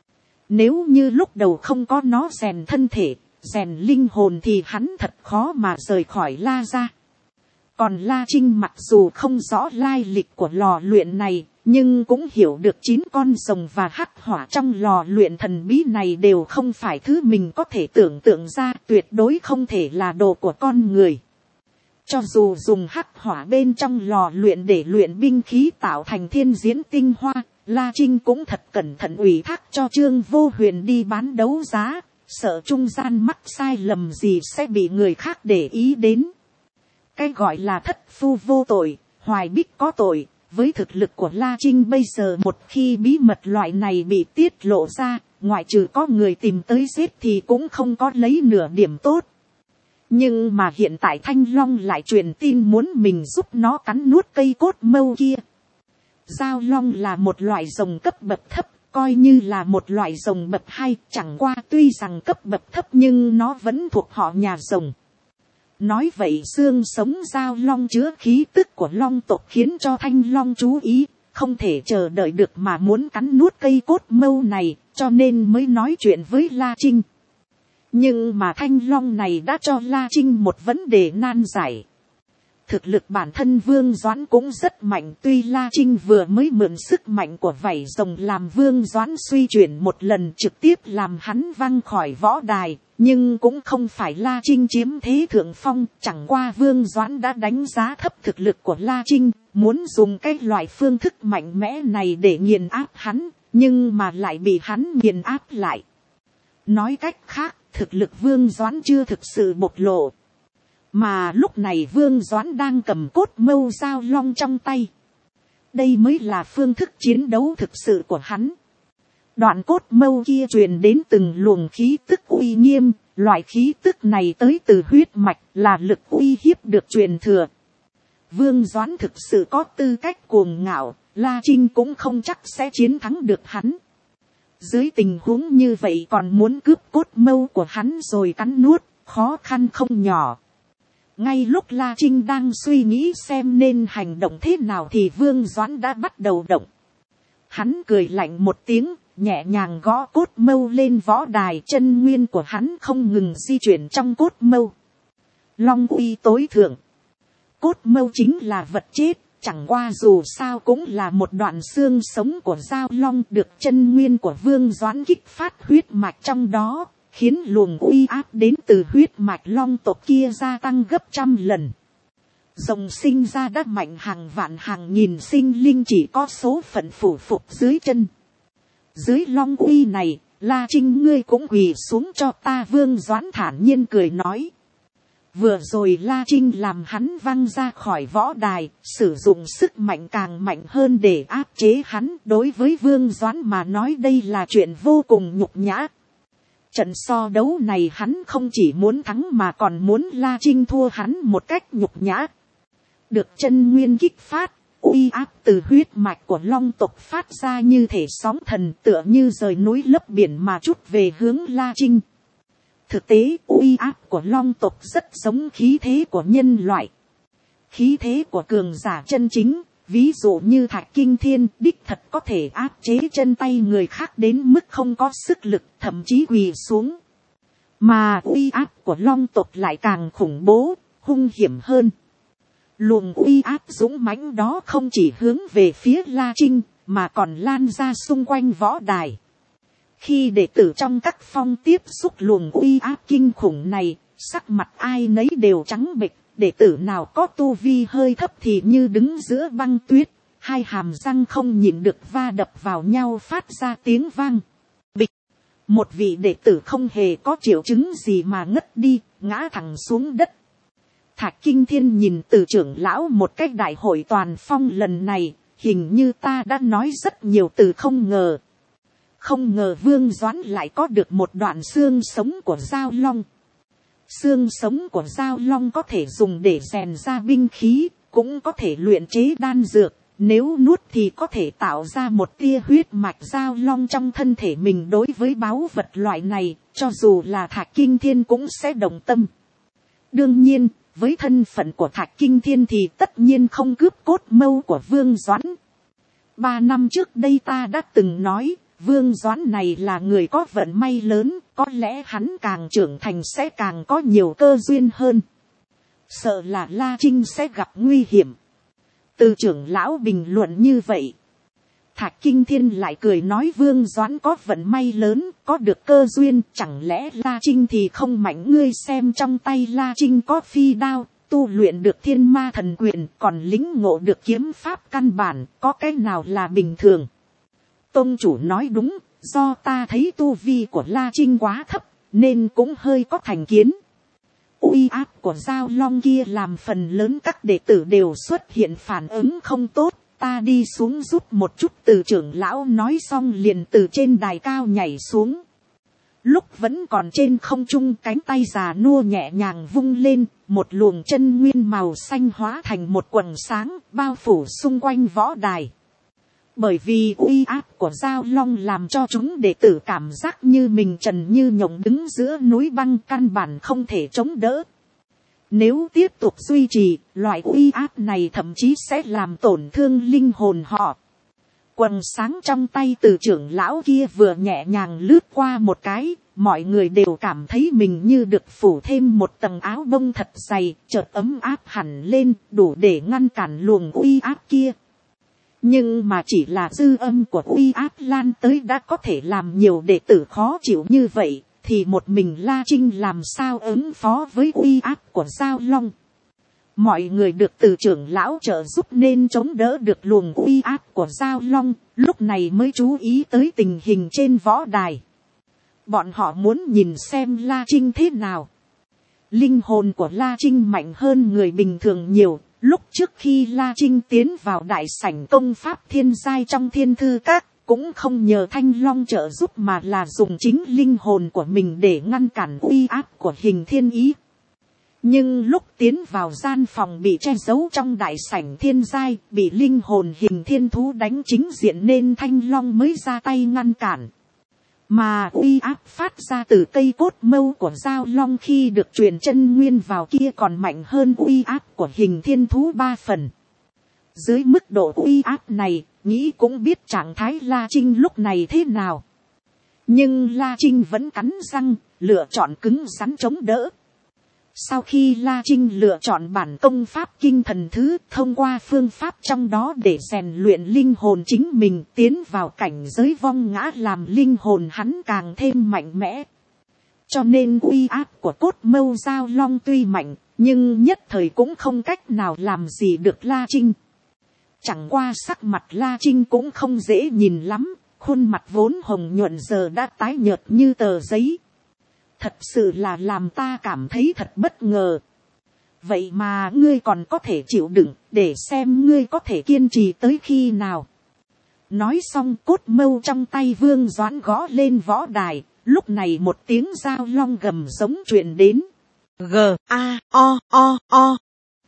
Nếu như lúc đầu không có nó rèn thân thể, rèn linh hồn thì hắn thật khó mà rời khỏi La gia. Còn La Trinh mặc dù không rõ lai lịch của lò luyện này, nhưng cũng hiểu được chín con rồng và hắc hỏa trong lò luyện thần bí này đều không phải thứ mình có thể tưởng tượng ra, tuyệt đối không thể là đồ của con người. Cho dù dùng hắc hỏa bên trong lò luyện để luyện binh khí tạo thành thiên diễn tinh hoa, La Trinh cũng thật cẩn thận ủy thác cho Trương Vô Huyền đi bán đấu giá, sợ trung gian mắc sai lầm gì sẽ bị người khác để ý đến. Cái gọi là thất phu vô tội, hoài bích có tội, với thực lực của La Trinh bây giờ một khi bí mật loại này bị tiết lộ ra, ngoại trừ có người tìm tới giết thì cũng không có lấy nửa điểm tốt. Nhưng mà hiện tại Thanh Long lại truyền tin muốn mình giúp nó cắn nuốt cây cốt mâu kia. Giao long là một loại rồng cấp bậc thấp, coi như là một loại rồng bậc hai, chẳng qua tuy rằng cấp bậc thấp nhưng nó vẫn thuộc họ nhà rồng. Nói vậy xương sống giao long chứa khí tức của long tộc khiến cho Thanh Long chú ý, không thể chờ đợi được mà muốn cắn nuốt cây cốt mâu này, cho nên mới nói chuyện với La Trinh. Nhưng mà Thanh Long này đã cho La Trinh một vấn đề nan giải. Thực lực bản thân Vương Doãn cũng rất mạnh, tuy La Trinh vừa mới mượn sức mạnh của vảy rồng làm Vương Doãn suy chuyển một lần trực tiếp làm hắn văng khỏi võ đài, nhưng cũng không phải La Trinh chiếm thế thượng phong, chẳng qua Vương Doãn đã đánh giá thấp thực lực của La Trinh, muốn dùng cái loại phương thức mạnh mẽ này để nghiền áp hắn, nhưng mà lại bị hắn nghiền áp lại. Nói cách khác, thực lực Vương Doãn chưa thực sự bộc lộ. Mà lúc này Vương Doãn đang cầm cốt mâu dao long trong tay. Đây mới là phương thức chiến đấu thực sự của hắn. Đoạn cốt mâu kia truyền đến từng luồng khí tức uy nghiêm, loại khí tức này tới từ huyết mạch, là lực uy hiếp được truyền thừa. Vương Doãn thực sự có tư cách cuồng ngạo, La Trinh cũng không chắc sẽ chiến thắng được hắn. Dưới tình huống như vậy còn muốn cướp cốt mâu của hắn rồi cắn nuốt, khó khăn không nhỏ. Ngay lúc La Trinh đang suy nghĩ xem nên hành động thế nào thì Vương Doãn đã bắt đầu động. Hắn cười lạnh một tiếng, nhẹ nhàng gõ cốt mâu lên võ đài, chân nguyên của hắn không ngừng di chuyển trong cốt mâu. long uy tối thượng. Cốt mâu chính là vật chết, chẳng qua dù sao cũng là một đoạn xương sống của Giao Long, được chân nguyên của Vương Doãn kích phát huyết mạch trong đó, khiến luồng uy áp đến từ huyết mạch long tộc kia gia tăng gấp trăm lần. Rồng sinh ra đã mạnh hàng vạn hàng nghìn sinh linh chỉ có số phận phủ phục dưới chân. Dưới long uy này, La Trinh ngươi cũng quỳ xuống cho ta. Vương Doãn thản nhiên cười nói. Vừa rồi La Trinh làm hắn văng ra khỏi võ đài, sử dụng sức mạnh càng mạnh hơn để áp chế hắn. Đối với Vương Doãn mà nói đây là chuyện vô cùng nhục nhã. Trận so đấu này hắn không chỉ muốn thắng mà còn muốn La Trinh thua hắn một cách nhục nhã. Được chân nguyên kích phát, uy áp từ huyết mạch của long tộc phát ra như thể sóng thần, tựa như rời núi lấp biển mà trút về hướng La Trinh. Thực tế uy áp của long tộc rất giống khí thế của nhân loại. Khí thế của cường giả chân chính, ví dụ như Thạch Kinh Thiên, đích thật có thể áp chế chân tay người khác đến mức không có sức lực, thậm chí quỳ xuống. Mà uy áp của long tộc lại càng khủng bố, hung hiểm hơn. Luồng uy áp dũng mãnh đó không chỉ hướng về phía La Trinh, mà còn lan ra xung quanh võ đài. Khi đệ tử trong các phong tiếp xúc luồng uy áp kinh khủng này, sắc mặt ai nấy đều trắng bệch. Đệ tử nào có tu vi hơi thấp thì như đứng giữa băng tuyết, hai hàm răng không nhịn được va đập vào nhau phát ra tiếng vang. Bịch, một vị đệ tử không hề có triệu chứng gì mà ngất đi, ngã thẳng xuống đất. Thạch Kinh Thiên nhìn Từ trưởng lão một cách đại hội toàn phong lần này, hình như ta đã nói rất nhiều từ không ngờ. Không ngờ Vương Doãn lại có được một đoạn xương sống của Giao Long. Xương sống của Giao Long có thể dùng để rèn ra binh khí, cũng có thể luyện chế đan dược. Nếu nuốt thì có thể tạo ra một tia huyết mạch Giao Long trong thân thể mình. Đối với báu vật loại này, cho dù là Thạch Kinh Thiên cũng sẽ đồng tâm. Đương nhiên, với thân phận của Thạch Kinh Thiên thì tất nhiên không cướp cốt mâu của Vương Doãn. Ba năm trước đây ta đã từng nói, Vương Doãn này là người có vận may lớn, có lẽ hắn càng trưởng thành sẽ càng có nhiều cơ duyên hơn. Sợ là La Trinh sẽ gặp nguy hiểm. Từ trưởng lão bình luận như vậy. Thạch Kinh Thiên lại cười nói Vương Doãn có vận may lớn, có được cơ duyên, chẳng lẽ La Trinh thì không mạnh. Ngươi xem trong tay La Trinh có phi đao, tu luyện được thiên ma thần quyền, còn lĩnh ngộ được kiếm pháp căn bản, có cái nào là bình thường. Tông chủ nói đúng, do ta thấy tu vi của La Trinh quá thấp, nên cũng hơi có thành kiến. Uy áp của Giao Long kia làm phần lớn các đệ tử đều xuất hiện phản ứng không tốt. Ta đi xuống giúp một chút. Từ trưởng lão nói xong liền từ trên đài cao nhảy xuống. Lúc vẫn còn trên không trung, cánh tay già nua nhẹ nhàng vung lên, một luồng chân nguyên màu xanh hóa thành một quầng sáng bao phủ xung quanh võ đài. Bởi vì uy áp của Giao Long làm cho chúng đệ tử cảm giác như mình trần như nhộng đứng giữa núi băng, căn bản không thể chống đỡ. Nếu tiếp tục duy trì, loại uy áp này thậm chí sẽ làm tổn thương linh hồn họ. Quầng sáng trong tay Từ trưởng lão kia vừa nhẹ nhàng lướt qua một cái, mọi người đều cảm thấy mình như được phủ thêm một tầng áo bông thật dày, chợt ấm áp hẳn lên, đủ để ngăn cản luồng uy áp kia. Nhưng mà chỉ là dư âm của uy áp lan tới đã có thể làm nhiều đệ tử khó chịu như vậy, thì một mình La Trinh làm sao ứng phó với uy áp của Giao Long. Mọi người được Từ trưởng lão trợ giúp nên chống đỡ được luồng uy áp của Giao Long, lúc này mới chú ý tới tình hình trên võ đài. Bọn họ muốn nhìn xem La Trinh thế nào. Linh hồn của La Trinh mạnh hơn người bình thường nhiều. Lúc trước khi La Trinh tiến vào đại sảnh công pháp thiên giai trong thiên thư các, cũng không nhờ Thanh Long trợ giúp mà là dùng chính linh hồn của mình để ngăn cản uy áp của Hình Thiên Ý. Nhưng lúc tiến vào gian phòng bị che giấu trong đại sảnh thiên giai, bị linh hồn Hình Thiên Thú đánh chính diện nên Thanh Long mới ra tay ngăn cản. Mà uy áp phát ra từ cây cốt mâu của Giao Long khi được truyền chân nguyên vào kia còn mạnh hơn uy áp của Hình Thiên Thú ba phần. Dưới mức độ uy áp này, nghĩ cũng biết trạng thái La Trinh lúc này thế nào. Nhưng La Trinh vẫn cắn răng, lựa chọn cứng rắn chống đỡ. Sau khi La Trinh lựa chọn bản công pháp kinh thần thứ, thông qua phương pháp trong đó để rèn luyện linh hồn chính mình, tiến vào cảnh giới vong ngã, làm linh hồn hắn càng thêm mạnh mẽ. Cho nên uy áp của cốt mâu giao long tuy mạnh, nhưng nhất thời cũng không cách nào làm gì được La Trinh. Chẳng qua sắc mặt La Trinh cũng không dễ nhìn lắm, khuôn mặt vốn hồng nhuận giờ đã tái nhợt như tờ giấy. Thật sự là làm ta cảm thấy thật bất ngờ. Vậy mà ngươi còn có thể chịu đựng, để xem ngươi có thể kiên trì tới khi nào. Nói xong cốt mâu trong tay Vương Doãn gõ lên võ đài, lúc này một tiếng dao long gầm giống truyền đến. G A O O O.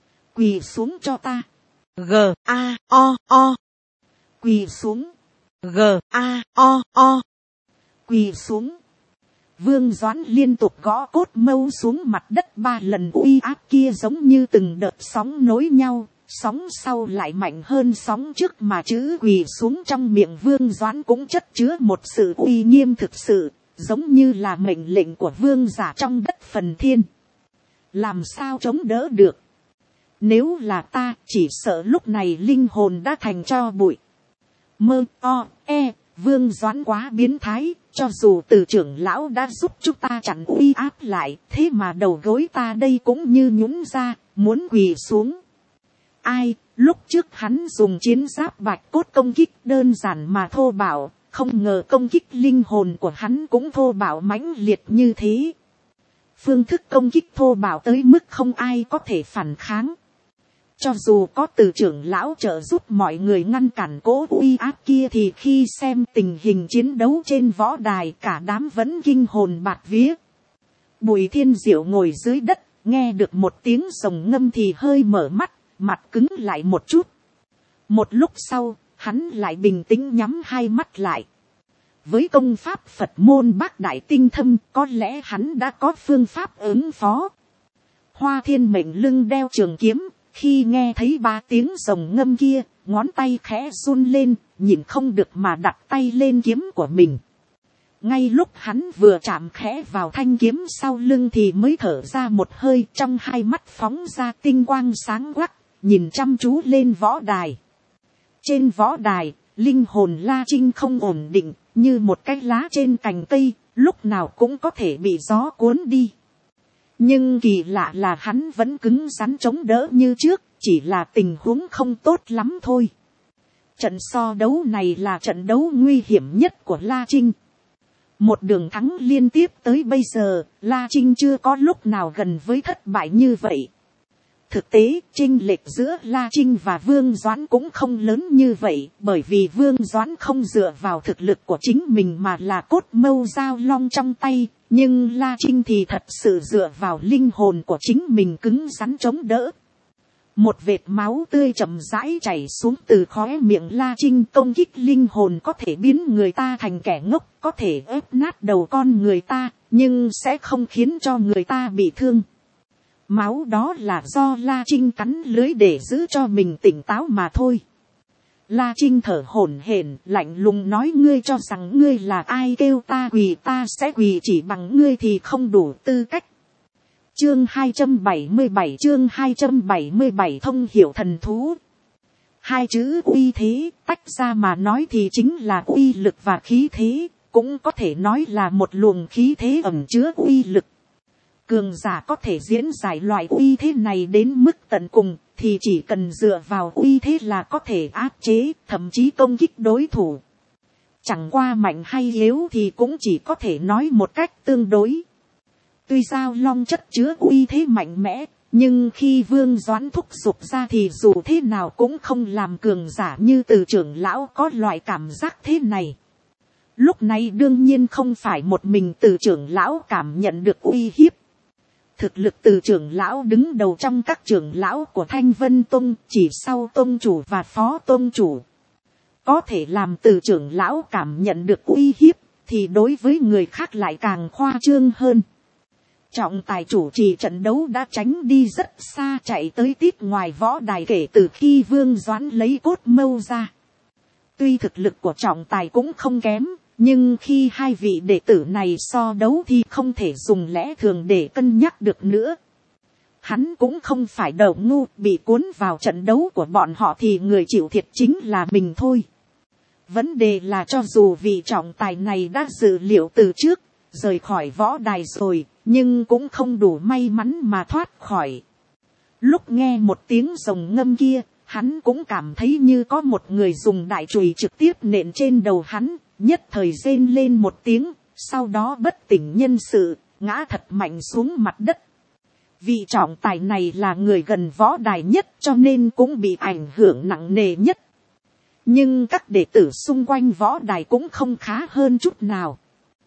Quỳ xuống cho ta. G A O O. Quỳ xuống. G A O O. Quỳ xuống. Vương Doãn liên tục gõ cốt mâu xuống mặt đất ba lần, uy áp kia giống như từng đợt sóng nối nhau, sóng sau lại mạnh hơn sóng trước, mà chữ quỳ xuống trong miệng Vương Doãn cũng chất chứa một sự uy nghiêm thực sự, giống như là mệnh lệnh của vương giả trong đất phần thiên. Làm sao chống đỡ được? Nếu là ta, chỉ sợ lúc này linh hồn đã thành tro bụi. Mơ o e, Vương Doãn quá biến thái, cho dù từ trưởng lão đã giúp chúng ta chặn uy áp lại, thế mà đầu gối ta đây cũng như nhũn ra, muốn quỳ xuống. Ai, lúc trước hắn dùng chiến giáp bạch cốt công kích đơn giản mà thô bạo, không ngờ công kích linh hồn của hắn cũng thô bạo mãnh liệt như thế. Phương thức công kích thô bạo tới mức không ai có thể phản kháng. Cho dù có từ trưởng lão trợ giúp mọi người ngăn cản cố uy áp kia, thì khi xem tình hình chiến đấu trên võ đài, cả đám vẫn kinh hồn bạt vía. Bùi Thiên Diệu ngồi dưới đất, nghe được một tiếng rồng ngâm thì hơi mở mắt, mặt cứng lại một chút. Một lúc sau, hắn lại bình tĩnh nhắm hai mắt lại. Với công pháp Phật môn Bát Đại Tinh Thâm, có lẽ hắn đã có phương pháp ứng phó. Hoa Thiên Mệnh lưng đeo trường kiếm, khi nghe thấy ba tiếng rồng ngâm kia, ngón tay khẽ run lên, nhìn không được mà đặt tay lên kiếm của mình. Ngay lúc hắn vừa chạm khẽ vào thanh kiếm sau lưng thì mới thở ra một hơi, trong hai mắt phóng ra tinh quang sáng quắc, nhìn chăm chú lên võ đài. Trên võ đài, linh hồn La Trinh không ổn định, như một cái lá trên cành cây, lúc nào cũng có thể bị gió cuốn đi. Nhưng kỳ lạ là hắn vẫn cứng rắn chống đỡ như trước, chỉ là tình huống không tốt lắm thôi. Trận so đấu này là trận đấu nguy hiểm nhất của La Trinh. Một đường thắng liên tiếp tới bây giờ, La Trinh chưa có lúc nào gần với thất bại như vậy. Thực tế, chênh lệch giữa La Trinh và Vương Doãn cũng không lớn như vậy, bởi vì Vương Doãn không dựa vào thực lực của chính mình mà là cốt mâu dao long trong tay, nhưng La Trinh thì thật sự dựa vào linh hồn của chính mình cứng rắn chống đỡ. Một vệt máu tươi chậm rãi chảy xuống từ khóe miệng La Trinh, công kích linh hồn có thể biến người ta thành kẻ ngốc, có thể ép nát đầu con người ta, nhưng sẽ không khiến cho người ta bị thương. Máu đó là do La Trinh cắn lưới để giữ cho mình tỉnh táo mà thôi. La Trinh thở hổn hển, lạnh lùng nói: ngươi cho rằng ngươi là ai, kêu ta quỳ ta sẽ quỳ, chỉ bằng ngươi thì không đủ tư cách. Chương hai trăm bảy mươi bảy, chương hai trăm bảy mươi bảy thông hiểu thần thú. Hai chữ uy thế tách ra mà nói thì chính là uy lực và khí thế, cũng có thể nói là một luồng khí thế ẩn chứa uy lực. Cường giả có thể diễn giải loại uy thế này đến mức tận cùng, thì chỉ cần dựa vào uy thế là có thể áp chế, thậm chí công kích đối thủ. Chẳng qua mạnh hay yếu thì cũng chỉ có thể nói một cách tương đối. Tuy dao long chất chứa uy thế mạnh mẽ, nhưng khi Vương Doãn thúc giục ra thì dù thế nào cũng không làm cường giả như từ trưởng lão có loại cảm giác thế này. Lúc này đương nhiên không phải một mình từ trưởng lão cảm nhận được uy hiếp. Thực lực từ trưởng lão đứng đầu trong các trưởng lão của Thanh Vân Tông, chỉ sau tông chủ và phó tông chủ. Có thể làm từ trưởng lão cảm nhận được uy hiếp, thì đối với người khác lại càng khoa trương hơn. Trọng tài chủ trì trận đấu đã tránh đi rất xa, chạy tới tít ngoài võ đài kể từ khi Vương Doãn lấy cốt mâu ra. Tuy thực lực của trọng tài cũng không kém, nhưng khi hai vị đệ tử này so đấu thì không thể dùng lẽ thường để cân nhắc được nữa. Hắn cũng không phải đầu ngu, bị cuốn vào trận đấu của bọn họ thì người chịu thiệt chính là mình thôi. Vấn đề là cho dù vị trọng tài này đã dự liệu từ trước, rời khỏi võ đài rồi, nhưng cũng không đủ may mắn mà thoát khỏi. Lúc nghe một tiếng rồng ngâm kia, hắn cũng cảm thấy như có một người dùng đại chùy trực tiếp nện trên đầu hắn, nhất thời rên lên một tiếng, sau đó bất tỉnh nhân sự, ngã thật mạnh xuống mặt đất. Vị trọng tài này là người gần võ đài nhất cho nên cũng bị ảnh hưởng nặng nề nhất. Nhưng các đệ tử xung quanh võ đài cũng không khá hơn chút nào.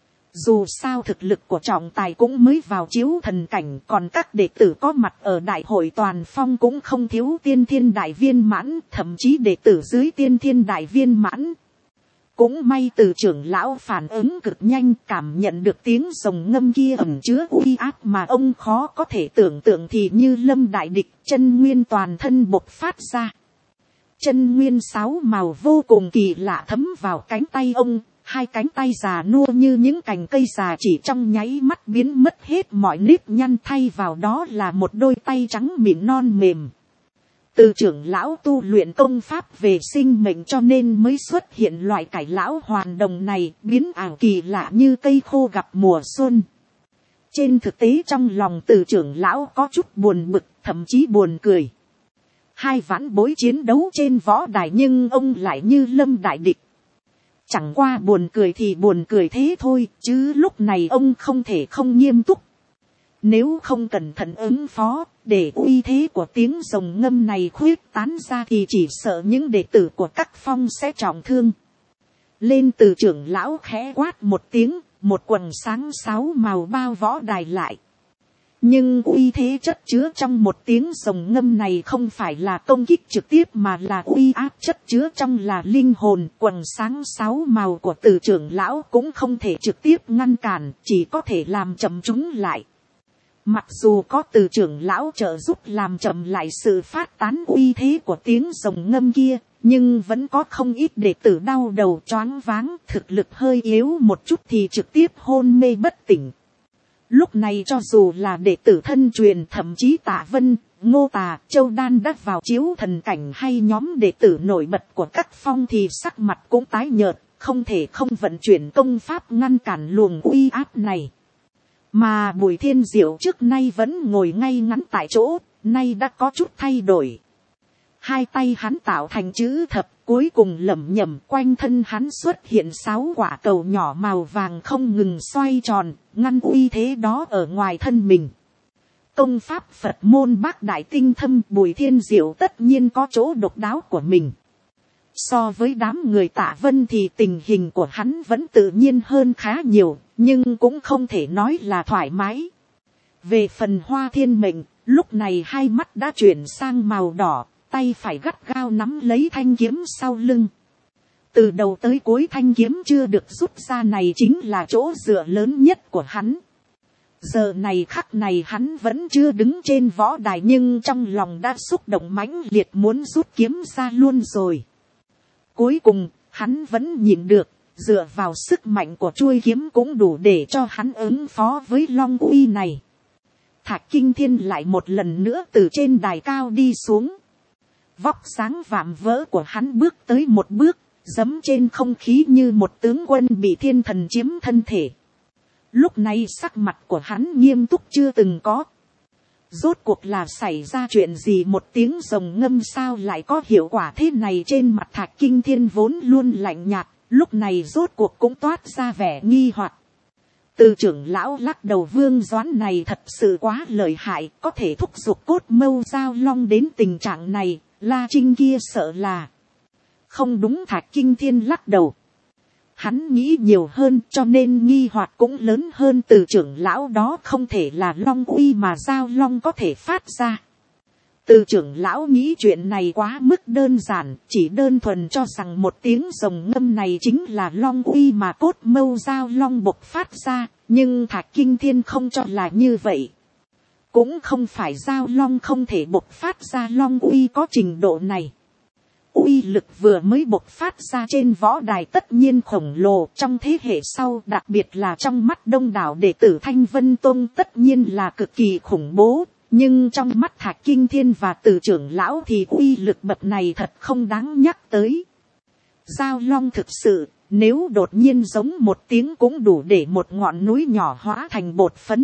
Dù sao thực lực của trọng tài cũng mới vào chiếu thần cảnh, còn các đệ tử có mặt ở đại hội toàn phong cũng không thiếu tiên thiên đại viên mãn, thậm chí đệ tử dưới tiên thiên đại viên mãn. Cũng may từ trưởng lão phản ứng cực nhanh, cảm nhận được tiếng rồng ngâm kia ẩn chứa uy áp mà ông khó có thể tưởng tượng thì như lâm đại địch, chân nguyên toàn thân bộc phát ra. Chân nguyên sáu màu vô cùng kỳ lạ thấm vào cánh tay ông, hai cánh tay già nua như những cành cây già chỉ trong nháy mắt biến mất hết mọi nếp nhăn, thay vào đó là một đôi tay trắng mịn non mềm. Từ trưởng lão tu luyện công pháp về sinh mệnh cho nên mới xuất hiện loại cải lão hoàn đồng này, biến ảo kỳ lạ như cây khô gặp mùa xuân. Trên thực tế trong lòng từ trưởng lão có chút buồn bực, thậm chí buồn cười. Hai vãn bối chiến đấu trên võ đài nhưng ông lại như lâm đại địch. Chẳng qua buồn cười thì buồn cười thế thôi, chứ lúc này ông không thể không nghiêm túc. Nếu không cẩn thận ứng phó, để uy thế của tiếng rồng ngâm này khuyết tán ra thì chỉ sợ những đệ tử của các phong sẽ trọng thương. Lên từ trưởng lão khẽ quát một tiếng, một quần sáng sáu màu bao võ đài lại. Nhưng uy thế chất chứa trong một tiếng rồng ngâm này không phải là công kích trực tiếp mà là uy áp chất chứa trong là linh hồn. Quần sáng sáu màu của từ trưởng lão cũng không thể trực tiếp ngăn cản, chỉ có thể làm chậm chúng lại. Mặc dù có từ trưởng lão trợ giúp làm chậm lại sự phát tán uy thế của tiếng rồng ngâm kia, nhưng vẫn có không ít đệ tử đau đầu choáng váng, thực lực hơi yếu một chút thì trực tiếp hôn mê bất tỉnh. Lúc này cho dù là đệ tử thân truyền, thậm chí Tạ Vân, Ngô Tà, Châu Đan đã vào chiếu thần cảnh hay nhóm đệ tử nổi bật của các phong thì sắc mặt cũng tái nhợt, không thể không vận chuyển công pháp ngăn cản luồng uy áp này. Mà Bùi Thiên Diệu trước nay vẫn ngồi ngay ngắn tại chỗ, nay đã có chút thay đổi. Hai tay hắn tạo thành chữ thập, cuối cùng lẩm nhẩm, quanh thân hắn xuất hiện sáu quả cầu nhỏ màu vàng không ngừng xoay tròn, ngăn uy thế đó ở ngoài thân mình. Công pháp Phật môn Bác Đại tinh thâm, Bùi Thiên Diệu tất nhiên có chỗ độc đáo của mình. So với đám người Tạ Vân thì tình hình của hắn vẫn tự nhiên hơn khá nhiều, nhưng cũng không thể nói là thoải mái. Về phần Hoa Thiên Mệnh, lúc này hai mắt đã chuyển sang màu đỏ, tay phải gắt gao nắm lấy thanh kiếm sau lưng. Từ đầu tới cuối thanh kiếm chưa được rút ra này chính là chỗ dựa lớn nhất của hắn. Giờ này khắc này hắn vẫn chưa đứng trên võ đài nhưng trong lòng đã xúc động mãnh liệt muốn rút kiếm ra luôn rồi. Cuối cùng, hắn vẫn nhìn được, dựa vào sức mạnh của chuôi kiếm cũng đủ để cho hắn ứng phó với long uy này. Thạch Kinh Thiên lại một lần nữa từ trên đài cao đi xuống. Vóc dáng vạm vỡ của hắn bước tới một bước, giẫm trên không khí như một tướng quân bị thiên thần chiếm thân thể. Lúc này sắc mặt của hắn nghiêm túc chưa từng có. Rốt cuộc là xảy ra chuyện gì, một tiếng rồng ngâm sao lại có hiệu quả thế này? Trên mặt Thạch Kinh Thiên vốn luôn lạnh nhạt, lúc này rốt cuộc cũng toát ra vẻ nghi hoặc. Từ trưởng lão lắc đầu, Vương Doãn này thật sự quá lợi hại, có thể thúc giục cốt mâu giao long đến tình trạng này, La Trinh kia sợ là... Không đúng, Thạch Kinh Thiên lắc đầu. Hắn nghĩ nhiều hơn cho nên nghi hoặc cũng lớn hơn, từ trưởng lão đó không thể là long uy mà giao long có thể phát ra. Từ trưởng lão nghĩ chuyện này quá mức đơn giản, chỉ đơn thuần cho rằng một tiếng rồng ngâm này chính là long uy mà cốt mâu giao long bộc phát ra, nhưng Thạch Kinh Thiên không cho là như vậy. Cũng không phải giao long không thể bộc phát ra long uy có trình độ này. Uy lực vừa mới bộc phát ra trên võ đài tất nhiên khổng lồ, trong thế hệ sau đặc biệt là trong mắt đông đảo đệ tử Thanh Vân Tông tất nhiên là cực kỳ khủng bố, nhưng trong mắt Thạch Kinh Thiên và Từ trưởng lão thì uy lực bậc này thật không đáng nhắc tới. Giao long thực sự, nếu đột nhiên giống một tiếng cũng đủ để một ngọn núi nhỏ hóa thành bột phấn.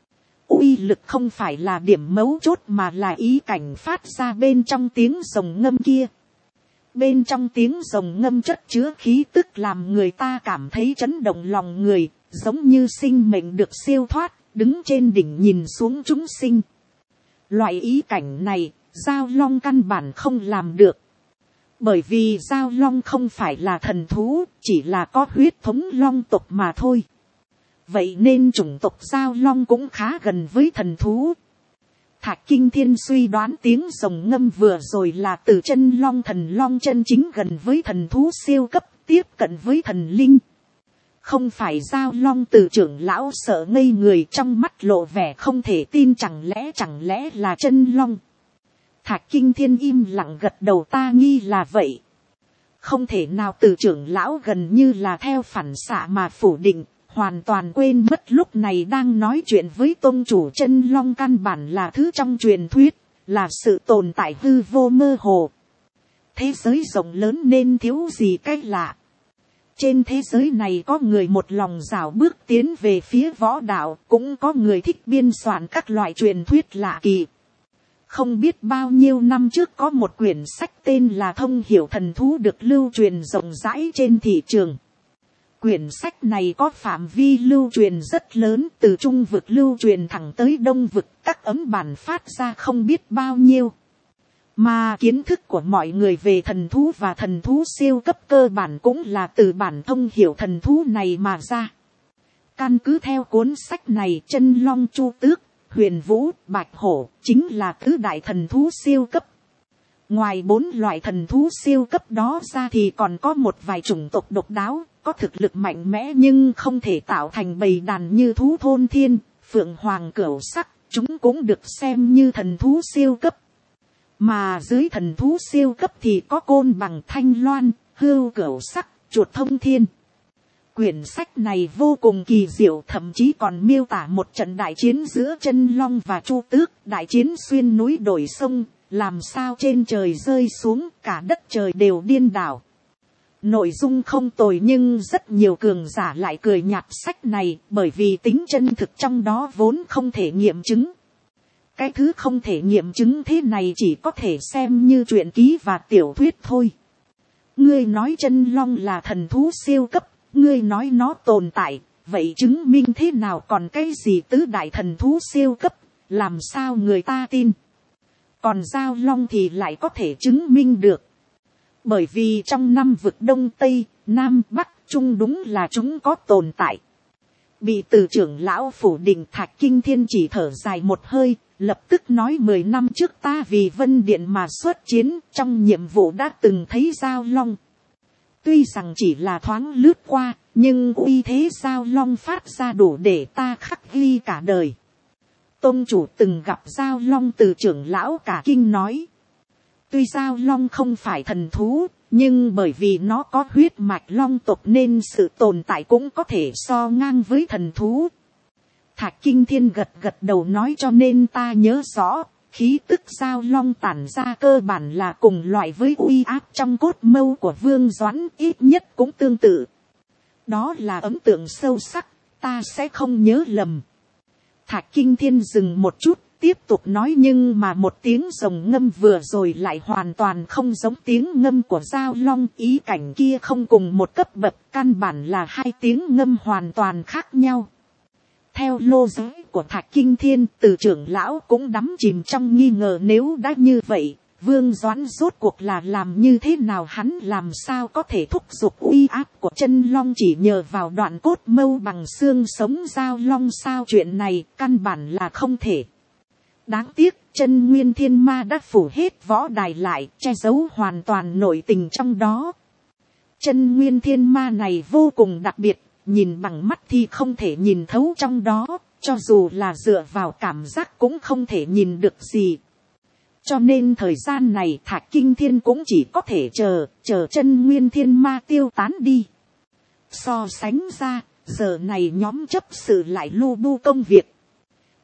Uy lực không phải là điểm mấu chốt mà là ý cảnh phát ra bên trong tiếng rồng ngâm kia. Bên trong tiếng rồng ngâm chất chứa khí tức làm người ta cảm thấy chấn động lòng người, giống như sinh mệnh được siêu thoát, đứng trên đỉnh nhìn xuống chúng sinh. Loại ý cảnh này, giao long căn bản không làm được. Bởi vì giao long không phải là thần thú, chỉ là có huyết thống long tộc mà thôi. Vậy nên chủng tộc giao long cũng khá gần với thần thú. Thạch Kinh Thiên suy đoán tiếng rồng ngâm vừa rồi là từ chân long thần long chân chính gần với thần thú siêu cấp, tiếp cận với thần linh. Không phải giao long từ trưởng lão sợ ngây người, trong mắt lộ vẻ không thể tin, chẳng lẽ chẳng lẽ là chân long. Thạch Kinh Thiên im lặng gật đầu, ta nghi là vậy. Không thể nào, từ trưởng lão gần như là theo phản xạ mà phủ định, hoàn toàn quên mất lúc này đang nói chuyện với tôn chủ chân long căn bản là thứ trong truyền thuyết, là sự tồn tại hư vô mơ hồ. Thế giới rộng lớn nên thiếu gì cái lạ. Trên thế giới này có người một lòng rảo bước tiến về phía võ đạo, cũng có người thích biên soạn các loại truyền thuyết lạ kỳ. Không biết bao nhiêu năm trước có một quyển sách tên là Thông Hiểu Thần Thú được lưu truyền rộng rãi trên thị trường. Quyển sách này có phạm vi lưu truyền rất lớn, từ trung vực lưu truyền thẳng tới đông vực, các ấm bản phát ra không biết bao nhiêu. Mà kiến thức của mọi người về thần thú và thần thú siêu cấp cơ bản cũng là từ bản Thông Hiểu Thần Thú này mà ra. Căn cứ theo cuốn sách này, chân long, chu tước, huyền vũ, bạch hổ chính là tứ đại thần thú siêu cấp. Ngoài bốn loại thần thú siêu cấp đó ra thì còn có một vài chủng tộc độc đáo, có thực lực mạnh mẽ nhưng không thể tạo thành bầy đàn như thú thôn thiên, phượng hoàng cửu sắc, chúng cũng được xem như thần thú siêu cấp. Mà dưới thần thú siêu cấp thì có côn bằng, thanh loan, hươu cửu sắc, chuột thông thiên. Quyển sách này vô cùng kỳ diệu, thậm chí còn miêu tả một trận đại chiến giữa chân long và chu tước, đại chiến xuyên núi đổi sông, làm sao trên trời rơi xuống, cả đất trời đều điên đảo. Nội dung không tồi nhưng rất nhiều cường giả lại cười nhạt sách này, bởi vì tính chân thực trong đó vốn không thể nghiệm chứng. Cái thứ không thể nghiệm chứng thế này chỉ có thể xem như truyện ký và tiểu thuyết thôi. Ngươi nói chân long là thần thú siêu cấp, ngươi nói nó tồn tại, vậy chứng minh thế nào còn cái gì tứ đại thần thú siêu cấp, làm sao người ta tin. Còn giao long thì lại có thể chứng minh được. Bởi vì trong năm vực Đông Tây, Nam Bắc, Trung đúng là chúng có tồn tại. Bị từ trưởng lão phủ định, Thạch Kinh Thiên chỉ thở dài một hơi, lập tức nói mười năm trước ta vì Vân Điện mà xuất chiến, trong nhiệm vụ đã từng thấy giao long. Tuy rằng chỉ là thoáng lướt qua, nhưng uy thế giao long phát ra đủ để ta khắc ghi cả đời. Tôn chủ từng gặp giao long, từ trưởng lão cả kinh nói. Tuy giao long không phải thần thú, nhưng bởi vì nó có huyết mạch long tộc nên sự tồn tại cũng có thể so ngang với thần thú. Thạch Kinh Thiên gật gật đầu nói, cho nên ta nhớ rõ, khí tức giao long tản ra cơ bản là cùng loại với uy áp trong cốt mâu của Vương Doãn, ít nhất cũng tương tự. Đó là ấn tượng sâu sắc, ta sẽ không nhớ lầm. Thạch Kinh Thiên dừng một chút, tiếp tục nói, nhưng mà một tiếng rồng ngâm vừa rồi lại hoàn toàn không giống tiếng ngâm của giao long, ý cảnh kia không cùng một cấp bậc, căn bản là hai tiếng ngâm hoàn toàn khác nhau. Theo lô giới của Thạch Kinh Thiên, từ trưởng lão cũng đắm chìm trong nghi ngờ, nếu đã như vậy, Vương Doãn rốt cuộc là làm như thế nào, hắn làm sao có thể thúc giục uy áp của chân long chỉ nhờ vào đoạn cốt mâu bằng xương sống giao long sao, chuyện này căn bản là không thể. Đáng tiếc, chân nguyên thiên ma đã phủ hết võ đài lại, che giấu hoàn toàn nội tình trong đó. Chân nguyên thiên ma này vô cùng đặc biệt, nhìn bằng mắt thì không thể nhìn thấu trong đó, cho dù là dựa vào cảm giác cũng không thể nhìn được gì. Cho nên thời gian này Thạch Kinh Thiên cũng chỉ có thể chờ, chờ chân nguyên thiên ma tiêu tán đi. So sánh ra, giờ này nhóm chấp sự lại lu bu công việc.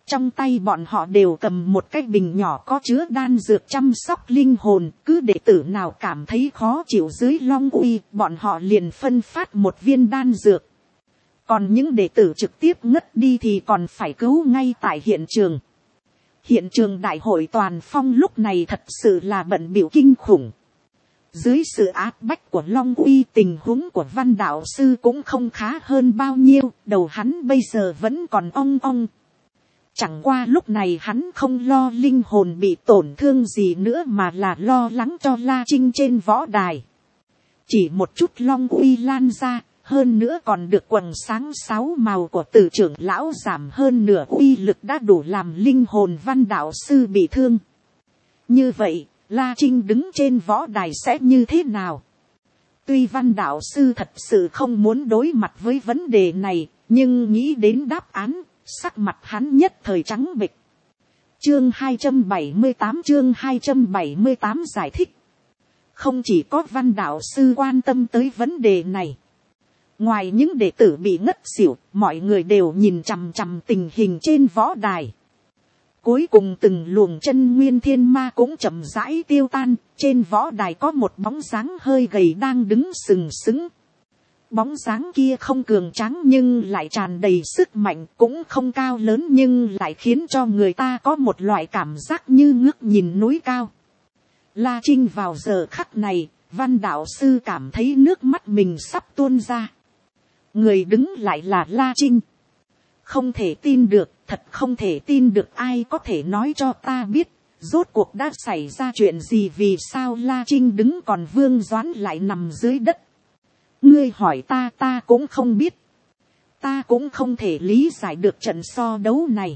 Trong tay bọn họ đều cầm một cái bình nhỏ có chứa đan dược chăm sóc linh hồn, cứ đệ tử nào cảm thấy khó chịu dưới long uy, bọn họ liền phân phát một viên đan dược. Còn những đệ tử trực tiếp ngất đi thì còn phải cứu ngay tại hiện trường. Hiện trường đại hội toàn phong lúc này thật sự là bận bịu kinh khủng. Dưới sự áp bách của long uy, tình huống của Văn đạo sư cũng không khá hơn bao nhiêu, đầu hắn bây giờ vẫn còn ong ong. Chẳng qua lúc này hắn không lo linh hồn bị tổn thương gì nữa mà là lo lắng cho La Trinh trên võ đài. Chỉ một chút long uy lan ra, hơn nữa còn được quầng sáng sáu màu của Tử trưởng lão giảm hơn nửa uy lực đã đủ làm linh hồn Văn đạo sư bị thương. Như vậy, La Trinh đứng trên võ đài sẽ như thế nào? Tuy Văn đạo sư thật sự không muốn đối mặt với vấn đề này, nhưng nghĩ đến đáp án, sắc mặt hắn nhất thời trắng bệch. Chương hai trăm bảy mươi tám chương hai trăm bảy mươi tám giải thích. Không chỉ có Văn đạo sư quan tâm tới vấn đề này. Ngoài những đệ tử bị ngất xỉu, mọi người đều nhìn chằm chằm tình hình trên võ đài. Cuối cùng từng luồng chân nguyên thiên ma cũng chậm rãi tiêu tan, trên võ đài có một bóng dáng hơi gầy đang đứng sừng sững. Bóng dáng kia không cường tráng nhưng lại tràn đầy sức mạnh, cũng không cao lớn nhưng lại khiến cho người ta có một loại cảm giác như ngước nhìn núi cao. La Trinh vào giờ khắc này, Văn đạo sư cảm thấy nước mắt mình sắp tuôn ra. Người đứng lại là La Trinh. Không thể tin được, thật không thể tin được, ai có thể nói cho ta biết, rốt cuộc đã xảy ra chuyện gì, vì sao La Trinh đứng còn Vương Doãn lại nằm dưới đất. Ngươi hỏi ta, ta cũng không biết. Ta cũng không thể lý giải được trận so đấu này.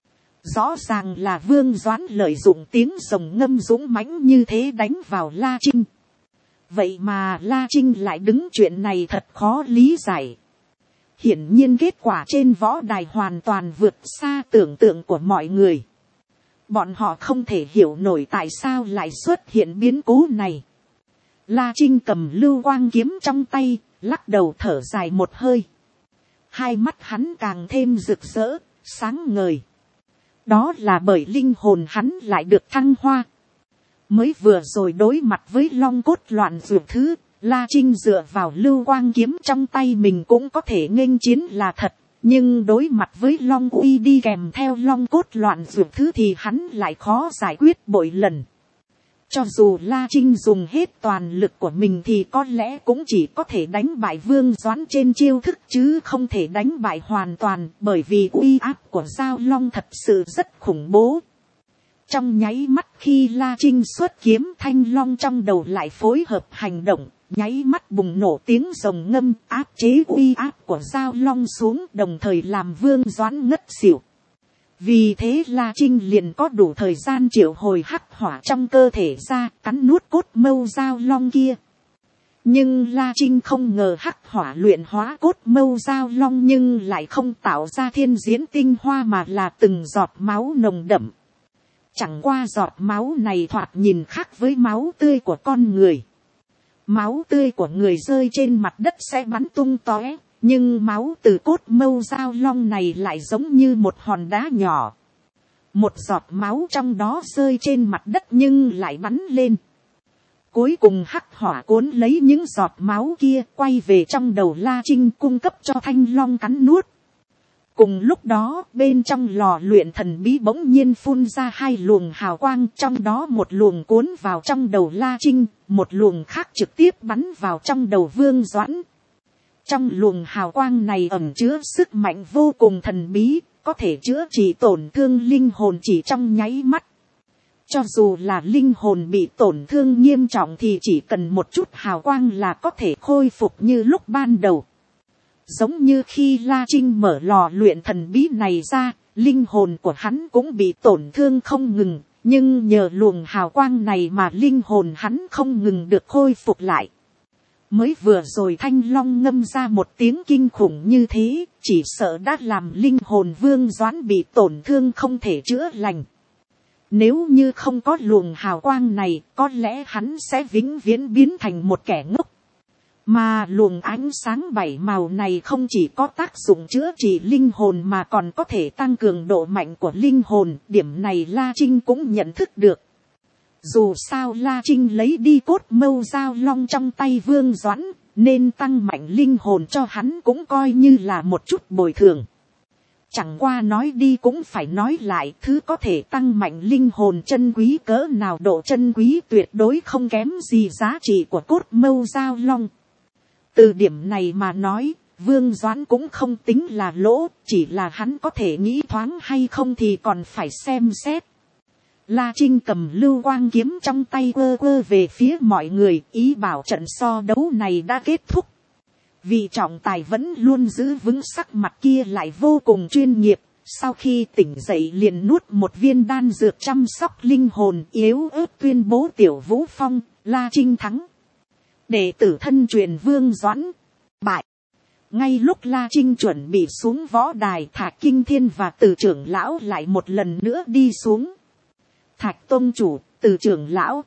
Rõ ràng là Vương Doãn lợi dụng tiếng rồng ngâm dũng mãnh như thế đánh vào La Trinh. Vậy mà La Trinh lại đứng, chuyện này thật khó lý giải. Hiển nhiên kết quả trên võ đài hoàn toàn vượt xa tưởng tượng của mọi người. Bọn họ không thể hiểu nổi tại sao lại xuất hiện biến cố này. La Trinh cầm lưu quang kiếm trong tay, lắc đầu thở dài một hơi. Hai mắt hắn càng thêm rực rỡ, sáng ngời. Đó là bởi linh hồn hắn lại được thăng hoa. Mới vừa rồi đối mặt với long cốt loạn dược thứ, La Trinh dựa vào lưu quang kiếm trong tay mình cũng có thể nghênh chiến là thật. Nhưng đối mặt với long uy đi kèm theo long cốt loạn dược thứ thì hắn lại khó giải quyết bội lần. Cho dù La Trinh dùng hết toàn lực của mình thì có lẽ cũng chỉ có thể đánh bại Vương Doãn trên chiêu thức chứ không thể đánh bại hoàn toàn, bởi vì uy áp của Giao Long thật sự rất khủng bố. Trong nháy mắt khi La Trinh xuất kiếm, thanh long trong đầu lại phối hợp hành động, nháy mắt bùng nổ tiếng rồng ngâm áp chế uy áp của Giao Long xuống, đồng thời làm Vương Doãn ngất xỉu. Vì thế La Trinh liền có đủ thời gian triệu hồi hắc hỏa trong cơ thể ra, cắn nuốt cốt mâu Giao Long kia. Nhưng La Trinh không ngờ hắc hỏa luyện hóa cốt mâu Giao Long nhưng lại không tạo ra thiên diễn tinh hoa mà là từng giọt máu nồng đậm. Chẳng qua giọt máu này thoạt nhìn khác với máu tươi của con người. Máu tươi của người rơi trên mặt đất sẽ bắn tung tóe. Nhưng máu từ cốt mâu Giao Long này lại giống như một hòn đá nhỏ. Một giọt máu trong đó rơi trên mặt đất nhưng lại bắn lên. Cuối cùng hắc hỏa cuốn lấy những giọt máu kia quay về trong đầu La Trinh cung cấp cho thanh long cắn nuốt. Cùng lúc đó bên trong lò luyện thần bí bỗng nhiên phun ra hai luồng hào quang, trong đó một luồng cuốn vào trong đầu La Trinh, một luồng khác trực tiếp bắn vào trong đầu Vương Doãn. Trong luồng hào quang này ẩn chứa sức mạnh vô cùng thần bí, có thể chữa trị tổn thương linh hồn chỉ trong nháy mắt. Cho dù là linh hồn bị tổn thương nghiêm trọng thì chỉ cần một chút hào quang là có thể khôi phục như lúc ban đầu. Giống như khi La Trinh mở lò luyện thần bí này ra, linh hồn của hắn cũng bị tổn thương không ngừng, nhưng nhờ luồng hào quang này mà linh hồn hắn không ngừng được khôi phục lại. Mới vừa rồi thanh long ngâm ra một tiếng kinh khủng như thế, chỉ sợ đã làm linh hồn Vương Doãn bị tổn thương không thể chữa lành. Nếu như không có luồng hào quang này, có lẽ hắn sẽ vĩnh viễn biến thành một kẻ ngốc. Mà luồng ánh sáng bảy màu này không chỉ có tác dụng chữa trị linh hồn mà còn có thể tăng cường độ mạnh của linh hồn. Điểm này La Trinh cũng nhận thức được. Dù sao La Trinh lấy đi cốt mâu dao long trong tay Vương Doãn, nên tăng mạnh linh hồn cho hắn cũng coi như là một chút bồi thường. Chẳng qua nói đi cũng phải nói lại, thứ có thể tăng mạnh linh hồn chân quý cỡ nào, độ chân quý tuyệt đối không kém gì giá trị của cốt mâu dao long. Từ điểm này mà nói, Vương Doãn cũng không tính là lỗ, chỉ là hắn có thể nghĩ thoáng hay không thì còn phải xem xét. La Trinh cầm lưu quang kiếm trong tay quơ quơ về phía mọi người, ý bảo trận so đấu này đã kết thúc. Vị trọng tài vẫn luôn giữ vững sắc mặt kia lại vô cùng chuyên nghiệp, sau khi tỉnh dậy liền nuốt một viên đan dược chăm sóc linh hồn, yếu ớt tuyên bố Tiểu Vũ Phong, La Trinh thắng. Đệ tử thân truyền Vương Doãn bại. Ngay lúc La Trinh chuẩn bị xuống võ đài, Thạch Kinh Thiên và Từ trưởng lão lại một lần nữa đi xuống. Thạch tông chủ, Từ trưởng lão.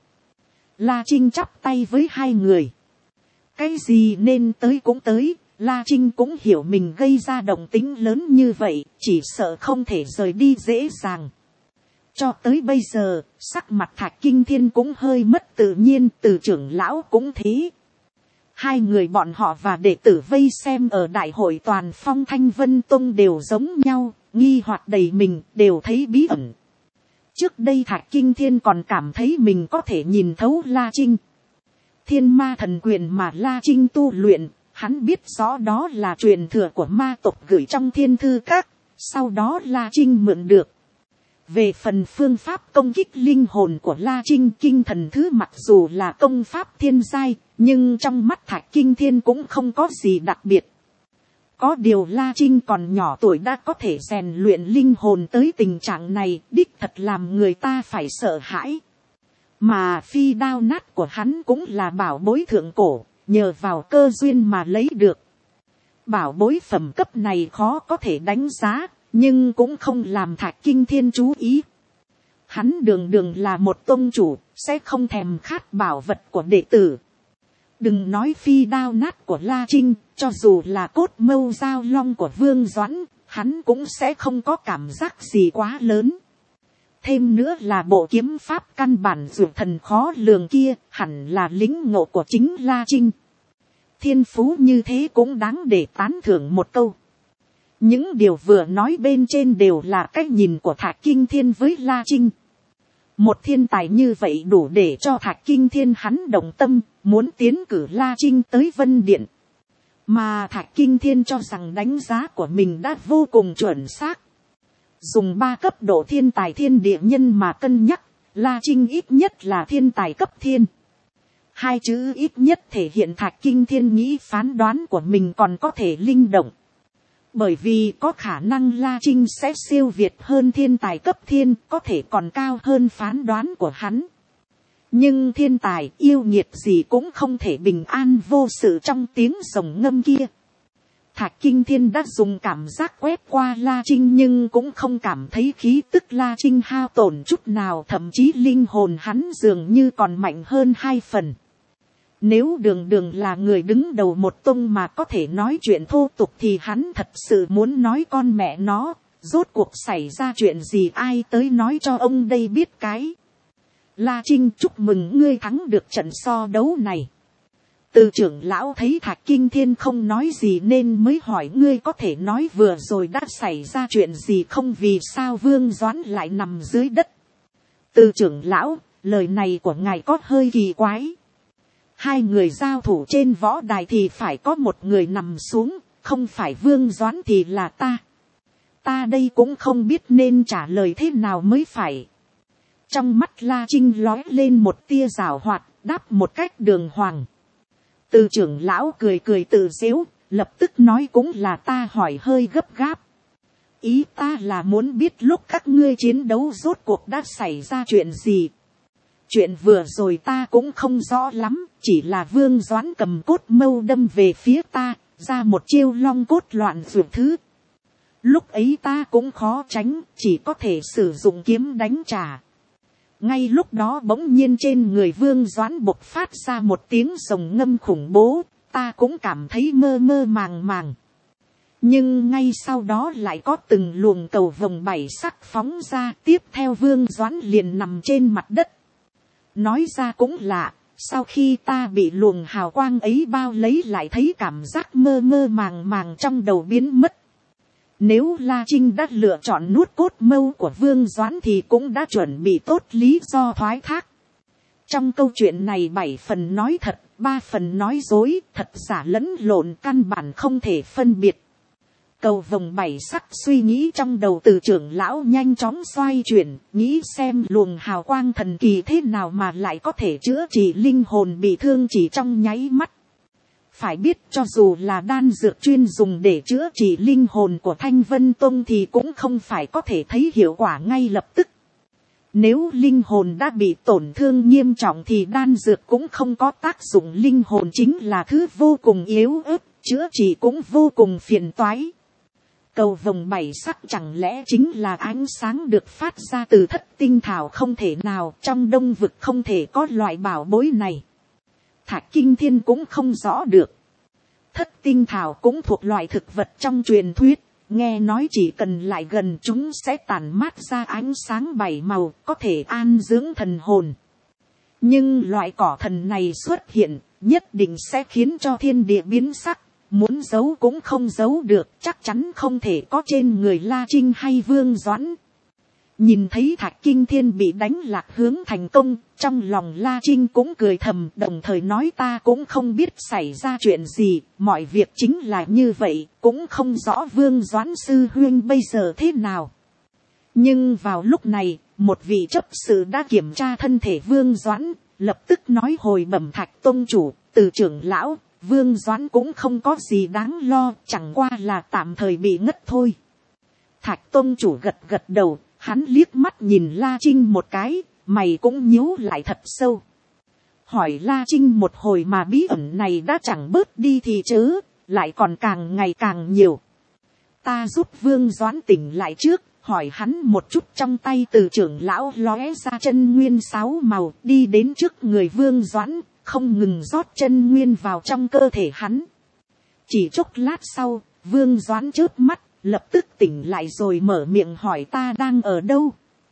La Trinh chắp tay với hai người. Cái gì nên tới cũng tới, La Trinh cũng hiểu mình gây ra động tĩnh lớn như vậy, chỉ sợ không thể rời đi dễ dàng. Cho tới bây giờ, sắc mặt Thạch Kinh Thiên cũng hơi mất tự nhiên, Từ trưởng lão cũng thế. Hai người bọn họ và đệ tử vây xem ở đại hội toàn phong Thanh Vân Tông đều giống nhau, nghi hoặc đầy mình, đều thấy bí ẩn. Trước đây Thạch Kinh Thiên còn cảm thấy mình có thể nhìn thấu La Trinh. Thiên ma thần quyền mà La Trinh tu luyện, hắn biết rõ đó là truyền thừa của ma tộc gửi trong thiên thư các, sau đó La Trinh mượn được. Về phần phương pháp công kích linh hồn của La Trinh, kinh thần thứ mặc dù là công pháp thiên giai, nhưng trong mắt Thạch Kinh Thiên cũng không có gì đặc biệt. Có điều La Trinh còn nhỏ tuổi đã có thể rèn luyện linh hồn tới tình trạng này, đích thật làm người ta phải sợ hãi. Mà phi đao nát của hắn cũng là bảo bối thượng cổ, nhờ vào cơ duyên mà lấy được. Bảo bối phẩm cấp này khó có thể đánh giá, nhưng cũng không làm Thạch Kinh Thiên chú ý. Hắn đường đường là một tông chủ, sẽ không thèm khát bảo vật của đệ tử. Đừng nói phi đao nát của La Trinh, cho dù là cốt mâu dao long của Vương Doãn, hắn cũng sẽ không có cảm giác gì quá lớn. Thêm nữa là bộ kiếm pháp căn bản dược thần khó lường kia, hẳn là lĩnh ngộ của chính La Trinh. Thiên phú như thế cũng đáng để tán thưởng một câu. Những điều vừa nói bên trên đều là cách nhìn của Thạch Kinh Thiên với La Trinh. Một thiên tài như vậy đủ để cho Thạch Kinh Thiên hắn động tâm, muốn tiến cử La Trinh tới Vân Điện. Mà Thạch Kinh Thiên cho rằng đánh giá của mình đã vô cùng chuẩn xác. Dùng ba cấp độ thiên tài thiên địa nhân mà cân nhắc, La Trinh ít nhất là thiên tài cấp thiên. Hai chữ ít nhất thể hiện Thạch Kinh Thiên nghĩ phán đoán của mình còn có thể linh động. Bởi vì có khả năng La Trinh sẽ siêu việt hơn thiên tài cấp thiên, có thể còn cao hơn phán đoán của hắn. Nhưng thiên tài yêu nghiệt gì cũng không thể bình an vô sự trong tiếng rồng ngâm kia. Thạch Kinh Thiên đã dùng cảm giác quét qua La Trinh nhưng cũng không cảm thấy khí tức La Trinh hao tổn chút nào, thậm chí linh hồn hắn dường như còn mạnh hơn hai phần. Nếu đường đường là người đứng đầu một tông mà có thể nói chuyện thô tục thì hắn thật sự muốn nói con mẹ nó, rốt cuộc xảy ra chuyện gì ai tới nói cho ông đây biết cái. La Trinh, chúc mừng ngươi thắng được trận so đấu này. Từ trưởng lão thấy Thạch Kinh Thiên không nói gì nên mới hỏi ngươi có thể nói vừa rồi đã xảy ra chuyện gì không, vì sao Vương Doãn lại nằm dưới đất. Từ trưởng lão, lời này của ngài có hơi kỳ quái. Hai người giao thủ trên võ đài thì phải có một người nằm xuống, không phải Vương Doãn thì là ta. Ta đây cũng không biết nên trả lời thế nào mới phải. Trong mắt La Trinh lóe lên một tia giảo hoạt, đáp một cách đường hoàng. Từ trưởng lão cười cười tự giễu, lập tức nói cũng là ta hỏi hơi gấp gáp. Ý ta là muốn biết lúc các ngươi chiến đấu rốt cuộc đã xảy ra chuyện gì. Chuyện vừa rồi ta cũng không rõ lắm, chỉ là Vương Doãn cầm cốt mâu đâm về phía ta, ra một chiêu long cốt loạn dược thứ. Lúc ấy ta cũng khó tránh, chỉ có thể sử dụng kiếm đánh trả. Ngay lúc đó bỗng nhiên trên người Vương Doãn bộc phát ra một tiếng rồng ngâm khủng bố, ta cũng cảm thấy mơ mơ màng màng. Nhưng ngay sau đó lại có từng luồng cầu vồng bảy sắc phóng ra, tiếp theo Vương Doãn liền nằm trên mặt đất. Nói ra cũng lạ, sau khi ta bị luồng hào quang ấy bao lấy lại thấy cảm giác mơ mơ màng màng trong đầu biến mất. Nếu La Trinh đã lựa chọn nuốt cốt mâu của Vương Doãn thì cũng đã chuẩn bị tốt lý do thoái thác. Trong câu chuyện này bảy phần nói thật, ba phần nói dối, thật giả lẫn lộn, căn bản không thể phân biệt. Cầu vồng bảy sắc suy nghĩ trong đầu từ trưởng lão nhanh chóng xoay chuyển, nghĩ xem luồng hào quang thần kỳ thế nào mà lại có thể chữa trị linh hồn bị thương chỉ trong nháy mắt. Phải biết cho dù là đan dược chuyên dùng để chữa trị linh hồn của Thanh Vân Tông thì cũng không phải có thể thấy hiệu quả ngay lập tức. Nếu linh hồn đã bị tổn thương nghiêm trọng thì đan dược cũng không có tác dụng, linh hồn chính là thứ vô cùng yếu ớt, chữa trị cũng vô cùng phiền toái. Cầu vồng bảy sắc chẳng lẽ chính là ánh sáng được phát ra từ thất tinh thảo, không thể nào, trong đông vực không thể có loại bảo bối này. Thạch Kinh Thiên cũng không rõ được. Thất tinh thảo cũng thuộc loại thực vật trong truyền thuyết, nghe nói chỉ cần lại gần chúng sẽ tản mát ra ánh sáng bảy màu, có thể an dưỡng thần hồn. Nhưng loại cỏ thần này xuất hiện, nhất định sẽ khiến cho thiên địa biến sắc. Muốn giấu cũng không giấu được, chắc chắn không thể có trên người La Trinh hay Vương Doãn. Nhìn thấy Thạch Kinh Thiên bị đánh lạc hướng thành công, trong lòng La Trinh cũng cười thầm, đồng thời nói ta cũng không biết xảy ra chuyện gì, mọi việc chính là như vậy, cũng không rõ Vương Doãn sư huynh bây giờ thế nào. Nhưng vào lúc này, một vị chấp sự đã kiểm tra thân thể Vương Doãn, lập tức nói hồi bẩm Thạch tông chủ, từ trưởng lão, Vương Doãn cũng không có gì đáng lo, chẳng qua là tạm thời bị ngất thôi. Thạch tông chủ gật gật đầu, hắn liếc mắt nhìn La Trinh một cái, mày cũng nhíu lại thật sâu. Hỏi La Trinh một hồi mà bí ẩn này đã chẳng bớt đi thì chớ, lại còn càng ngày càng nhiều. Ta giúp Vương Doãn tỉnh lại trước, hỏi hắn một chút, trong tay từ trưởng lão lóe ra chân nguyên sáu màu, đi đến trước người Vương Doãn, không ngừng rót chân nguyên vào trong cơ thể hắn. Chỉ chốc lát sau, Vương Doãn chớp mắt, lập tức tỉnh lại rồi mở miệng hỏi ta đang ở đâu.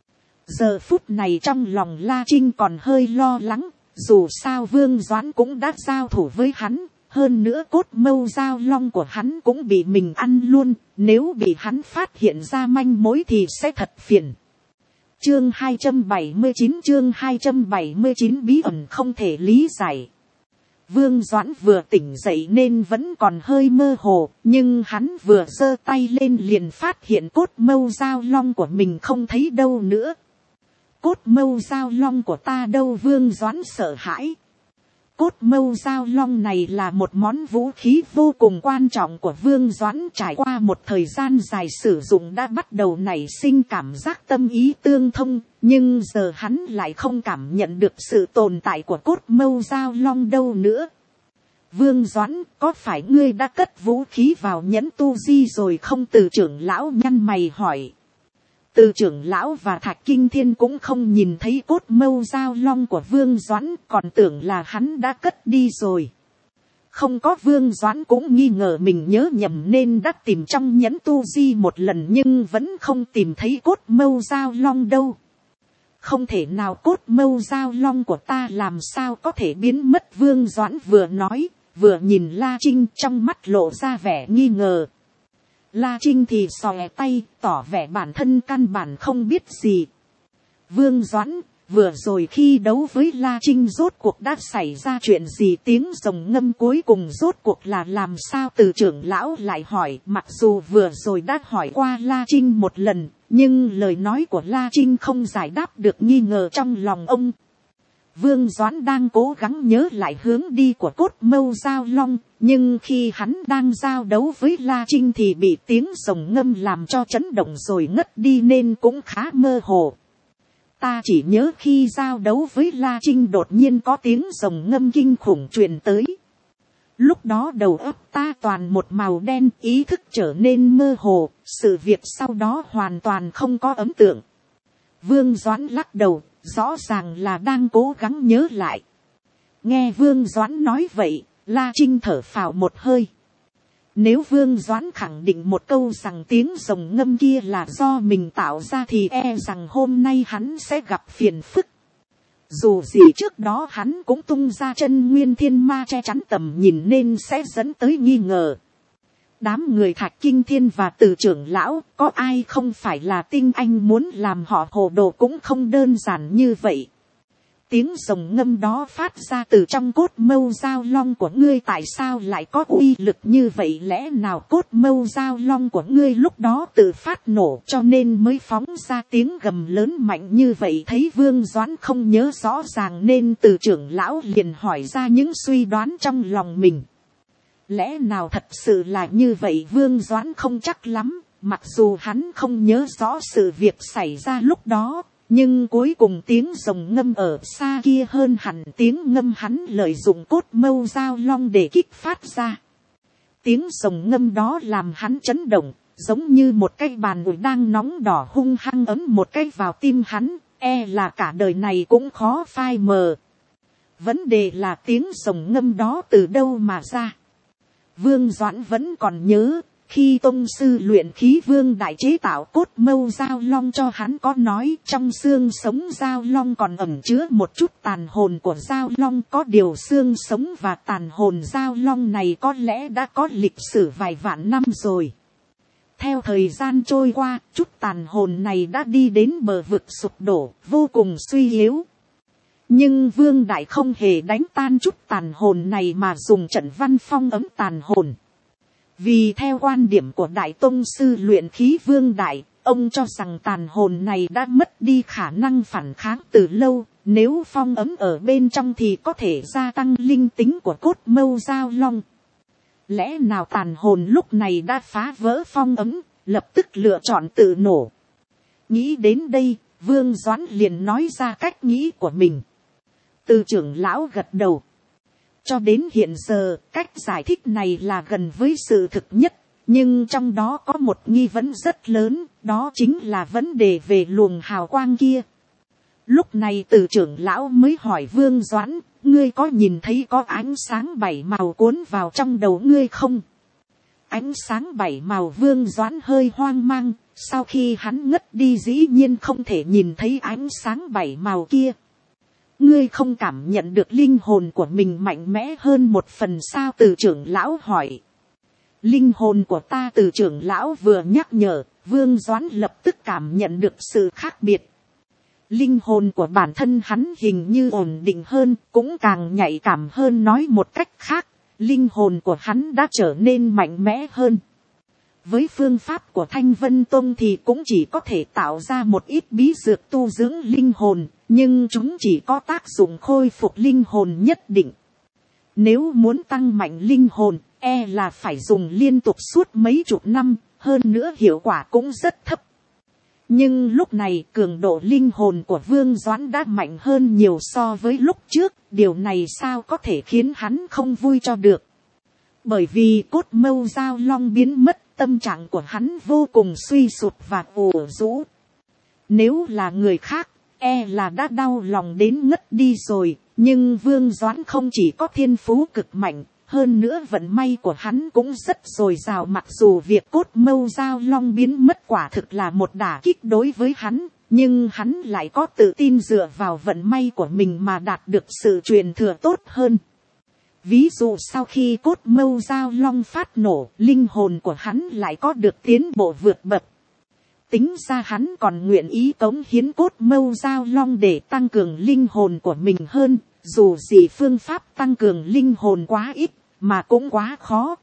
Giờ phút này trong lòng La Trinh còn hơi lo lắng, dù sao Vương Doãn cũng đã giao thủ với hắn, hơn nữa cốt mâu giao long của hắn cũng bị mình ăn luôn, nếu bị hắn phát hiện ra manh mối thì sẽ thật phiền. Chương hai trăm bảy mươi chín chương hai trăm bảy mươi chín bí ẩn không thể lý giải. Vương Doãn vừa tỉnh dậy nên vẫn còn hơi mơ hồ, nhưng hắn vừa giơ tay lên liền phát hiện cốt mâu giao long của mình không thấy đâu nữa. Cốt mâu giao long của ta đâu? Vương Doãn sợ hãi. Cốt mâu giao long này là một món vũ khí vô cùng quan trọng của Vương Doãn, trải qua một thời gian dài sử dụng đã bắt đầu nảy sinh cảm giác tâm ý tương thông, nhưng giờ hắn lại không cảm nhận được sự tồn tại của cốt mâu giao long đâu nữa. Vương Doãn, có phải ngươi đã cất vũ khí vào nhẫn tu di rồi không? Từ trưởng lão nhăn mày hỏi. Từ trưởng lão và Thạch Kinh Thiên cũng không nhìn thấy cốt mâu giao long của Vương Doãn, còn tưởng là hắn đã cất đi rồi. Không có. Vương Doãn cũng nghi ngờ mình nhớ nhầm nên đã tìm trong nhẫn tu di một lần nhưng vẫn không tìm thấy cốt mâu giao long đâu. Không thể nào, cốt mâu giao long của ta làm sao có thể biến mất? Vương Doãn vừa nói, vừa nhìn La Trinh, trong mắt lộ ra vẻ nghi ngờ. La Trinh thì xòe tay, tỏ vẻ bản thân căn bản không biết gì. Vương Doãn, vừa rồi khi đấu với La Trinh rốt cuộc đã xảy ra chuyện gì? Tiếng rồng ngâm cuối cùng rốt cuộc là làm sao? Từ trưởng lão lại hỏi, mặc dù vừa rồi đã hỏi qua La Trinh một lần, nhưng lời nói của La Trinh không giải đáp được nghi ngờ trong lòng ông. Vương Doãn đang cố gắng nhớ lại hướng đi của cốt mâu giao long, nhưng khi hắn đang giao đấu với La Trinh thì bị tiếng rồng ngâm làm cho chấn động rồi ngất đi nên cũng khá mơ hồ. Ta chỉ nhớ khi giao đấu với La Trinh đột nhiên có tiếng rồng ngâm kinh khủng truyền tới. Lúc đó đầu óc ta toàn một màu đen, ý thức trở nên mơ hồ, sự việc sau đó hoàn toàn không có ấn tượng. Vương Doãn lắc đầu, rõ ràng là đang cố gắng nhớ lại. Nghe Vương Doãn nói vậy, La Trinh thở phào một hơi. Nếu Vương Doãn khẳng định một câu rằng tiếng rồng ngâm kia là do mình tạo ra thì e rằng hôm nay hắn sẽ gặp phiền phức. Dù gì trước đó hắn cũng tung ra chân nguyên thiên ma che chắn tầm nhìn nên sẽ dẫn tới nghi ngờ. Đám người Thạch Kinh Thiên và Từ trưởng lão có ai không phải là tinh anh, muốn làm họ hồ đồ cũng không đơn giản như vậy. Tiếng rồng ngâm đó phát ra từ trong cốt mâu giao long của ngươi tại sao lại có uy lực như vậy, lẽ nào cốt mâu giao long của ngươi lúc đó tự phát nổ cho nên mới phóng ra tiếng gầm lớn mạnh như vậy. Thấy Vương Doãn không nhớ rõ ràng nên Từ trưởng lão liền hỏi ra những suy đoán trong lòng mình. Lẽ nào thật sự là như vậy? Vương Doãn không chắc lắm, mặc dù hắn không nhớ rõ sự việc xảy ra lúc đó. Nhưng cuối cùng tiếng rồng ngâm ở xa kia hơn hẳn tiếng ngâm hắn lợi dụng cốt mâu giao long để kích phát ra. Tiếng rồng ngâm đó làm hắn chấn động, giống như một cái bàn ủi đang nóng đỏ hung hăng ấm một cái vào tim hắn, e là cả đời này cũng khó phai mờ. Vấn đề là tiếng rồng ngâm đó từ đâu mà ra. Vương Doãn vẫn còn nhớ, khi tông sư luyện khí Vương Đại chế tạo cốt mâu giao long cho hắn có nói trong xương sống giao long còn ẩn chứa một chút tàn hồn của giao long, có điều xương sống và tàn hồn giao long này có lẽ đã có lịch sử vài vạn năm rồi. Theo thời gian trôi qua, chút tàn hồn này đã đi đến bờ vực sụp đổ, vô cùng suy yếu. Nhưng Vương Đại không hề đánh tan chút tàn hồn này mà dùng trận văn phong ấm tàn hồn. Vì theo quan điểm của Đại Tông sư luyện khí Vương Đại, ông cho rằng tàn hồn này đã mất đi khả năng phản kháng từ lâu, nếu phong ấm ở bên trong thì có thể gia tăng linh tính của cốt mâu giao long. Lẽ nào tàn hồn lúc này đã phá vỡ phong ấm, lập tức lựa chọn tự nổ. Nghĩ đến đây, Vương Doãn liền nói ra cách nghĩ của mình. Từ trưởng lão gật đầu. Cho đến hiện giờ, cách giải thích này là gần với sự thực nhất, nhưng trong đó có một nghi vấn rất lớn, đó chính là vấn đề về luồng hào quang kia. Lúc này Từ trưởng lão mới hỏi Vương Doãn, ngươi có nhìn thấy có ánh sáng bảy màu cuốn vào trong đầu ngươi không? Ánh sáng bảy màu? Vương Doãn hơi hoang mang, sau khi hắn ngất đi dĩ nhiên không thể nhìn thấy ánh sáng bảy màu kia. Ngươi không cảm nhận được linh hồn của mình mạnh mẽ hơn một phần sao? Từ trưởng lão hỏi. Linh hồn của ta? Từ trưởng lão vừa nhắc nhở, Vương Doãn lập tức cảm nhận được sự khác biệt. Linh hồn của bản thân hắn hình như ổn định hơn, cũng càng nhạy cảm hơn. Nói một cách khác, linh hồn của hắn đã trở nên mạnh mẽ hơn. Với phương pháp của Thanh Vân Tông thì cũng chỉ có thể tạo ra một ít bí dược tu dưỡng linh hồn, nhưng chúng chỉ có tác dụng khôi phục linh hồn nhất định. Nếu muốn tăng mạnh linh hồn, e là phải dùng liên tục suốt mấy chục năm, hơn nữa hiệu quả cũng rất thấp. Nhưng lúc này cường độ linh hồn của Vương Doãn đã mạnh hơn nhiều so với lúc trước, điều này sao có thể khiến hắn không vui cho được. Bởi vì cốt mâu giao long biến mất, tâm trạng của hắn vô cùng suy sụp và ủ rũ. Nếu là người khác, e là đã đau lòng đến ngất đi rồi, nhưng Vương Doãn không chỉ có thiên phú cực mạnh, hơn nữa vận may của hắn cũng rất dồi dào. Mặc dù việc cốt mâu giao long biến mất quả thực là một đả kích đối với hắn, nhưng hắn lại có tự tin dựa vào vận may của mình mà đạt được sự truyền thừa tốt hơn. Ví dụ sau khi cốt mâu giao long phát nổ, linh hồn của hắn lại có được tiến bộ vượt bậc. Tính ra hắn còn nguyện ý cống hiến cốt mâu giao long để tăng cường linh hồn của mình hơn, dù gì phương pháp tăng cường linh hồn quá ít, mà cũng quá khó.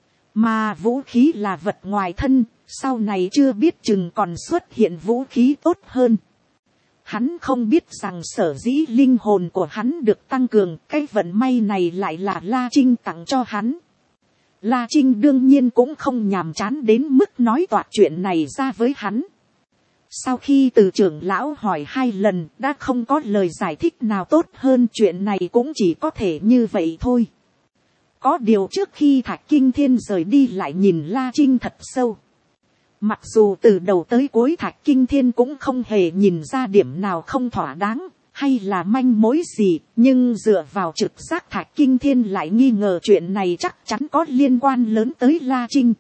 Mà vũ khí là vật ngoài thân, sau này chưa biết chừng còn xuất hiện vũ khí tốt hơn. Hắn không biết rằng sở dĩ linh hồn của hắn được tăng cường, cái vận may này lại là La Trinh tặng cho hắn. La Trinh đương nhiên cũng không nhàm chán đến mức nói toạc chuyện này ra với hắn. Sau khi Từ trưởng lão hỏi hai lần đã không có lời giải thích nào tốt hơn, chuyện này cũng chỉ có thể như vậy thôi. Có điều trước khi Thạch Kinh Thiên rời đi lại nhìn La Trinh thật sâu. Mặc dù từ đầu tới cuối Thạch Kinh Thiên cũng không hề nhìn ra điểm nào không thỏa đáng, hay là manh mối gì, nhưng dựa vào trực giác Thạch Kinh Thiên lại nghi ngờ chuyện này chắc chắn có liên quan lớn tới La Trinh.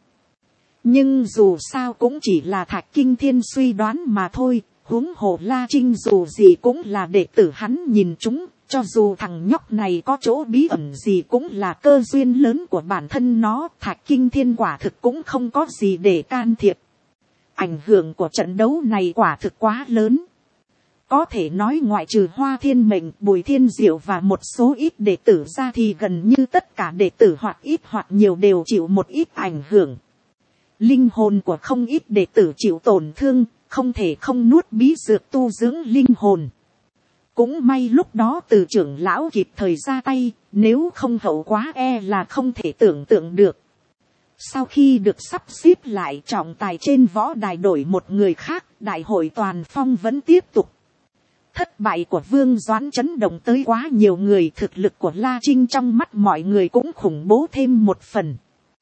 Nhưng dù sao cũng chỉ là Thạch Kinh Thiên suy đoán mà thôi, huống hồ La Trinh dù gì cũng là đệ tử hắn nhìn chúng, cho dù thằng nhóc này có chỗ bí ẩn gì cũng là cơ duyên lớn của bản thân nó, Thạch Kinh Thiên quả thực cũng không có gì để can thiệp. Ảnh hưởng của trận đấu này quả thực quá lớn. Có thể nói ngoại trừ Hoa Thiên Mệnh, Bùi Thiên Diệu và một số ít đệ tử ra thì gần như tất cả đệ tử hoặc ít hoặc nhiều đều chịu một ít ảnh hưởng. Linh hồn của không ít đệ tử chịu tổn thương, không thể không nuốt bí dược tu dưỡng linh hồn. Cũng may lúc đó từ trưởng lão kịp thời ra tay, nếu không hậu quá e là không thể tưởng tượng được. Sau khi được sắp xếp lại trọng tài trên võ đài đổi một người khác, đại hội toàn phong vẫn tiếp tục. Thất bại của Vương Doãn chấn động tới quá nhiều người, thực lực của La Trinh trong mắt mọi người cũng khủng bố thêm một phần.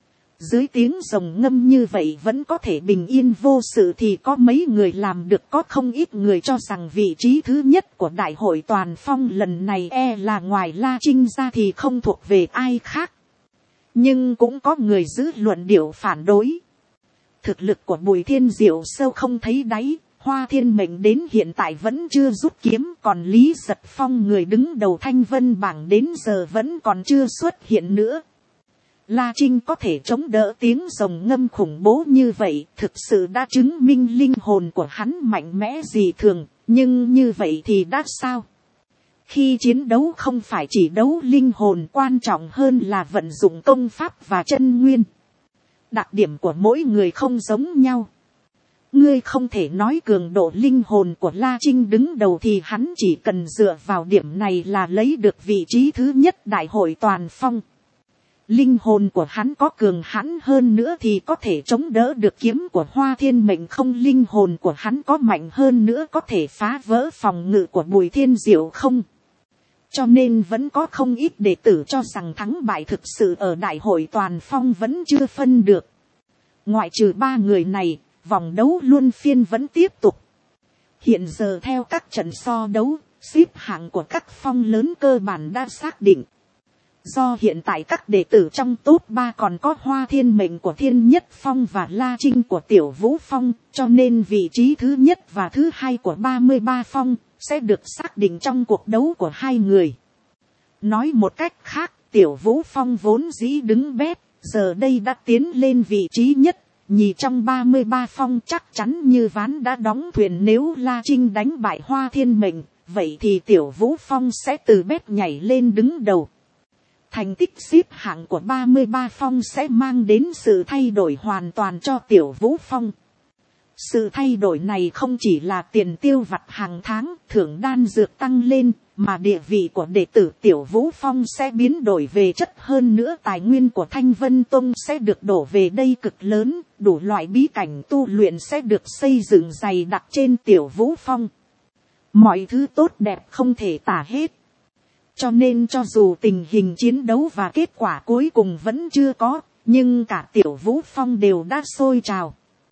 Dưới tiếng rồng ngâm như vậy vẫn có thể bình yên vô sự thì có mấy người làm được, có không ít người cho rằng vị trí thứ nhất của đại hội toàn phong lần này e là ngoài La Trinh ra thì không thuộc về ai khác. Nhưng cũng có người giữ luận điệu phản đối. Thực lực của Bùi Thiên Diệu sâu không thấy đáy, Hoa Thiên Mệnh đến hiện tại vẫn chưa rút kiếm, còn Lý Giật Phong người đứng đầu Thanh Vân bảng đến giờ vẫn còn chưa xuất hiện nữa. La Trinh có thể chống đỡ tiếng rồng ngâm khủng bố như vậy, thực sự đã chứng minh linh hồn của hắn mạnh mẽ dị thường, nhưng như vậy thì đã sao? Khi chiến đấu không phải chỉ đấu linh hồn, quan trọng hơn là vận dụng công pháp và chân nguyên. Đặc điểm của mỗi người không giống nhau. Ngươi không thể nói cường độ linh hồn của La Trinh đứng đầu thì hắn chỉ cần dựa vào điểm này là lấy được vị trí thứ nhất đại hội toàn phong. Linh hồn của hắn có cường hãn hơn nữa thì có thể chống đỡ được kiếm của Hoa Thiên Mệnh không, linh hồn của hắn có mạnh hơn nữa có thể phá vỡ phòng ngự của Bùi Thiên Diệu không. Cho nên vẫn có không ít đệ tử cho rằng thắng bại thực sự ở đại hội toàn phong vẫn chưa phân được. Ngoại trừ ba người này, vòng đấu luân phiên vẫn tiếp tục. Hiện giờ theo các trận so đấu, xếp hạng của các phong lớn cơ bản đã xác định. Do hiện tại các đệ tử trong top ba còn có Hoa Thiên Mệnh của Thiên Nhất Phong và La Trinh của Tiểu Vũ Phong, cho nên vị trí thứ nhất và thứ hai của ba mươi ba phong sẽ được xác định trong cuộc đấu của hai người. Nói một cách khác, Tiểu Vũ Phong vốn dĩ đứng bét, giờ đây đã tiến lên vị trí nhất, nhì trong ba mươi ba phong chắc chắn như ván đã đóng thuyền. Nếu La Trinh đánh bại Hoa Thiên Mệnh, vậy thì Tiểu Vũ Phong sẽ từ bét nhảy lên đứng đầu. Thành tích xếp hạng của ba mươi ba phong sẽ mang đến sự thay đổi hoàn toàn cho Tiểu Vũ Phong. Sự thay đổi này không chỉ là tiền tiêu vặt hàng tháng, thưởng đan dược tăng lên, mà địa vị của đệ tử Tiểu Vũ Phong sẽ biến đổi về chất, hơn nữa tài nguyên của Thanh Vân Tông sẽ được đổ về đây cực lớn, đủ loại bí cảnh tu luyện sẽ được xây dựng dày đặc trên Tiểu Vũ Phong. Mọi thứ tốt đẹp không thể tả hết. Cho nên cho dù tình hình chiến đấu và kết quả cuối cùng vẫn chưa có, nhưng cả Tiểu Vũ Phong đều đã sôi trào.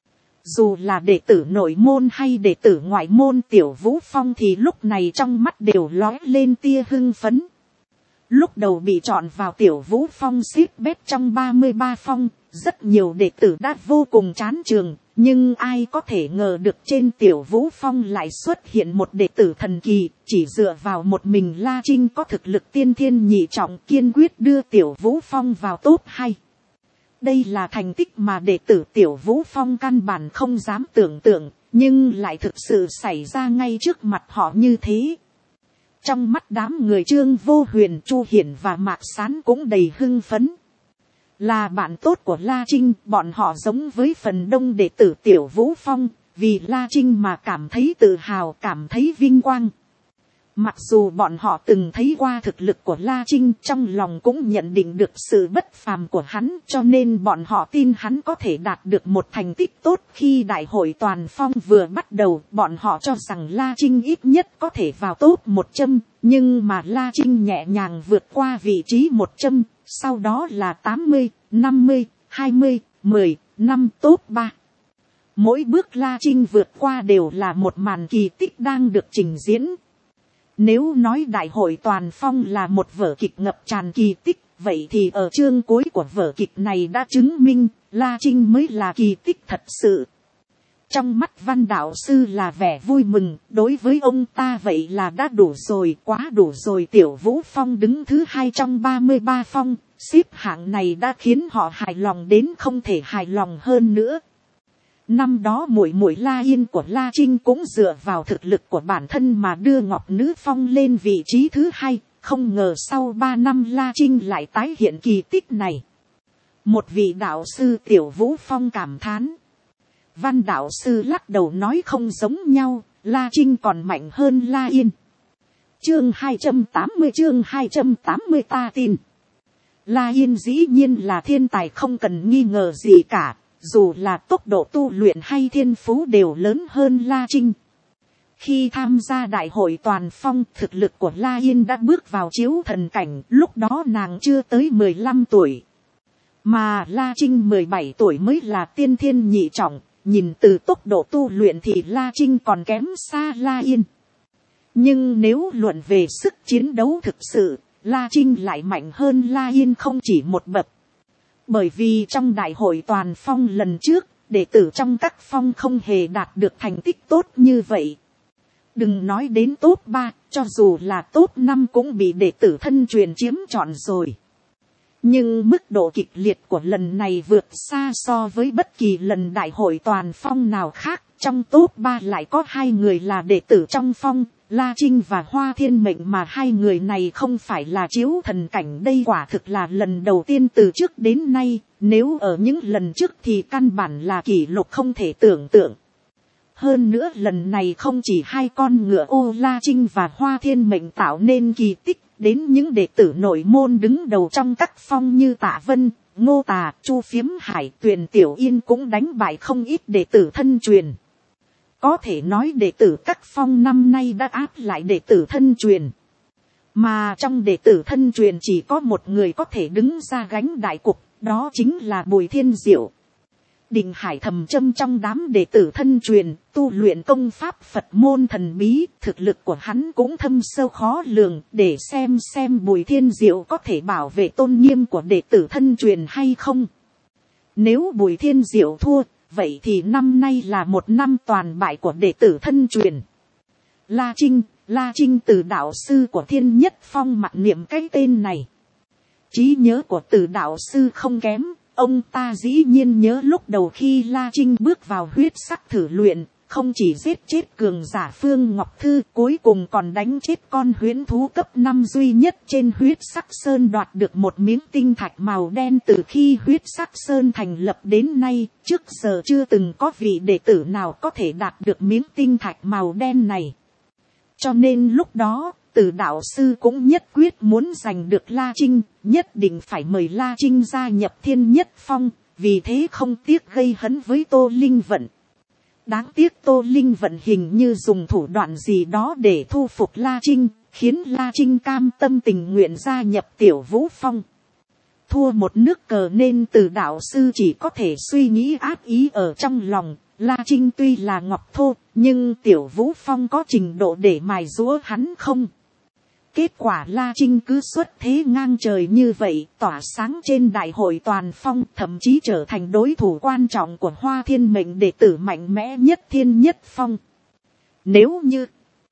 Dù là đệ tử nội môn hay đệ tử ngoại môn Tiểu Vũ Phong thì lúc này trong mắt đều lóe lên tia hưng phấn. Lúc đầu bị chọn vào Tiểu Vũ Phong xếp bét trong ba mươi ba phong, rất nhiều đệ tử đã vô cùng chán trường, nhưng ai có thể ngờ được trên Tiểu Vũ Phong lại xuất hiện một đệ tử thần kỳ, chỉ dựa vào một mình La Trinh có thực lực tiên thiên nhị trọng kiên quyết đưa Tiểu Vũ Phong vào top hai. Đây là thành tích mà đệ tử Tiểu Vũ Phong căn bản không dám tưởng tượng, nhưng lại thực sự xảy ra ngay trước mặt họ như thế. Trong mắt đám người Trương Vô Huyền, Chu Hiển và Mạc Sán cũng đầy hưng phấn. Là bạn tốt của La Trinh, bọn họ giống với phần đông đệ tử Tiểu Vũ Phong, vì La Trinh mà cảm thấy tự hào, cảm thấy vinh quang. Mặc dù bọn họ từng thấy qua thực lực của La Trinh, trong lòng cũng nhận định được sự bất phàm của hắn, cho nên bọn họ tin hắn có thể đạt được một thành tích tốt. Khi đại hội toàn phong vừa bắt đầu, bọn họ cho rằng La Trinh ít nhất có thể vào top một trăm, nhưng mà La Trinh nhẹ nhàng vượt qua vị trí một trăm, sau đó là tám mươi, năm mươi, hai mươi, mười, năm top ba. Mỗi bước La Trinh vượt qua đều là một màn kỳ tích đang được trình diễn. Nếu nói đại hội toàn phong là một vở kịch ngập tràn kỳ tích, vậy thì ở chương cuối của vở kịch này đã chứng minh La Trinh mới là kỳ tích thật sự. Trong mắt Văn đạo sư là vẻ vui mừng, đối với ông ta vậy là đã đủ rồi, quá đủ rồi. Tiểu Vũ Phong đứng thứ hai trong ba mươi ba phong, xếp hạng này đã khiến họ hài lòng đến không thể hài lòng hơn nữa. Năm đó muội muội La Yên của La Trinh cũng dựa vào thực lực của bản thân mà đưa Ngọc Nữ Phong lên vị trí thứ hai, không ngờ sau ba năm La Trinh lại tái hiện kỳ tích này. Một vị đạo sư Tiểu Vũ Phong cảm thán. Văn đạo sư lắc đầu nói không giống nhau, La Trinh còn mạnh hơn La Yên. Chương hai trăm tám mươi chương hai trăm tám mươi ta tin. La Yên dĩ nhiên là thiên tài không cần nghi ngờ gì cả, dù là tốc độ tu luyện hay thiên phú đều lớn hơn La Trinh. Khi tham gia đại hội toàn phong, thực lực của La Yên đã bước vào chiếu thần cảnh, lúc đó nàng chưa tới mười lăm tuổi. Mà La Trinh mười bảy tuổi mới là tiên thiên nhị trọng, nhìn từ tốc độ tu luyện thì La Trinh còn kém xa La Yên. Nhưng nếu luận về sức chiến đấu thực sự, La Trinh lại mạnh hơn La Yên không chỉ một bậc. Bởi vì trong đại hội toàn phong lần trước, đệ tử trong các phong không hề đạt được thành tích tốt như vậy. Đừng nói đến top ba, cho dù là top năm cũng bị đệ tử thân truyền chiếm trọn rồi. Nhưng mức độ kịch liệt của lần này vượt xa so với bất kỳ lần đại hội toàn phong nào khác. Trong top ba lại có hai người là đệ tử trong phong, La Trinh và Hoa Thiên Mệnh, mà hai người này không phải là chiếu thần cảnh. Đây quả thực là lần đầu tiên từ trước đến nay, nếu ở những lần trước thì căn bản là kỷ lục không thể tưởng tượng. Hơn nữa lần này không chỉ hai con ngựa ô La Trinh và Hoa Thiên Mệnh tạo nên kỳ tích, đến những đệ tử nội môn đứng đầu trong các phong như Tạ Vân, Ngô Tà, Chu Phiếm Hải, Tuyền Tiểu Yên cũng đánh bại không ít đệ tử thân truyền. Có thể nói đệ tử các phong năm nay đã áp lại đệ tử thân truyền. Mà trong đệ tử thân truyền chỉ có một người có thể đứng ra gánh đại cục, đó chính là Bùi Thiên Diệu. Định Hải thầm châm trong đám đệ tử thân truyền, tu luyện công pháp Phật môn thần bí, thực lực của hắn cũng thâm sâu khó lường, để xem xem Bùi Thiên Diệu có thể bảo vệ tôn nghiêm của đệ tử thân truyền hay không. Nếu Bùi Thiên Diệu thua, vậy thì năm nay là một năm toàn bại của đệ tử thân truyền. La Trinh, La Trinh từ đạo sư của Thiên Nhất Phong mặc niệm cái tên này. Trí nhớ của từ đạo sư không kém. Ông ta dĩ nhiên nhớ lúc đầu khi La Trinh bước vào huyết sắc thử luyện, không chỉ giết chết cường giả Phương Ngọc Thư, cuối cùng còn đánh chết con huyễn thú cấp năm duy nhất trên huyết sắc sơn, đoạt được một miếng tinh thạch màu đen. Từ khi huyết sắc sơn thành lập đến nay, trước giờ chưa từng có vị đệ tử nào có thể đạt được miếng tinh thạch màu đen này. Cho nên lúc đó, từ đạo sư cũng nhất quyết muốn giành được La Trinh, nhất định phải mời La Trinh gia nhập Thiên Nhất Phong, vì thế không tiếc gây hấn với Tô Linh Vận. Đáng tiếc Tô Linh Vận hình như dùng thủ đoạn gì đó để thu phục La Trinh, khiến La Trinh cam tâm tình nguyện gia nhập Tiểu Vũ Phong. Thua một nước cờ nên từ đạo sư chỉ có thể suy nghĩ ác ý ở trong lòng. La Trinh tuy là ngọc thô, nhưng Tiểu Vũ Phong có trình độ để mài giũa hắn không? Kết quả La Trinh cứ xuất thế ngang trời như vậy, tỏa sáng trên đại hội toàn phong, thậm chí trở thành đối thủ quan trọng của Hoa Thiên Mệnh, đệ tử mạnh mẽ nhất Thiên Nhất Phong. Nếu như,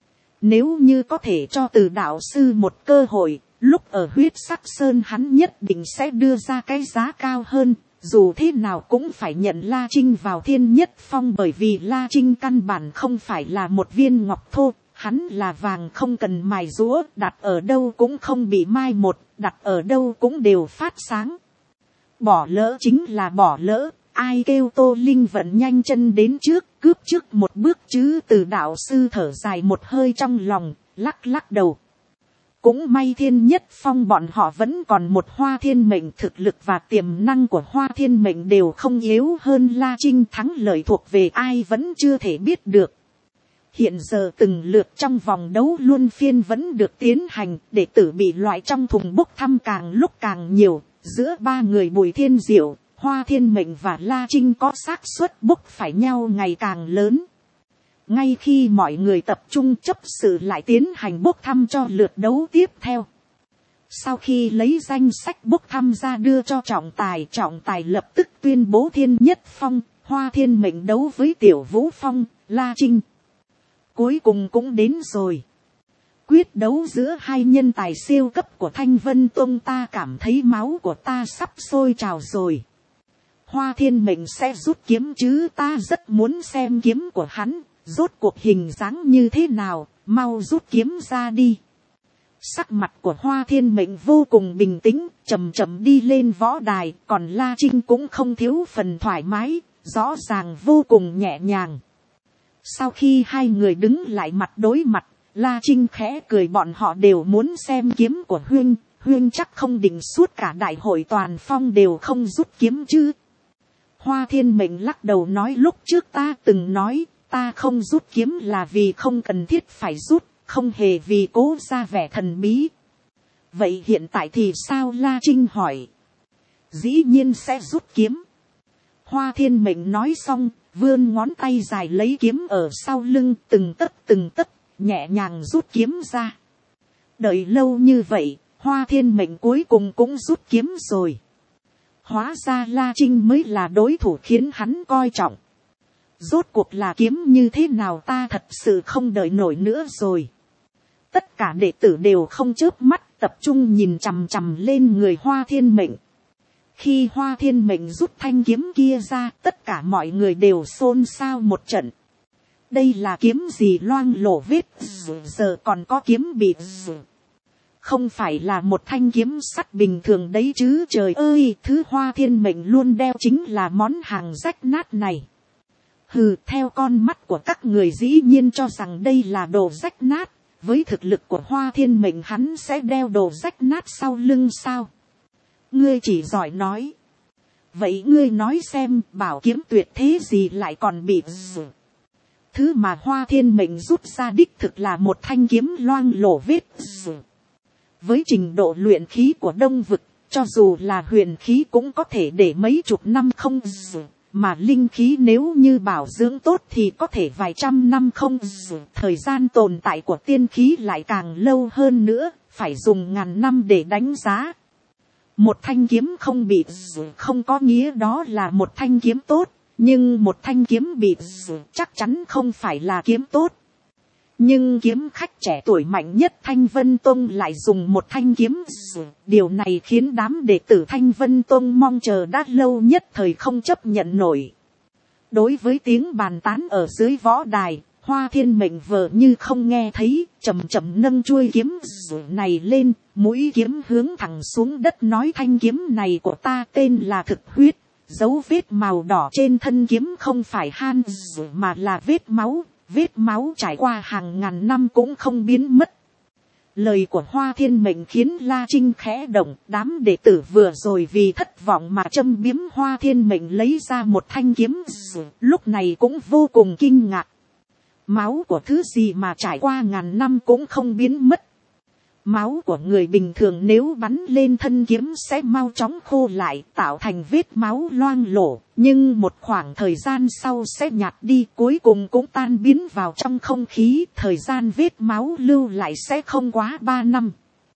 nếu như có thể cho từ đạo sư một cơ hội, lúc ở huyết sắc sơn hắn nhất định sẽ đưa ra cái giá cao hơn, dù thế nào cũng phải nhận La Trinh vào Thiên Nhất Phong, bởi vì La Trinh căn bản không phải là một viên ngọc thô. Hắn là vàng không cần mài giũa, đặt ở đâu cũng không bị mai một, đặt ở đâu cũng đều phát sáng. Bỏ lỡ chính là bỏ lỡ, ai kêu Tô Linh Vận nhanh chân đến trước, cướp trước một bước chứ. Từ đạo sư thở dài một hơi trong lòng, lắc lắc đầu. Cũng may Thiên Nhất Phong bọn họ vẫn còn một Hoa Thiên Mệnh, thực lực và tiềm năng của Hoa Thiên Mệnh đều không yếu hơn La Trinh, thắng lợi thuộc về ai vẫn chưa thể biết được. Hiện giờ từng lượt trong vòng đấu luân phiên vẫn được tiến hành, đệ tử bị loại trong thùng bốc thăm càng lúc càng nhiều, giữa ba người Bùi Thiên Diệu, Hoa Thiên Mệnh và La Trinh có xác suất bốc phải nhau ngày càng lớn. Ngay khi mọi người tập trung chấp sự lại tiến hành bốc thăm cho lượt đấu tiếp theo. Sau khi lấy danh sách bốc thăm ra đưa cho trọng tài, trọng tài lập tức tuyên bố Thiên Nhất Phong, Hoa Thiên Mệnh đấu với Tiểu Vũ Phong, La Trinh. Cuối cùng cũng đến rồi. Quyết đấu giữa hai nhân tài siêu cấp của Thanh Vân Tông, ta cảm thấy máu của ta sắp sôi trào rồi. Hoa Thiên Mệnh sẽ rút kiếm chứ, ta rất muốn xem kiếm của hắn, rốt cuộc hình dáng như thế nào, mau rút kiếm ra đi. Sắc mặt của Hoa Thiên Mệnh vô cùng bình tĩnh, chậm chậm đi lên võ đài, còn La Trinh cũng không thiếu phần thoải mái, rõ ràng vô cùng nhẹ nhàng. Sau khi hai người đứng lại mặt đối mặt, La Trinh khẽ cười, bọn họ đều muốn xem kiếm của Huyên, Huyên chắc không định suốt cả đại hội toàn phong đều không rút kiếm chứ. Hoa Thiên Mệnh lắc đầu nói, lúc trước ta từng nói, ta không rút kiếm là vì không cần thiết phải rút, không hề vì cố ra vẻ thần bí. Vậy hiện tại thì sao? La Trinh hỏi. Dĩ nhiên sẽ rút kiếm. Hoa Thiên Mệnh nói xong, vươn ngón tay dài lấy kiếm ở sau lưng, từng tấc từng tấc, nhẹ nhàng rút kiếm ra. Đợi lâu như vậy, Hoa Thiên Mệnh cuối cùng cũng rút kiếm rồi. Hóa ra La Trinh mới là đối thủ khiến hắn coi trọng. Rốt cuộc là kiếm như thế nào, ta thật sự không đợi nổi nữa rồi. Tất cả đệ tử đều không chớp mắt, tập trung nhìn chằm chằm lên người Hoa Thiên Mệnh. Khi Hoa Thiên Mệnh rút thanh kiếm kia ra, tất cả mọi người đều xôn xao một trận. Đây là kiếm gì, loang lổ vết giờ còn có kiếm bị không phải là một thanh kiếm sắt bình thường đấy chứ. Trời ơi, thứ Hoa Thiên Mệnh luôn đeo chính là món hàng rách nát này. Hừ, theo con mắt của các người dĩ nhiên cho rằng đây là đồ rách nát. Với thực lực của Hoa Thiên Mệnh hắn sẽ đeo đồ rách nát sau lưng sao? Ngươi chỉ giỏi nói. Vậy ngươi nói xem, bảo kiếm tuyệt thế gì lại còn bị rủ. Thứ mà Hoa Thiên Mệnh rút ra đích thực là một thanh kiếm loang lổ vết rủ. Với trình độ luyện khí của Đông Vực, cho dù là huyền khí cũng có thể để mấy chục năm không rủ. Mà linh khí nếu như bảo dưỡng tốt thì có thể vài trăm năm không rủ. Thời gian tồn tại của tiên khí lại càng lâu hơn nữa, phải dùng ngàn năm để đánh giá. Một thanh kiếm không bị rủ không có nghĩa đó là một thanh kiếm tốt, nhưng một thanh kiếm bị rủ chắc chắn không phải là kiếm tốt. Nhưng kiếm khách trẻ tuổi mạnh nhất Thanh Vân Tông lại dùng một thanh kiếm rủ. Điều này khiến đám đệ tử Thanh Vân Tông mong chờ đã lâu nhất thời không chấp nhận nổi. Đối với tiếng bàn tán ở dưới võ đài, Hoa Thiên Mệnh vờ như không nghe thấy, chậm chậm nâng chuôi kiếm rủ này lên, mũi kiếm hướng thẳng xuống đất, nói thanh kiếm này của ta tên là Thực Huyết. Dấu vết màu đỏ trên thân kiếm không phải han rủ mà là vết máu. Vết máu trải qua hàng ngàn năm cũng không biến mất. Lời của Hoa Thiên Mệnh khiến La Trinh khẽ động, đám đệ tử vừa rồi vì thất vọng mà châm biếm Hoa Thiên Mệnh lấy ra một thanh kiếm rủ, lúc này cũng vô cùng kinh ngạc. Máu của thứ gì mà trải qua ngàn năm cũng không biến mất. Máu của người bình thường nếu bắn lên thân kiếm sẽ mau chóng khô lại, tạo thành vết máu loang lổ, nhưng một khoảng thời gian sau sẽ nhạt đi, cuối cùng cũng tan biến vào trong không khí. Thời gian vết máu lưu lại sẽ không quá ba năm.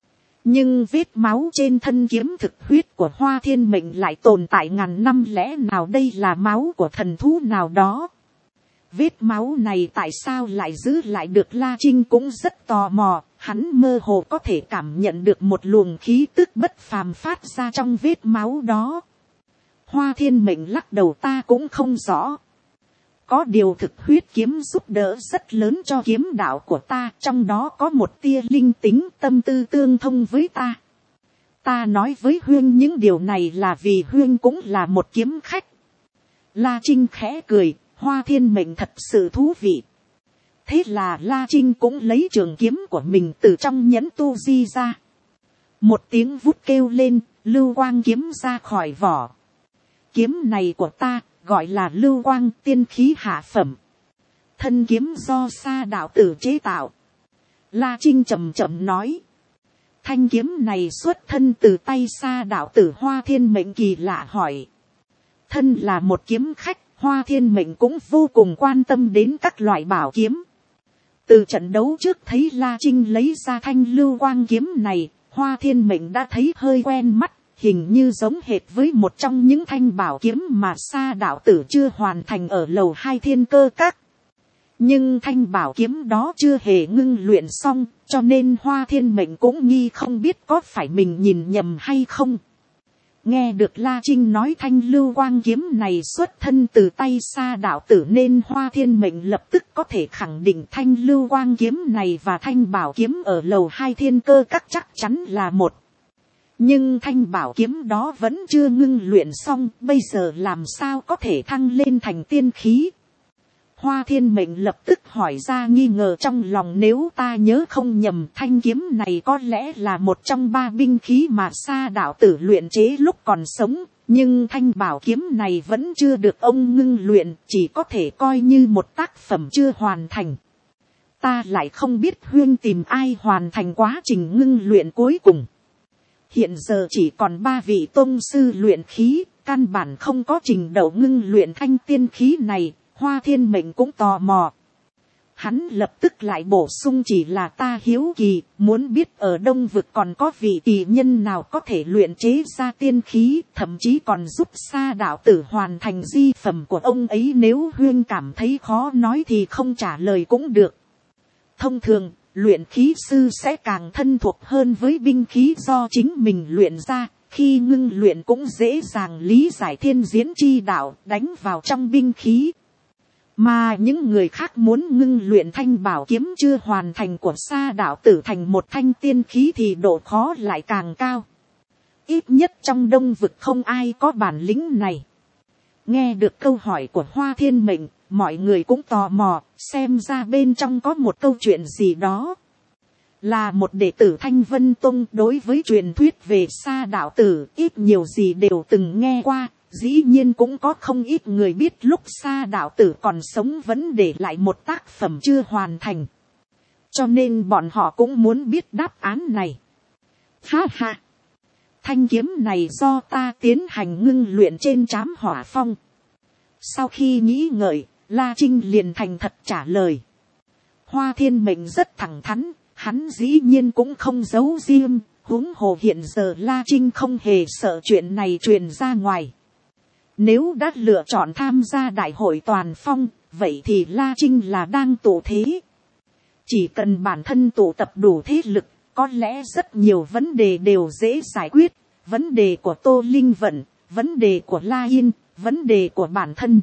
Nhưng vết máu trên thân kiếm Thực Huyết của Hoa Thiên Mệnh lại tồn tại ngàn năm, lẽ nào đây là máu của thần thú nào đó? Vết máu này tại sao lại giữ lại được? La Trinh cũng rất tò mò, hắn mơ hồ có thể cảm nhận được một luồng khí tức bất phàm phát ra trong vết máu đó. Hoa Thiên Mệnh lắc đầu, ta cũng không rõ. Có điều Thực Huyết kiếm giúp đỡ rất lớn cho kiếm đạo của ta, trong đó có một tia linh tính, tâm tư tương thông với ta. Ta nói với Huyên những điều này là vì Huyên cũng là một kiếm khách. La Trinh khẽ cười, Hoa Thiên Mệnh thật sự thú vị. Thế là La Trinh cũng lấy trường kiếm của mình từ trong nhẫn tu di ra. Một tiếng vút kêu lên, lưu quang kiếm ra khỏi vỏ. Kiếm này của ta, gọi là lưu quang tiên khí hạ phẩm. Thân kiếm do Sa đạo tử chế tạo. La Trinh chậm chậm nói. Thanh kiếm này xuất thân từ tay Sa đạo tử. Hoa Thiên Mệnh kỳ lạ hỏi. Thân là một kiếm khách, Hoa Thiên Mệnh cũng vô cùng quan tâm đến các loại bảo kiếm. Từ trận đấu trước thấy La Trinh lấy ra thanh lưu quang kiếm này, Hoa Thiên Mệnh đã thấy hơi quen mắt, hình như giống hệt với một trong những thanh bảo kiếm mà Sa đạo tử chưa hoàn thành ở lầu hai Thiên Cơ Các. Nhưng thanh bảo kiếm đó chưa hề ngưng luyện xong, cho nên Hoa Thiên Mệnh cũng nghi không biết có phải mình nhìn nhầm hay không. Nghe được La Trinh nói thanh lưu quang kiếm này xuất thân từ tay Sa đạo tử nên Hoa Thiên Mệnh lập tức có thể khẳng định thanh lưu quang kiếm này và thanh bảo kiếm ở lầu hai Thiên Cơ Các chắc chắn là một. Nhưng thanh bảo kiếm đó vẫn chưa ngưng luyện xong, bây giờ làm sao có thể thăng lên thành tiên khí. Hoa Thiên Mệnh lập tức hỏi ra nghi ngờ trong lòng, nếu ta nhớ không nhầm thanh kiếm này có lẽ là một trong ba binh khí mà Sa đạo tử luyện chế lúc còn sống, nhưng thanh bảo kiếm này vẫn chưa được ông ngưng luyện, chỉ có thể coi như một tác phẩm chưa hoàn thành. Ta lại không biết Huyên tìm ai hoàn thành quá trình ngưng luyện cuối cùng. Hiện giờ chỉ còn ba vị tôn sư luyện khí, căn bản không có trình độ ngưng luyện thanh tiên khí này. Hoa Thiên Mệnh cũng tò mò. Hắn lập tức lại bổ sung, chỉ là ta hiếu kỳ, muốn biết ở Đông Vực còn có vị kỳ nhân nào có thể luyện chế ra tiên khí, thậm chí còn giúp Sa đạo tử hoàn thành di phẩm của ông ấy. Nếu Huyên cảm thấy khó nói thì không trả lời cũng được. Thông thường, luyện khí sư sẽ càng thân thuộc hơn với binh khí do chính mình luyện ra. Khi ngưng luyện cũng dễ dàng lý giải thiên diễn chi đạo, đánh vào trong binh khí. Mà những người khác muốn ngưng luyện thanh bảo kiếm chưa hoàn thành của Sa đạo tử thành một thanh tiên khí thì độ khó lại càng cao. Ít nhất trong Đông Vực không ai có bản lĩnh này. Nghe được câu hỏi của Hoa Thiên Mệnh, mọi người cũng tò mò, xem ra bên trong có một câu chuyện gì đó. Là một đệ tử Thanh Vân Tông, đối với truyền thuyết về Sa đạo tử ít nhiều gì đều từng nghe qua. Dĩ nhiên cũng có không ít người biết lúc Sa đạo tử còn sống vẫn để lại một tác phẩm chưa hoàn thành. Cho nên bọn họ cũng muốn biết đáp án này. Ha ha! Thanh kiếm này do ta tiến hành ngưng luyện trên trám hỏa phong. Sau khi nghĩ ngợi, La Trinh liền thành thật trả lời. Hoa Thiên Mệnh rất thẳng thắn, hắn dĩ nhiên cũng không giấu riêng, huống hồ hiện giờ La Trinh không hề sợ chuyện này truyền ra ngoài. Nếu đã lựa chọn tham gia đại hội toàn phong, vậy thì La Trinh là đang tụ thế. Chỉ cần bản thân tụ tập đủ thế lực, có lẽ rất nhiều vấn đề đều dễ giải quyết. Vấn đề của Tô Linh Vận, vấn đề của La Yên, vấn đề của bản thân.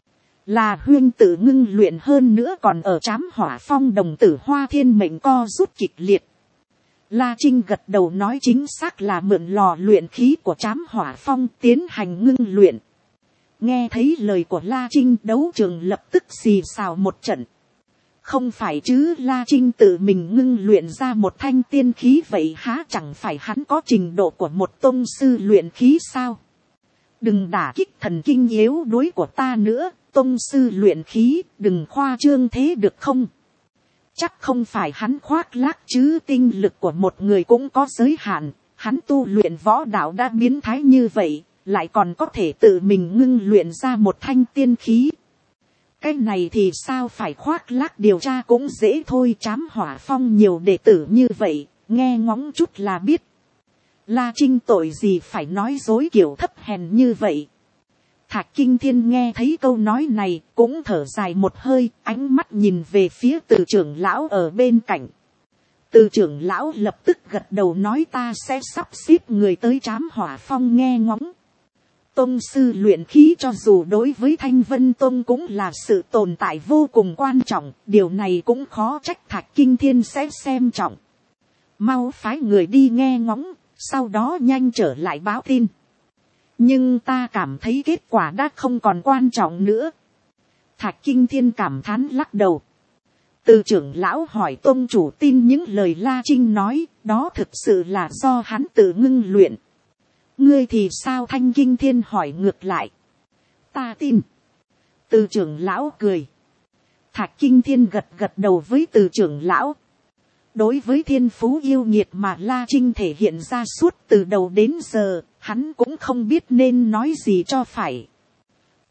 Là Huyên tự ngưng luyện hơn nữa còn ở trám hỏa phong đồng tử Hoa Thiên Mệnh co rút kịch liệt. La Trinh gật đầu nói chính xác là mượn lò luyện khí của trám hỏa phong tiến hành ngưng luyện. Nghe thấy lời của La Trinh, đấu trường lập tức xì xào một trận. Không phải chứ, La Trinh tự mình ngưng luyện ra một thanh tiên khí vậy há chẳng phải hắn có trình độ của một tôn sư luyện khí sao? Đừng đả kích thần kinh yếu đuối của ta nữa, tôn sư luyện khí, đừng khoa trương thế được không? Chắc không phải hắn khoác lác chứ, tinh lực của một người cũng có giới hạn, hắn tu luyện võ đạo đã biến thái như vậy, lại còn có thể tự mình ngưng luyện ra một thanh tiên khí. Cái này thì sao phải khoác lác, điều tra cũng dễ thôi, trám hỏa phong nhiều đệ tử như vậy, nghe ngóng chút là biết. La Trinh tội gì phải nói dối kiểu thấp hèn như vậy. Thạch Kinh Thiên nghe thấy câu nói này cũng thở dài một hơi, ánh mắt nhìn về phía Từ trưởng lão ở bên cạnh. Từ trưởng lão lập tức gật đầu nói ta sẽ sắp xếp người tới trám hỏa phong nghe ngóng. Tông sư luyện khí cho dù đối với Thanh Vân Tông cũng là sự tồn tại vô cùng quan trọng, điều này cũng khó trách Thạch Kinh Thiên sẽ xem trọng. Mau phái người đi nghe ngóng, sau đó nhanh trở lại báo tin. Nhưng ta cảm thấy kết quả đã không còn quan trọng nữa. Thạch Kinh Thiên cảm thán lắc đầu. Từ trưởng lão hỏi tông chủ tin những lời La Trinh nói, đó thực sự là do hắn tự ngưng luyện. Ngươi thì sao? Thanh Kinh Thiên hỏi ngược lại. Ta tin. Từ trưởng lão cười. Thạch Kinh Thiên gật gật đầu với từ trưởng lão. Đối với thiên phú yêu nghiệt mà La Trinh thể hiện ra suốt từ đầu đến giờ, hắn cũng không biết nên nói gì cho phải.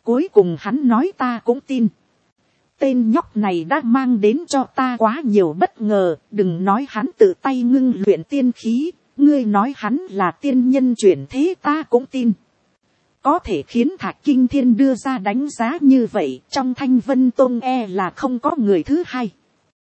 Cuối cùng hắn nói ta cũng tin. Tên nhóc này đã mang đến cho ta quá nhiều bất ngờ, đừng nói hắn tự tay ngưng luyện tiên khí, ngươi nói hắn là tiên nhân chuyển thế ta cũng tin. Có thể khiến Thạch Kinh Thiên đưa ra đánh giá như vậy, trong Thanh Vân Tông e là không có người thứ hai.